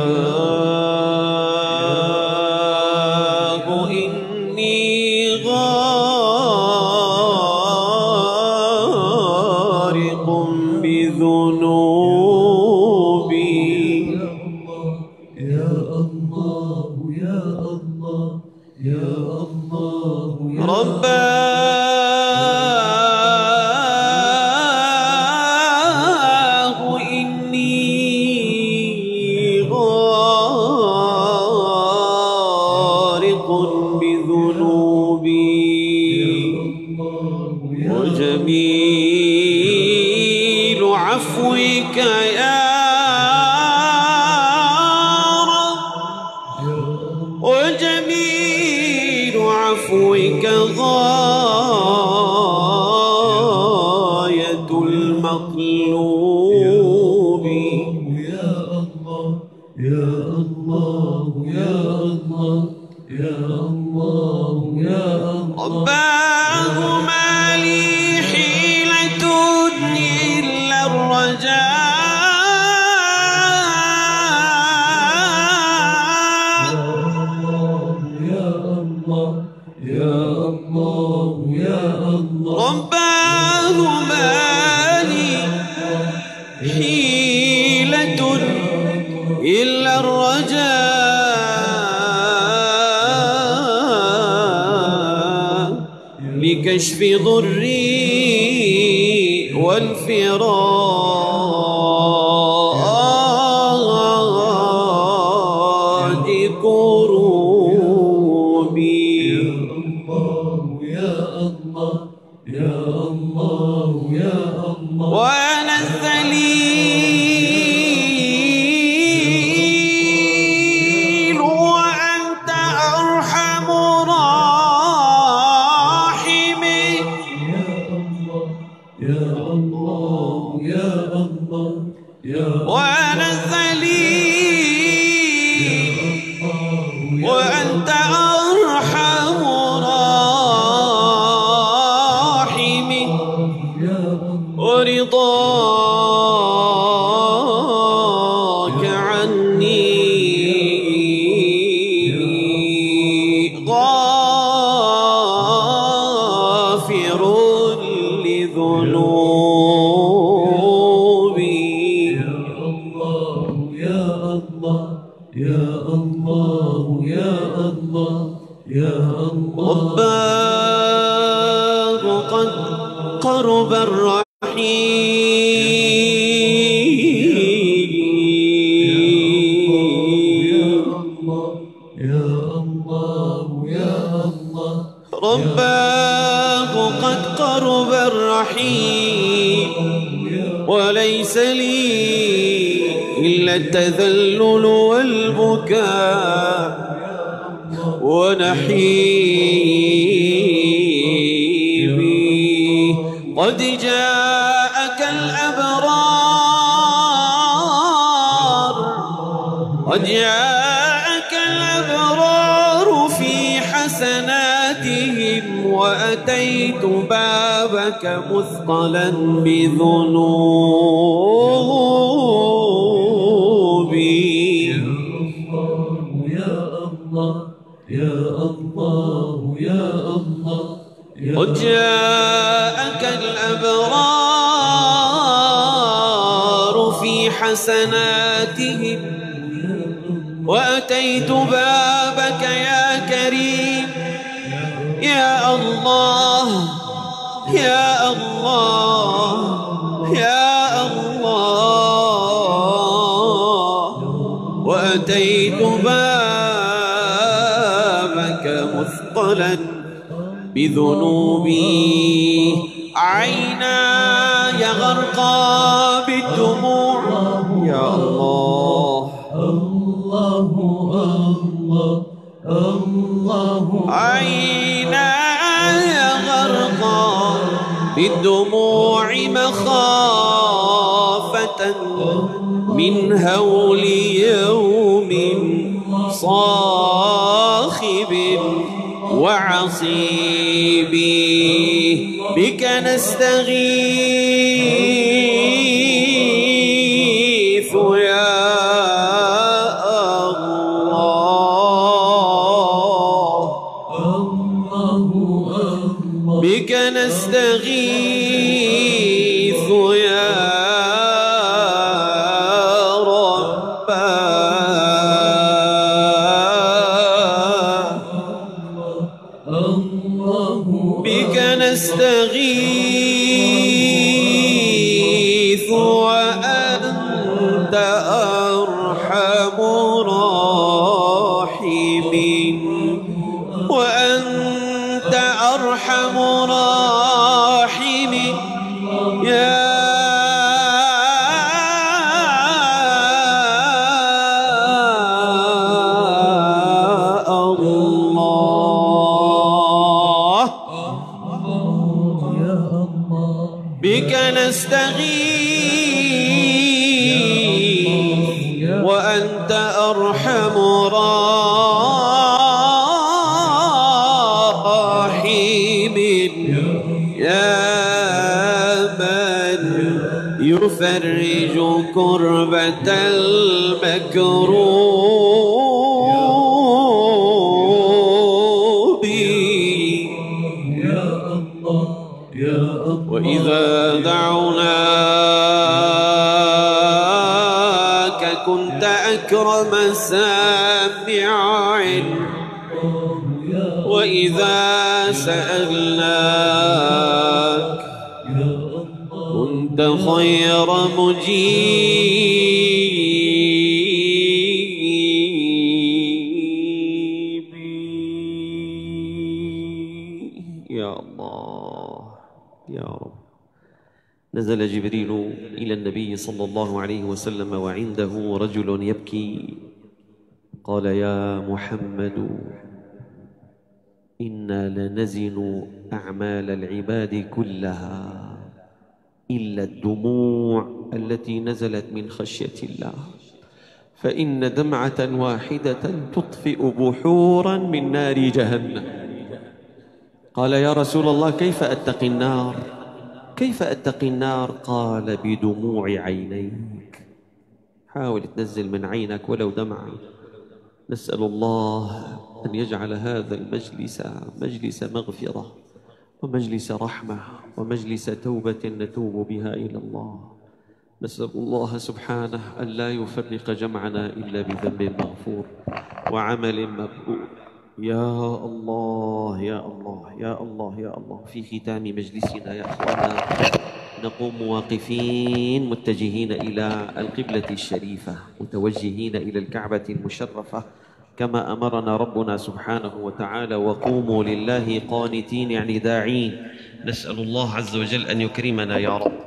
لكشف ضري وانفراد كروبي. يا الله يا الله يا الله وانا الذليل وانت ارحم راحمين. يا الله يا الله يا الله وانا الذليل وانت ارحم راحمين. ورضاك عني غافر لذنوبي. يا الله يا قربا رباه قد قرب الرحيم وليس لي إلا التذلل والبكاء ونحيبي قد جاءك الأبرار قد جاءك الأبرار في حسناتهم وأتيت بابك مثقلا بذنوبي يا الله يا الله قد جاءك الأبرار في حسناتهم وأتيت بابك يا كريم يا الله يا الله يا الله وأتيت بابك مثقلا بذنوبي عيناي غرقا بالدموع يا الله الله الله عيناي غرقا بالدموع مخافة من هول يوم صاخب وعصيبي بك نستغيث يا بك نستغيث يا رب بك نستغيث وأنت أرحم الراحمين وأنت أرحم الراحمين يا الله بك نستغيث وأنت أرحم الراحمين يا من يفرج كربة المكروب وإذا دعوناك كنت أكرم سامع وإذا سألناك كنت خير مجيب يا الله يا رب. نزل جبريل إلى النبي صلى الله عليه وسلم وعنده رجل يبكي قال يا محمد إنا لنزن أعمال العباد كلها إلا الدموع التي نزلت من خشية الله فإن دمعة واحدة تطفئ بحورا من نار جهنم. قال يا رسول الله كيف أتقي النار كيف أتقي النار؟ قال بدموع عينيك، حاول تنزل من عينك ولو دمعة. نسأل الله أن يجعل هذا المجلس مجلس مغفرة ومجلس رحمة ومجلس توبة نتوب بها إلى الله. نسأل الله سبحانه أن لا يفرق جمعنا إلا بذنب مغفور وعمل مقبول يا الله يا الله يا الله يا الله. في ختام مجلسنا يا أخوانا نقوم واقفين متجهين إلى القبلة الشريفة متوجهين إلى الكعبة المشرفة كما أمرنا ربنا سبحانه وتعالى: وقوموا لله قانتين، يعني داعين. نسأل الله عز وجل أن يكرمنا يا رب.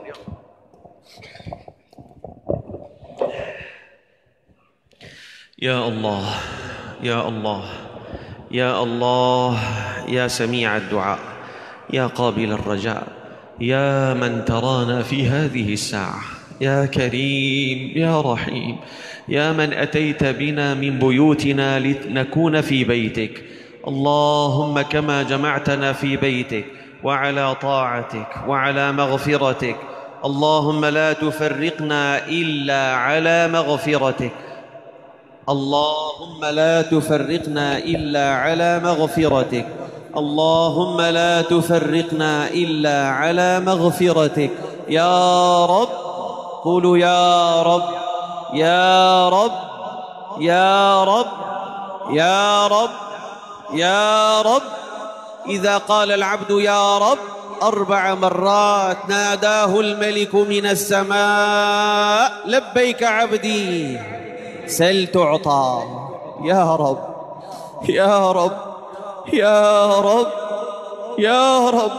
يا الله يا الله يا الله يا سميع الدعاء يا قابل الرجاء يا من ترانا في هذه الساعة، يا كريم يا رحيم، يا من أتيت بنا من بيوتنا لنكون في بيتك. اللهم كما جمعتنا في بيتك وعلى طاعتك وعلى مغفرتك، اللهم لا تفرقنا إلا على مغفرتك. اللهم لا تفرقنا إلا على مغفرتك. اللهم لا تفرقنا إلا على مغفرتك يا رب. قولوا يا رب يا رب يا رب يا رب يا رب. إذا قال العبد يا رب أربع مرات ناداه الملك من السماء: لبيك عبدي سل تعطى. يا رب يا رب يا رب يا رب،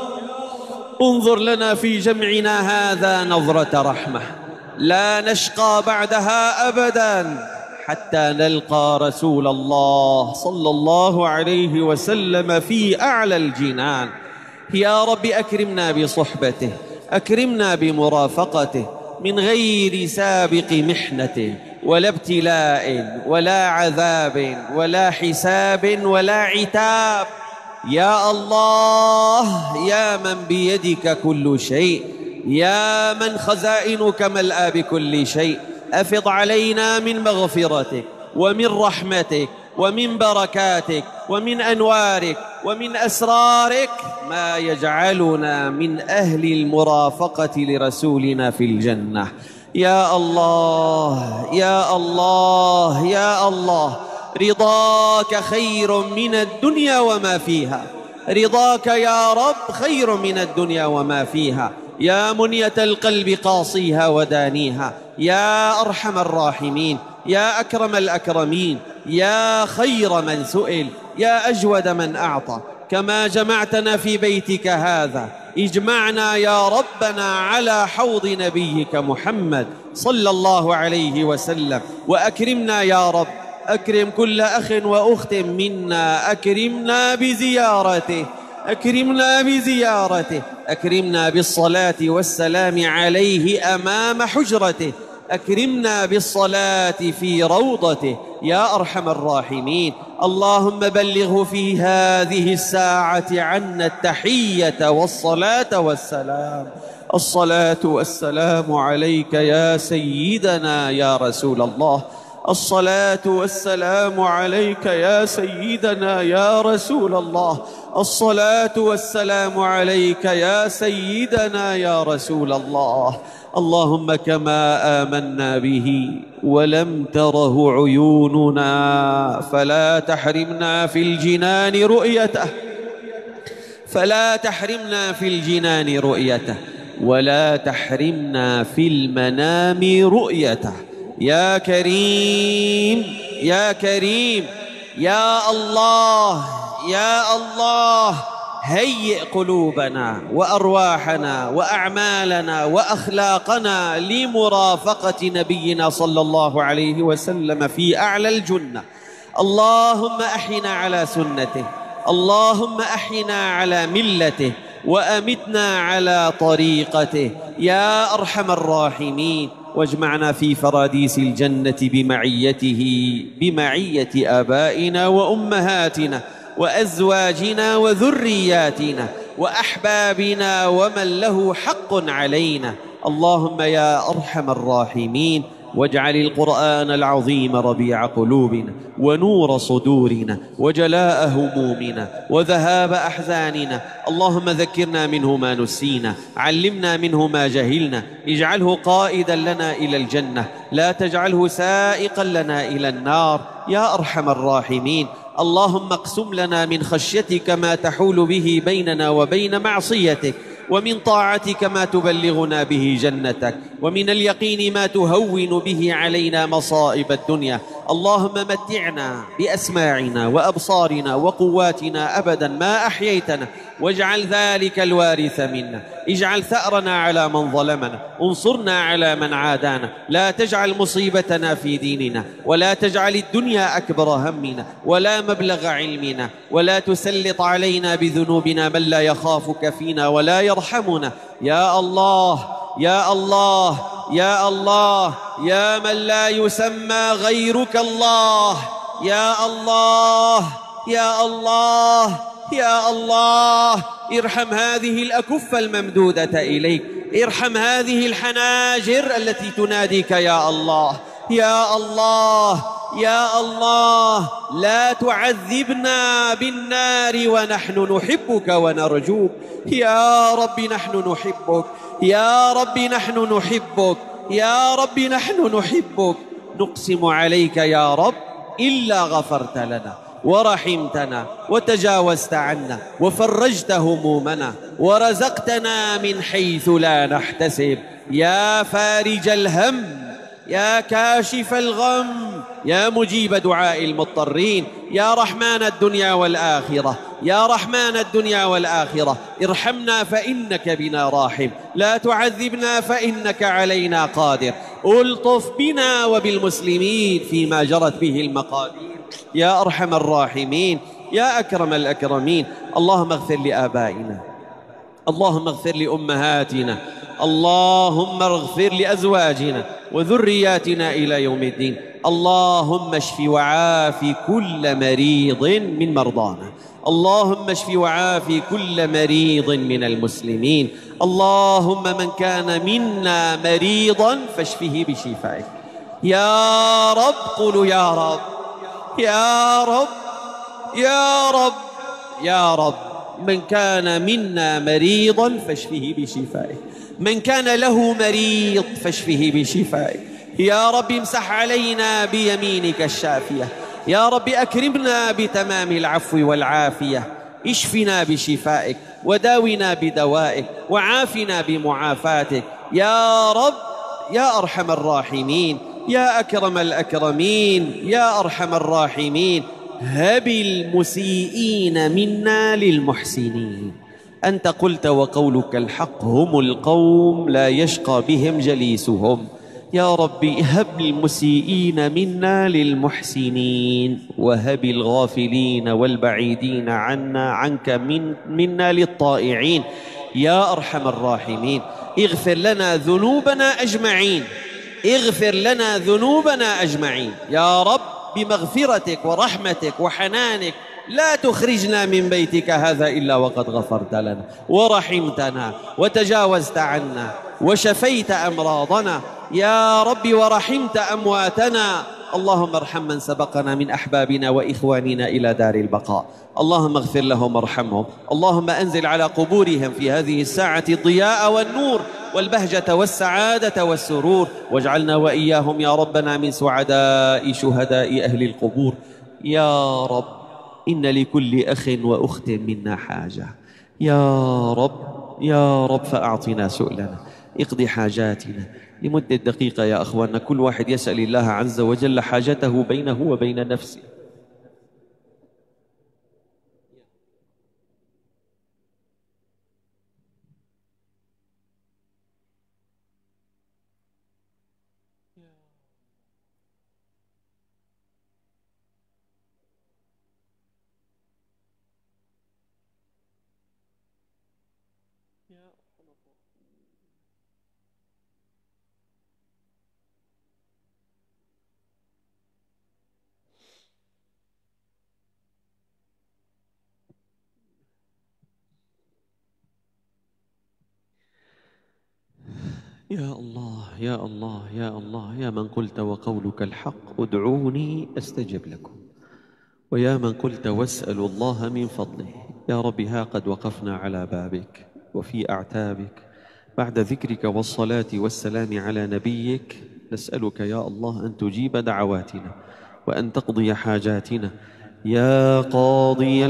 انظر لنا في جمعنا هذا نظرة رحمة، لا نشقى بعدها أبدا حتى نلقى رسول الله صلى الله عليه وسلم في أعلى الجنان. يا رب أكرمنا بصحبته، أكرمنا بمرافقته، من غير سابق محنة ولا ابتلاء ولا عذاب ولا حساب ولا عتاب. يا الله يا من بيدك كل شيء، يا من خزائنك ملأى بكل شيء، أفض علينا من مغفرتك ومن رحمتك ومن بركاتك ومن أنوارك ومن أسرارك ما يجعلنا من أهل المرافقة لرسولنا في الجنة. يا الله يا الله يا الله، رضاك خير من الدنيا وما فيها، رضاك يا رب خير من الدنيا وما فيها. يا منية القلب قاصيها ودانيها، يا أرحم الراحمين، يا أكرم الأكرمين، يا خير من سئل، يا أجود من أعطى. كما جمعتنا في بيتك هذا اجمعنا يا ربنا على حوض نبيك محمد صلى الله عليه وسلم، وأكرمنا يا رب، أكرم كل أخ وأخت منا، أكرمنا بزيارته، أكرمنا بزيارته، أكرمنا بالصلاة والسلام عليه أمام حجرته، أكرمنا بالصلاة في روضته يا أرحم الراحمين. اللهم بلغه في هذه الساعة عنا التحية والصلاة والسلام. الصلاة والسلام عليك يا سيدنا يا رسول الله، الصلاة والسلام عليك يا سيدنا يا رسول الله، الصلاة والسلام عليك يا سيدنا يا رسول الله. اللهم كما آمنا به ولم تره عيوننا فلا تحرمنا في الجنان رؤيته، فلا تحرمنا في الجنان رؤيته، ولا تحرمنا في المنام رؤيته. يا كريم يا كريم يا الله يا الله، هيئ قلوبنا وأرواحنا وأعمالنا وأخلاقنا لمرافقة نبينا صلى الله عليه وسلم في أعلى الجنة. اللهم أحينا على سنته، اللهم أحينا على ملته، وأمتنا على طريقته يا أرحم الراحمين. واجمعنا في فراديس الجنة بمعيته، بمعية آبائنا وأمهاتنا وأزواجنا وذرياتنا وأحبابنا ومن له حق علينا. اللهم يا أرحم الراحمين، واجعل القرآن العظيم ربيع قلوبنا ونور صدورنا وجلاء همومنا وذهاب أحزاننا. اللهم ذكرنا منه ما نسينا، علمنا منه ما جهلنا، اجعله قائدا لنا إلى الجنة، لا تجعله سائقا لنا إلى النار يا أرحم الراحمين. اللهم اقسم لنا من خشيتك ما تحول به بيننا وبين معصيتك، ومن طاعتك ما تبلغنا به جنتك، ومن اليقين ما تهون به علينا مصائب الدنيا. اللهم متعنا بأسماعنا وأبصارنا وقواتنا أبدا ما أحييتنا، واجعل ذلك الوارث منا، اجعل ثأرنا على من ظلمنا، انصرنا على من عادانا، لا تجعل مصيبتنا في ديننا، ولا تجعل الدنيا أكبر همنا ولا مبلغ علمنا، ولا تسلط علينا بذنوبنا من لا يخافك فينا ولا يرحمنا. يا الله يا الله يا الله يا من لا يسمى غيرك الله، يا الله يا الله يا الله، ارحم هذه الأكف الممدودة إليك، ارحم هذه الحناجر التي تناديك يا الله يا الله يا الله. لا تعذبنا بالنار ونحن نحبك ونرجوك. يا رب نحن نحبك، يا رب نحن نحبك، يا رب نحن نحبك. نقسم عليك يا رب إلا غفرت لنا ورحمتنا وتجاوزت عنا وفرجت همومنا ورزقتنا من حيث لا نحتسب. يا فارج الهم، يا كاشف الغم، يا مجيب دعاء المضطرين، يا رحمن الدنيا والآخرة، يا رحمن الدنيا والآخرة، ارحمنا فإنك بنا راحم، لا تعذبنا فإنك علينا قادر. ألطف بنا وبالمسلمين فيما جرت به المقادير يا أرحم الراحمين يا أكرم الأكرمين. اللهم اغفر لآبائنا، اللهم اغفر لأمهاتنا، اللهم اغفر لأزواجنا وذرياتنا إلى يوم الدين. اللهم اشف وعافي كل مريض من مرضانا، اللهم اشف وعافي كل مريض من المسلمين. اللهم من كان منا مريضا فاشفه بشفائك يا رب. قولوا يا رب يا رب يا رب يا رب. من كان منا مريضا فاشفه بشفائك، من كان له مريض فاشفه بشفائك يا رب. امسح علينا بيمينك الشافية يا رب، أكرمنا بتمام العفو والعافية. اشفنا بشفائك وداونا بدوائك وعافنا بمعافاتك يا رب يا أرحم الراحمين يا أكرم الأكرمين يا أرحم الراحمين. هب المسيئين منا للمحسنين. أنت قلت وقولك الحق، هم القوم لا يشقى بهم جليسهم. يا ربي هب المسيئين منا للمحسنين، وهب الغافلين والبعيدين عنا عنك من منا للطائعين يا أرحم الراحمين. اغفر لنا ذنوبنا أجمعين، اغفر لنا ذنوبنا أجمعين يا رب بمغفرتك ورحمتك وحنانك. لا تخرجنا من بيتك هذا إلا وقد غفرت لنا ورحمتنا وتجاوزت عنا وشفيت أمراضنا يا رب ورحمت أمواتنا. اللهم ارحم من سبقنا من أحبابنا وإخواننا إلى دار البقاء، اللهم اغفر لهم وارحمهم. اللهم أنزل على قبورهم في هذه الساعة الضياء والنور والبهجة والسعادة والسرور، واجعلنا وإياهم يا ربنا من سعداء شهداء أهل القبور. يا رب إن لكل أخ وأخت منا حاجة يا رب يا رب، فأعطنا سؤلنا، اقضي حاجاتنا. لمدة دقيقة يا أخواننا كل واحد يسأل الله عز وجل حاجته بينه وبين نفسه. يا الله يا الله يا الله، يا من قلت وقولك الحق ادعوني أستجب لكم، ويا من قلت واسألوا الله من فضله. يا رب ها قد وقفنا على بابك وفي أعتابك بعد ذكرك والصلاة والسلام على نبيك. نسألك يا الله أن تجيب دعواتنا وأن تقضي حاجاتنا. يا قاضي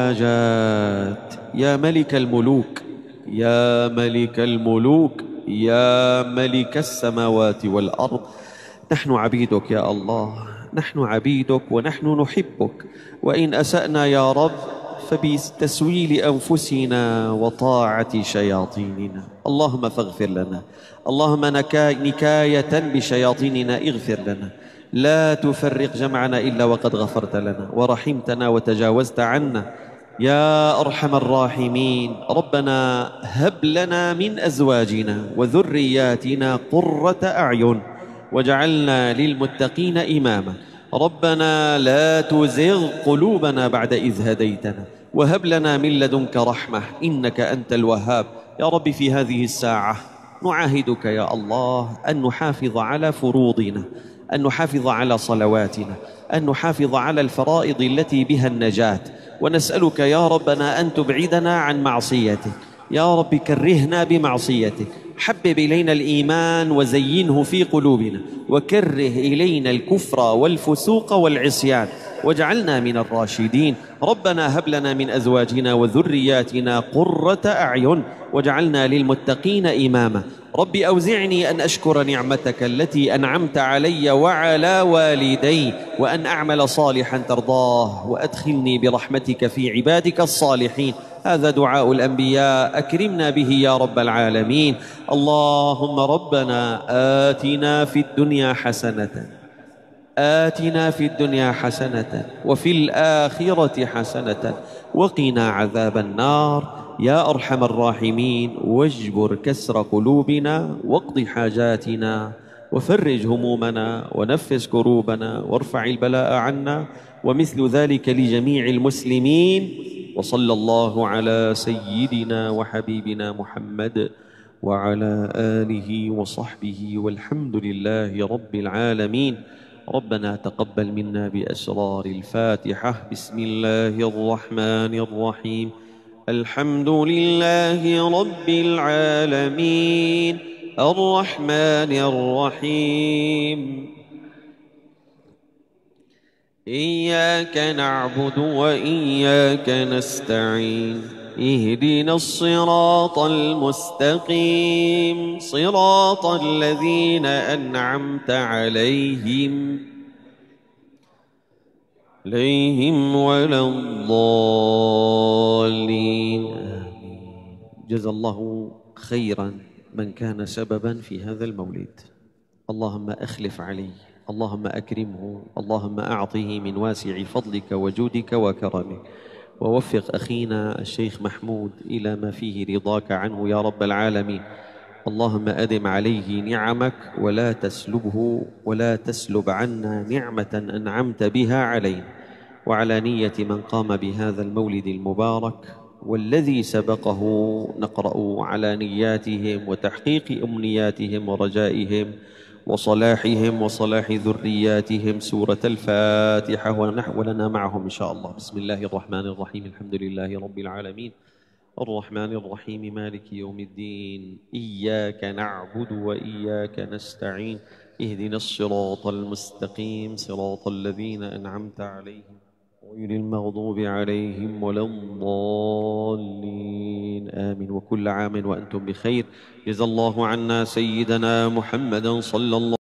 الحاجات، يا ملك الملوك، يا ملك الملوك، يا ملك السماوات والأرض. نحن عبيدك يا الله، نحن عبيدك ونحن نحبك، وإن أسأنا يا رب فبتسويل أنفسنا وطاعة شياطيننا. اللهم فاغفر لنا، اللهم نكا نكاية بشياطيننا اغفر لنا، لا تفرق جمعنا إلا وقد غفرت لنا ورحمتنا وتجاوزت عنا يا أرحم الراحمين. ربنا هب لنا من أزواجنا وذرياتنا قرة أعين واجعلنا للمتقين إماما. ربنا لا تزغ قلوبنا بعد إذ هديتنا وهب لنا من لدنك رحمة إنك أنت الوهاب. يا رب في هذه الساعة نعاهدك يا الله أن نحافظ على فروضنا، أن نحافظ على صلواتنا، أن نحافظ على الفرائض التي بها النجاة، ونسألك يا ربنا أن تبعدنا عن معصيتك. يا رب كرهنا بمعصيتك، حبب إلينا الإيمان وزينه في قلوبنا، وكره إلينا الكفر والفسوق والعصيان واجعلنا من الراشدين. ربنا هب لنا من أزواجنا وذرياتنا قرة أعين واجعلنا للمتقين إماما. رب أوزعني أن أشكر نعمتك التي أنعمت علي وعلى والدي، وأن أعمل صالحا ترضاه، وأدخلني برحمتك في عبادك الصالحين. هذا دعاء الأنبياء، أكرمنا به يا رب العالمين. اللهم ربنا آتنا في الدنيا حسنة، آتنا في الدنيا حسنة وفي الآخرة حسنة وقنا عذاب النار يا أرحم الراحمين. واجبر كسر قلوبنا واقض حاجاتنا وفرج همومنا ونفس كروبنا وارفع البلاء عنا، ومثل ذلك لجميع المسلمين. وصلى الله على سيدنا وحبيبنا محمد وعلى آله وصحبه والحمد لله رب العالمين. ربنا تقبل منا بأسرار الفاتحة. بسم الله الرحمن الرحيم. الحمد لله رب العالمين الرحمن الرحيم إياك نعبد وإياك نستعين اهدنا الصراط المستقيم صراط الذين أنعمت عليهم عليهم ولا الضالين. جزا الله خيرا من كان سببا في هذا المولد. اللهم أخلف عليه، اللهم أكرمه، اللهم أعطه من واسع فضلك وجودك وكرمك، ووفق أخينا الشيخ محمود إلى ما فيه رضاك عنه يا رب العالمين. اللهم أدم عليه نعمك ولا تسلبه ولا تسلب عنا نعمة أنعمت بها علينا، وعلى نية من قام بهذا المولد المبارك والذي سبقه نقرأ على نياتهم وتحقيق أمنياتهم ورجائهم وصلاحهم وصلاح ذرياتهم سورة الفاتحة ولنا معهم إن شاء الله. بسم الله الرحمن الرحيم. الحمد لله رب العالمين الرحمن الرحيم مالك يوم الدين إياك نعبد وإياك نستعين اهدنا الصراط المستقيم صراط الذين أنعمت عليهم غير المغضوب عليهم ولا الضالين آمين. وكل عام وأنتم بخير. جزا الله عنا سيدنا محمدا صلى الله